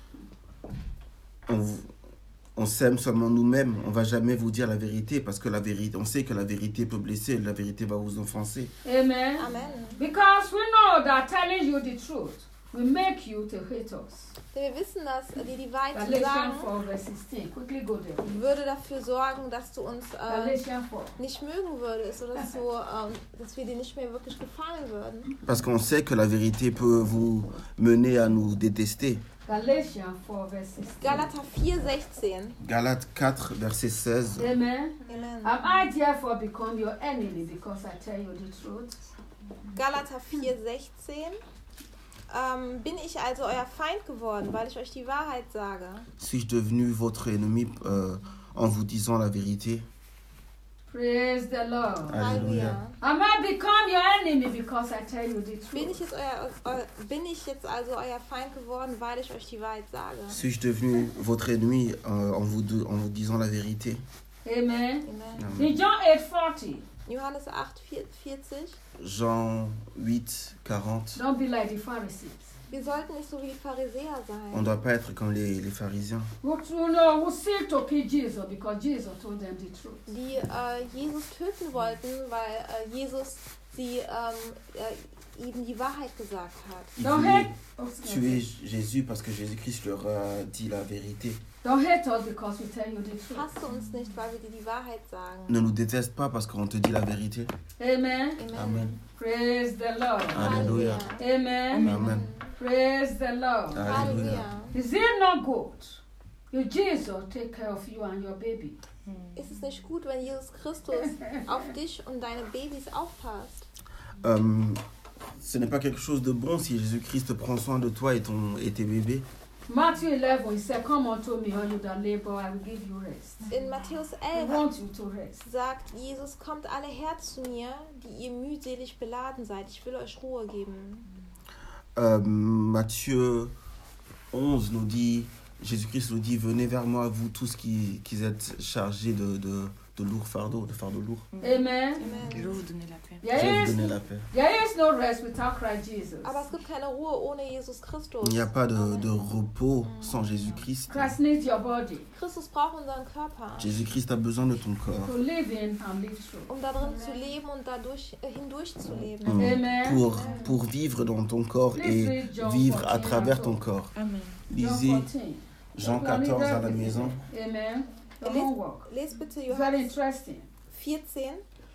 Speaker 4: on, on s'aime seulement nous-mêmes, on va jamais vous dire la vérité parce que la vérité, on sait que la vérité peut blesser, la vérité va vous offenser.
Speaker 1: Amen.
Speaker 2: Amen.
Speaker 1: Because we know that telling you the truth will make you to hate us.
Speaker 2: Denn wir wissen, dass dir die Wahrheit zu
Speaker 1: Galatians
Speaker 2: sagen,
Speaker 1: four verse sixteen. Quickly go there.
Speaker 2: würde dafür sorgen, dass du uns äh,
Speaker 1: Galatians four.
Speaker 2: nicht mögen würdest oder dass, du, ähm, dass wir dir nicht mehr wirklich gefallen würden.
Speaker 4: Parce qu'on sait que la vérité peut vous mener à nous détester.
Speaker 1: Galatians four verse sixteen.
Speaker 2: Galater vier sechzehn.
Speaker 4: Galates quatre, verset seize.
Speaker 1: Amen.
Speaker 2: Amen.
Speaker 1: Am I therefore become your enemy because I tell you the truth?
Speaker 2: Galater vier sechzehn. Ähm, bin ich also euer Feind geworden, weil ich euch die Wahrheit sage?
Speaker 4: Suis-je devenu votre ennemi euh, en vous disant la vérité?
Speaker 1: Praise the Lord.
Speaker 4: Alléluia.
Speaker 1: Am I become your enemy because I tell you the
Speaker 2: Bin
Speaker 1: truth?
Speaker 2: ich, jetzt euer, eu, bin ich jetzt also euer Feind geworden, weil ich euch die Wahrheit sage?
Speaker 4: Suis-je devenu votre ennemi euh, en, vous de- en vous disant la vérité?
Speaker 1: Amen.
Speaker 2: Amen.
Speaker 1: In John eight forty,
Speaker 2: Johannes acht vierzig.
Speaker 4: Jean huit, quarante.
Speaker 1: don't be like the Pharisees.
Speaker 2: Wir sollten nicht so wie die Pharisäer
Speaker 4: On ne
Speaker 2: sein,
Speaker 4: doit pas être comme les, les pharisiens
Speaker 1: Who, you know, who seek to kill Jesus because Jesus told them the truth.
Speaker 2: die äh, Jesus töten wollten, weil äh, Jesus sie ähm, äh, ihnen die Wahrheit gesagt hat.
Speaker 4: Ils
Speaker 1: Don't
Speaker 4: voulaient
Speaker 1: hate, oh,
Speaker 4: tuer Jésus parce que Jésus-Christ leur a dit la vérité.
Speaker 1: don't hate us because we tell you the truth.
Speaker 2: Hasse uns nicht, weil wir dir die Wahrheit sagen.
Speaker 4: Ne nous déteste pas parce qu'on te dit la vérité.
Speaker 1: Amen.
Speaker 2: Amen.
Speaker 4: Amen.
Speaker 1: Praise the Lord.
Speaker 4: Alléluia.
Speaker 1: Amen.
Speaker 4: Amen.
Speaker 1: Praise the Lord.
Speaker 4: Alléluia.
Speaker 2: Halleluja.
Speaker 1: Is it not good? Your Jesus take care of you and your baby.
Speaker 2: Ist es nicht gut, wenn Jesus Christus auf dich und deine Babys aufpasst?
Speaker 4: Euh, ce n'est pas quelque chose de bon si Jésus-Christ prend soin de toi et, ton, et tes bébés.
Speaker 1: Matthew eleven, he said, come unto me, all you that labor, I will give you rest.
Speaker 2: In Matthäus
Speaker 1: I
Speaker 2: elf
Speaker 1: want you to rest.
Speaker 2: sagt Jesus, kommt alle her zu mir, die ihr mühselig beladen seid. Ich will euch Ruhe geben.
Speaker 4: Euh, Matthieu onze nous dit, Jésus-Christ nous dit, venez vers moi, vous tous qui, qui êtes chargés de, de, de lourds fardeaux, de fardeaux lourds.
Speaker 1: Amen.
Speaker 3: Je vais
Speaker 2: Amen.
Speaker 3: vous donner la paix.
Speaker 4: Je vais
Speaker 1: There
Speaker 4: vous
Speaker 1: is,
Speaker 4: donner la paix.
Speaker 1: there is no rest without Christ Jesus.
Speaker 2: Aber es gibt keine Ruhe ohne Jesus Christus.
Speaker 4: Il n'y a pas de, de repos sans Jésus-Christ.
Speaker 1: Christ needs your body
Speaker 2: Christus braucht unseren Körper,
Speaker 4: Jésus-Christ a besoin de ton corps
Speaker 1: to live in and live through.
Speaker 2: um da drin zu leben und dadurch äh, hindurch zu leben.
Speaker 4: Mm.
Speaker 1: Amen.
Speaker 4: pour, pour vivre dans ton corps et vivre à travers ton corps.
Speaker 3: Amen.
Speaker 1: John
Speaker 4: Lisez
Speaker 1: fourteen.
Speaker 4: Jean quatorze à la maison.
Speaker 1: Amen. The
Speaker 2: Lest-
Speaker 1: homework.
Speaker 2: Lest bitte
Speaker 1: It's very
Speaker 2: Johannes
Speaker 1: interesting.
Speaker 2: vierzehn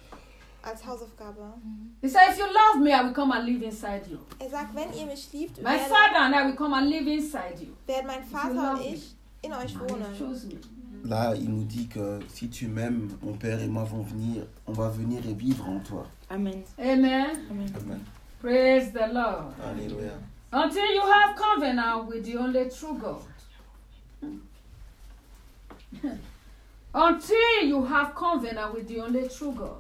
Speaker 2: als Hausaufgabe.
Speaker 1: He said, if you love me, I will come and live inside you.
Speaker 2: Er sagt, wenn ihr mich liebt,
Speaker 1: My
Speaker 2: werde,
Speaker 1: Father and I will come and live inside you.
Speaker 2: werden mein Vater und ich in euch
Speaker 1: And
Speaker 2: wohnen.
Speaker 1: he chose me.
Speaker 4: Là, il nous dit que si tu m'aimes, mon Père et moi vont venir, on va venir et vivre en toi.
Speaker 3: Amen.
Speaker 1: Amen.
Speaker 3: Amen.
Speaker 4: Amen.
Speaker 1: Praise the Lord.
Speaker 4: Alléluia.
Speaker 1: Until you have covenant with the only true God. Until you have covenant with the only true God.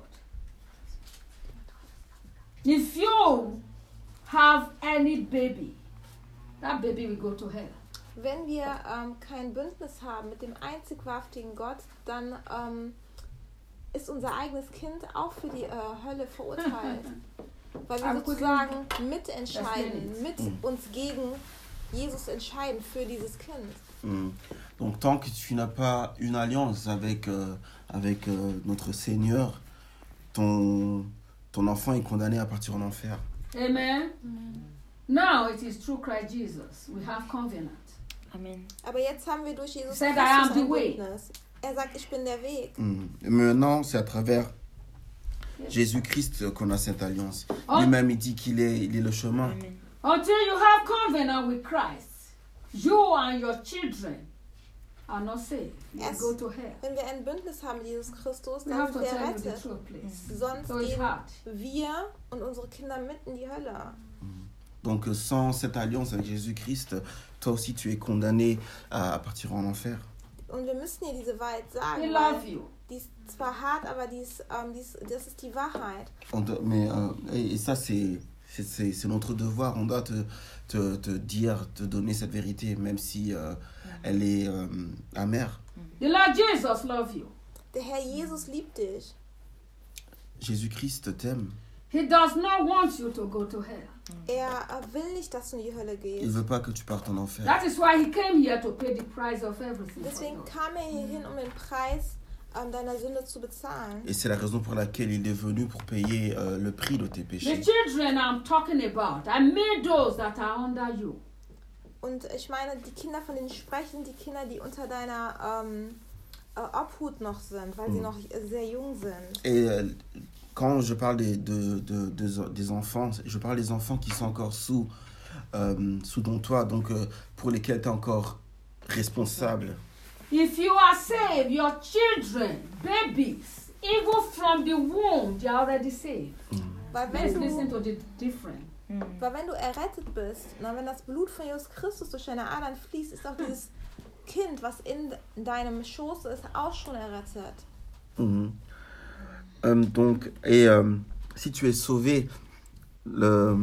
Speaker 1: If you have any baby, that baby will go to hell.
Speaker 2: Wenn wir ähm, kein Bündnis haben mit dem einzig wahrhaftigen Gott, dann ähm, ist unser eigenes Kind auch für die äh, Hölle verurteilt. Weil wir sozusagen mitentscheiden, mit uns gegen Jesus entscheiden für dieses Kind.
Speaker 4: Mm. Donc tant que tu n'as pas une alliance avec, euh, avec euh, notre Seigneur, ton, ton enfant est condamné à partir en enfer.
Speaker 1: Amen. Now it is through Christ Jesus. We have covenant.
Speaker 3: Amen.
Speaker 2: Aber jetzt haben wir durch Jesus
Speaker 1: Said, I am
Speaker 2: Christus
Speaker 1: the
Speaker 2: ein
Speaker 1: way.
Speaker 2: Bündnis. Er sagt, ich bin der Weg.
Speaker 4: Mm. Et maintenant, c'est à travers Jésus-Christ qu'on a cette alliance.
Speaker 1: Oh.
Speaker 4: Lui-même, il dit qu'il est, il est le chemin.
Speaker 3: Amen.
Speaker 1: Until you have covenant with Christ, you and your children are not saved. You
Speaker 2: Yes.
Speaker 1: go to hell.
Speaker 2: Wenn wir ein Bündnis haben mit Jesus Christus,
Speaker 1: We
Speaker 2: dann
Speaker 1: have to
Speaker 2: sind wir
Speaker 1: tell you the
Speaker 2: errettet.
Speaker 1: truth, please.
Speaker 2: Sonst
Speaker 1: So it's
Speaker 2: gehen
Speaker 1: hard.
Speaker 2: wir und unsere Kinder mit in die Hölle.
Speaker 4: Donc sans cette alliance avec Jésus-Christ, toi aussi tu es condamné à, à partir en enfer.
Speaker 2: Und wir müssen ihr diese Wahrheit
Speaker 1: We
Speaker 2: sagen,
Speaker 1: love
Speaker 2: weil
Speaker 1: you.
Speaker 2: die ist zwar hart, aber die ist, ähm, die ist, das ist die Wahrheit.
Speaker 4: On doit- mais, euh, et, et ça, c'est, c'est, c'est, c'est notre devoir. On doit te, te, te dire, te donner cette vérité, même si euh, elle est euh, amère.
Speaker 1: The Lord Jesus love you.
Speaker 2: Der Herr Jesus liebt dich.
Speaker 4: Jésus-Christ t'aime.
Speaker 1: He does not want you to go to hell.
Speaker 2: Er äh, will nicht, dass du in die Hölle
Speaker 4: Il
Speaker 2: gehst.
Speaker 4: ne veut pas que tu partes en enfer.
Speaker 1: That is why he came here to pay the price of everything. for
Speaker 2: Deswegen
Speaker 1: us.
Speaker 2: kam er hierhin, um den Preis um deiner Sünde zu bezahlen.
Speaker 4: Et c'est la raison pour laquelle il est venu pour payer euh, le prix de tes
Speaker 1: The
Speaker 4: péchés.
Speaker 1: children I'm talking about, I made those that are under you.
Speaker 2: Und ich meine, die Kinder, von denen ich spreche, sind die Kinder, die unter deiner ähm, äh, Obhut noch sind, weil sie
Speaker 4: Mhm.
Speaker 2: noch sehr jung sind.
Speaker 4: Et euh, quand je parle des, de, de, de- des enfants, je parle des enfants qui sont encore sous, euh, sous ton toit, donc euh, pour lesquels tu es encore responsable.
Speaker 1: If you are saved, your children, babies, even from the womb, they are already saved.
Speaker 2: Weil
Speaker 1: Let's
Speaker 2: wenn
Speaker 1: listen
Speaker 2: du,
Speaker 1: to the difference.
Speaker 2: weil wenn du errettet bist, na, wenn das Blut von Jesus Christus durch deine Adern fließt, ist auch dieses Kind, was in deinem Schoß ist, auch schon errettet.
Speaker 4: Mhm. Euh, donc, et euh, si tu es sauvé, le,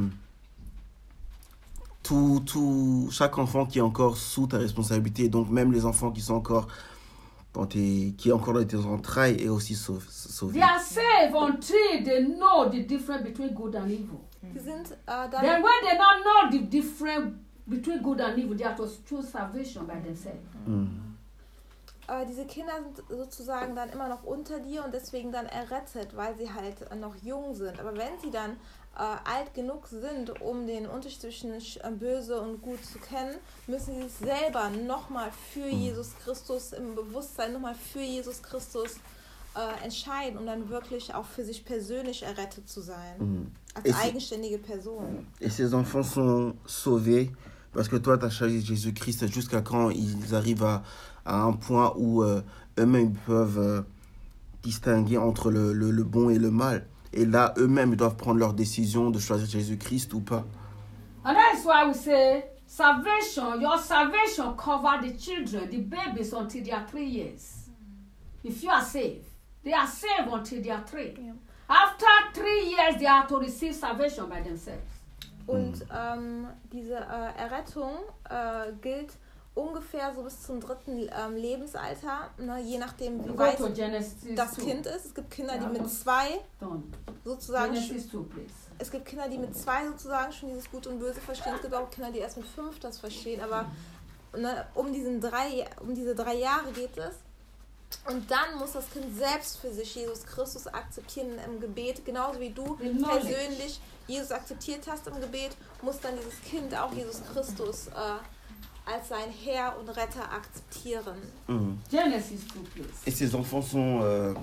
Speaker 4: tout, tout, chaque enfant qui est encore sous ta responsabilité, donc même les enfants qui sont encore dans tes, qui est encore dans tes entrailles, est aussi sauvé. sauvé.
Speaker 1: They are saved until they know the difference between good and evil.
Speaker 2: Die sind äh, dann,
Speaker 1: Then when they don't know the difference between good and evil, they have to choose salvation by themselves.
Speaker 4: Mhm.
Speaker 2: äh, diese Kinder sind sozusagen dann immer noch unter dir und deswegen dann errettet, weil sie halt äh, noch jung sind. Aber wenn sie dann äh, alt genug sind, um den Unterschied zwischen äh, böse und gut zu kennen, müssen sie sich selber nochmal für Jesus Christus im Bewusstsein, nochmal für Jesus Christus äh, entscheiden, um dann wirklich auch für sich persönlich errettet zu sein.
Speaker 4: Mhm.
Speaker 2: Als
Speaker 4: Et c'est-
Speaker 2: eigenständige Person.
Speaker 4: Et ces enfants sont sauvés parce que toi, tu as choisi Jésus-Christ jusqu'à quand ils arrivent à, à un point où euh, eux-mêmes peuvent euh, distinguer entre le, le, le bon et le mal. Et là, eux-mêmes, ils doivent prendre leur décision de choisir Jésus-Christ ou pas.
Speaker 1: And that's why we say salvation, your salvation cover the children, the babies until they are three years. If you are saved, they are saved until they are three.
Speaker 2: Ja.
Speaker 1: After three years, they are to receive salvation by themselves.
Speaker 2: Und ähm, diese äh, Errettung äh, gilt ungefähr so bis zum dritten ähm, Lebensalter, ne, je nachdem wie
Speaker 1: Go
Speaker 2: weit
Speaker 1: to Genesis
Speaker 2: das
Speaker 1: two.
Speaker 2: Kind ist. Es gibt Kinder, die
Speaker 1: Ja,
Speaker 2: mit
Speaker 1: das-
Speaker 2: zwei
Speaker 1: Done.
Speaker 2: sozusagen schon,
Speaker 1: Genesis two, please.
Speaker 2: es gibt Kinder, die mit zwei sozusagen schon dieses Gut und Böse verstehen. Es gibt auch Kinder, die erst mit fünf das verstehen. Aber ne, um, diesen drei, um diese drei Jahre geht es. Und dann muss das Kind selbst für sich Jesus Christus akzeptieren im Gebet, genauso wie du
Speaker 1: The knowledge.
Speaker 2: persönlich Jesus akzeptiert hast im Gebet, muss dann dieses Kind auch Jesus Christus äh, als sein Herr und Retter akzeptieren.
Speaker 4: Mhm.
Speaker 1: Genesis two, please.
Speaker 4: Et ces enfants sont euh,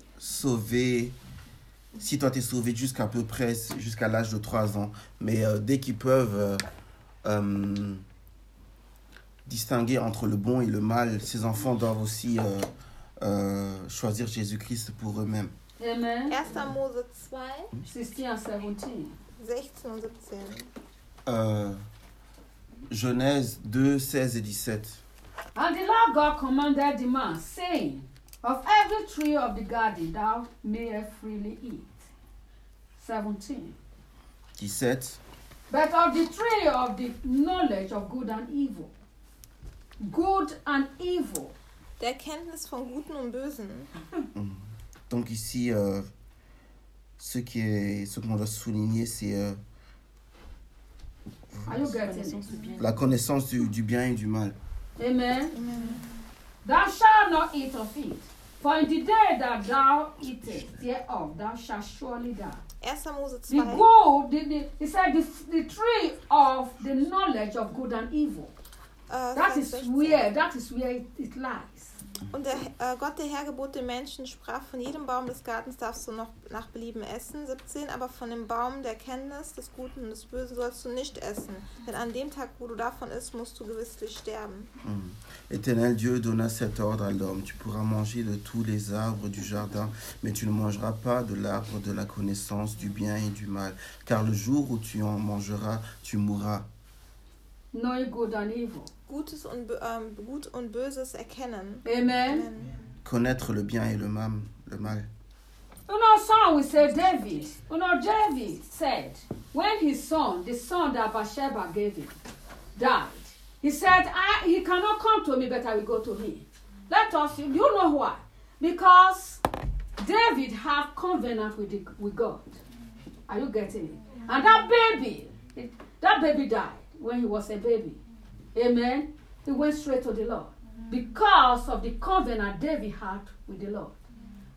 Speaker 4: sauvés. Si toi, tu es sauvé jusqu'à peu près, jusqu'à l'âge de trois ans, mais euh, dès qu'ils peuvent euh, euh, distinguer entre le bon et le mal, ces enfants doivent aussi euh, euh, choisir Jésus-Christ pour eux-mêmes.
Speaker 1: Amen.
Speaker 2: erster Mose zwei,
Speaker 1: sixteen and seventeen.
Speaker 2: sechzehn und siebzehn.
Speaker 4: Euh, Genèse deux, seize et dix-sept.
Speaker 1: And the Lord God commanded the man, saying, of every tree of the garden thou mayest freely eat. seventeen.
Speaker 4: dix-sept.
Speaker 1: But of the tree of the knowledge of good and evil, good and evil,
Speaker 2: Der Erkenntnis von Guten und Bösen.
Speaker 4: Donc ici, euh, ce qui est, ce qu'on doit souligner, c'est euh,
Speaker 1: are you getting
Speaker 3: Connaissance
Speaker 1: it?
Speaker 3: du bien.
Speaker 4: la connaissance du, du bien et du mal.
Speaker 1: Amen. Thou shalt not eat of it, for in the day that thou eatest thereof, thou shalt surely die.
Speaker 2: erster Mose
Speaker 1: The
Speaker 2: zwei.
Speaker 1: good, the, the, he said, the, the tree of the knowledge of good and evil.
Speaker 2: Äh,
Speaker 1: That
Speaker 2: Vers
Speaker 1: is
Speaker 2: sechzehn.
Speaker 1: where, that is where it, it lies.
Speaker 2: Und der äh, Gott, der Herr, gebot den Menschen, sprach, von jedem Baum des Gartens darfst du noch nach Belieben essen. siebzehn, aber von dem Baum der Kenntnis des Guten und des Bösen sollst du nicht essen. Denn an dem Tag, wo du davon isst, musst du gewisslich sterben.
Speaker 4: Mm. Éternel Dieu donna cet ordre à l'homme. Tu pourras manger de tous les arbres du jardin, mais tu ne mangeras pas de l'arbre de la connaissance du bien et du mal. Car le jour où tu en mangeras, tu mourras.
Speaker 1: Knowing good and evil.
Speaker 2: Gutes und, Bö- ähm, Gut und Böses erkennen.
Speaker 1: Amen.
Speaker 2: Amen.
Speaker 4: Connaître le bien et le mal. Le mal.
Speaker 1: You know, son, we say David. You know, David said, when his son, the son that Bathsheba gave him, died, he said, I, he cannot come to me, but I will go to him. Let us, you know why? Because David had covenant with, the, with God. Are you getting it? And that baby, it, that baby died when he was a baby. Amen. He went straight to the Lord because of the covenant David had with the Lord.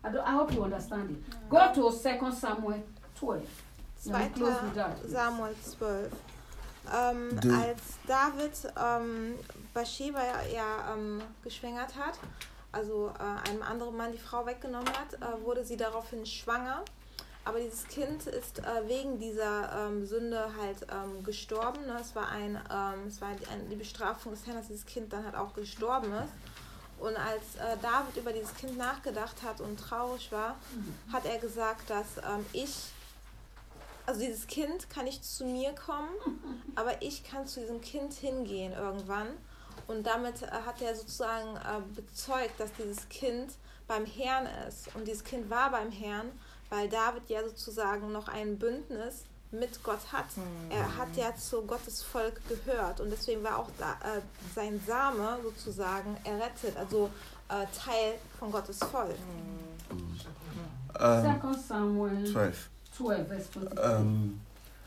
Speaker 1: I, don't, I hope you understand it. Go to Second Samuel twelve.
Speaker 2: zweiter Samuel zwölf. Ähm, als David ähm, Bathsheba ja, ja ähm, geschwängert hat, also äh, einem anderen Mann die Frau weggenommen hat, äh, wurde sie daraufhin schwanger. Aber dieses Kind ist äh, wegen dieser ähm, Sünde halt ähm, gestorben. Ne? Es war, ein, ähm, es war ein, die Bestrafung des Herrn, dass dieses Kind dann halt auch gestorben ist. Und als äh, David über dieses Kind nachgedacht hat und traurig war, mhm. hat er gesagt, dass ähm, ich, also dieses Kind kann nicht zu mir kommen, aber ich kann zu diesem Kind hingehen irgendwann. Und damit äh, hat er sozusagen äh, bezeugt, dass dieses Kind beim Herrn ist. Und dieses Kind war beim Herrn, weil David ja sozusagen noch ein Bündnis mit Gott hat. Mhm. Er hat ja zu Gottes Volk gehört und deswegen war auch da, äh, sein Same sozusagen errettet, also äh, Teil von Gottes Volk.
Speaker 4: Mhm. Ähm,
Speaker 1: zwölf.
Speaker 4: Ähm,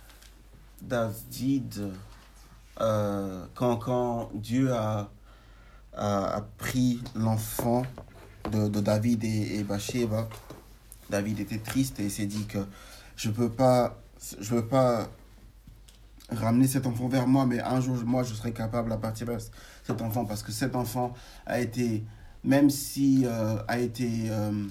Speaker 4: David, euh, quand, quand Dieu a, a, a pris l'enfant de, de David et, et Bathsheba, David était triste et s'est dit que je peux pas, je veux pas ramener cet enfant vers moi, mais un jour, moi, je serai capable à partir de cet enfant, parce que cet enfant a été, même si euh, a été euh,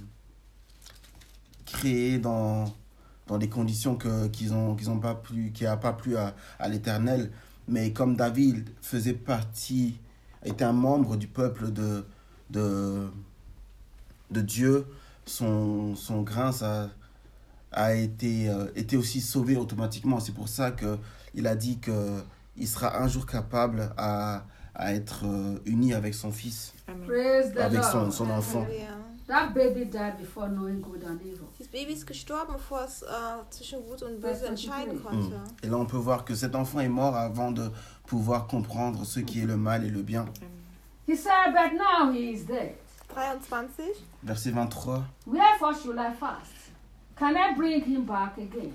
Speaker 4: créé dans, dans des conditions que, qu'ils ont, qu'ils ont pas plu, qui n'a pas plu à, à l'Éternel, mais comme David faisait partie, était un membre du peuple de, de, de Dieu, Son, son grain ça, a été, euh, été aussi sauvé automatiquement. C'est pour ça qu'il a dit qu'il sera un jour capable à, à être euh, uni avec son fils, avec son, son enfant.
Speaker 1: That baby died before knowing good and evil.
Speaker 2: Das Baby ist gestorben, bevor es äh, zwischen Gut und Böse entscheiden konnte.
Speaker 4: Mm. Et là, on peut voir que cet enfant est mort avant de pouvoir comprendre ce qui est le mal et le bien.
Speaker 1: He said, but now he is dead.
Speaker 2: dreiundzwanzig.
Speaker 4: Verset vingt-trois.
Speaker 1: Wherefore should I fast? Can I bring him back again?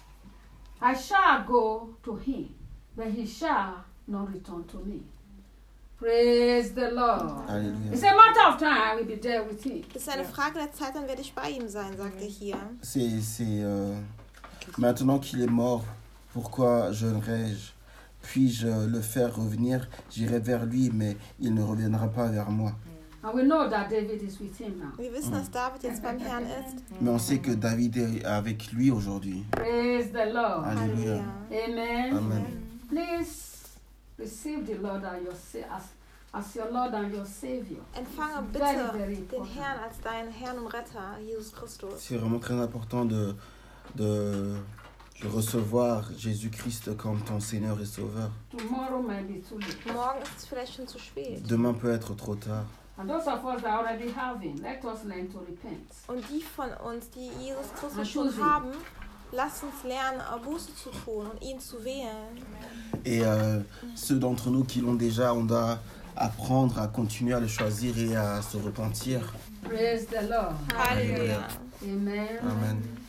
Speaker 1: I shall go to him, but he shall not return to me. Praise the Lord.
Speaker 4: Alléluia.
Speaker 1: It's a matter of time I will be there with him.
Speaker 2: Es ist eine Frage der Zeit, dann werde ich bei ihm sein, sagt er hier.
Speaker 4: C'est, c'est euh, maintenant qu'il est mort, pourquoi jeûnerai-je? Puis-je le faire revenir? J'irai vers lui, mais il ne reviendra pas vers moi.
Speaker 1: And we know that David is with him now.
Speaker 2: Wir wissen, dass David jetzt beim Herrn ist.
Speaker 4: Mais on sait que David est avec lui aujourd'hui.
Speaker 1: Praise the Lord.
Speaker 4: Alléluia.
Speaker 1: Amen.
Speaker 4: Amen.
Speaker 1: Please receive the Lord as your, as, as your Lord and your Savior.
Speaker 2: Empfange bitte
Speaker 1: Very, very
Speaker 2: den Herrn als deinen Herrn und Retter, Jesus Christus.
Speaker 4: C'est vraiment très important de, de, de recevoir Jésus-Christ comme ton Seigneur et Sauveur.
Speaker 1: Tomorrow might be too late.
Speaker 2: Morgen ist es vielleicht schon zu spät.
Speaker 4: Demain peut être trop tard.
Speaker 1: And those of us that already have him, let us learn to repent.
Speaker 2: Und die von uns, die Jesus Christus
Speaker 1: And
Speaker 2: schon
Speaker 1: choosing.
Speaker 2: haben, lasst uns lernen, Buße zu tun und ihn zu wählen.
Speaker 4: Et euh, ceux d'entre nous qui l'ont déjà, on doit apprendre à continuer à le choisir et à se repentir.
Speaker 1: Praise the Lord.
Speaker 2: Halleluja.
Speaker 1: Amen.
Speaker 4: Amen.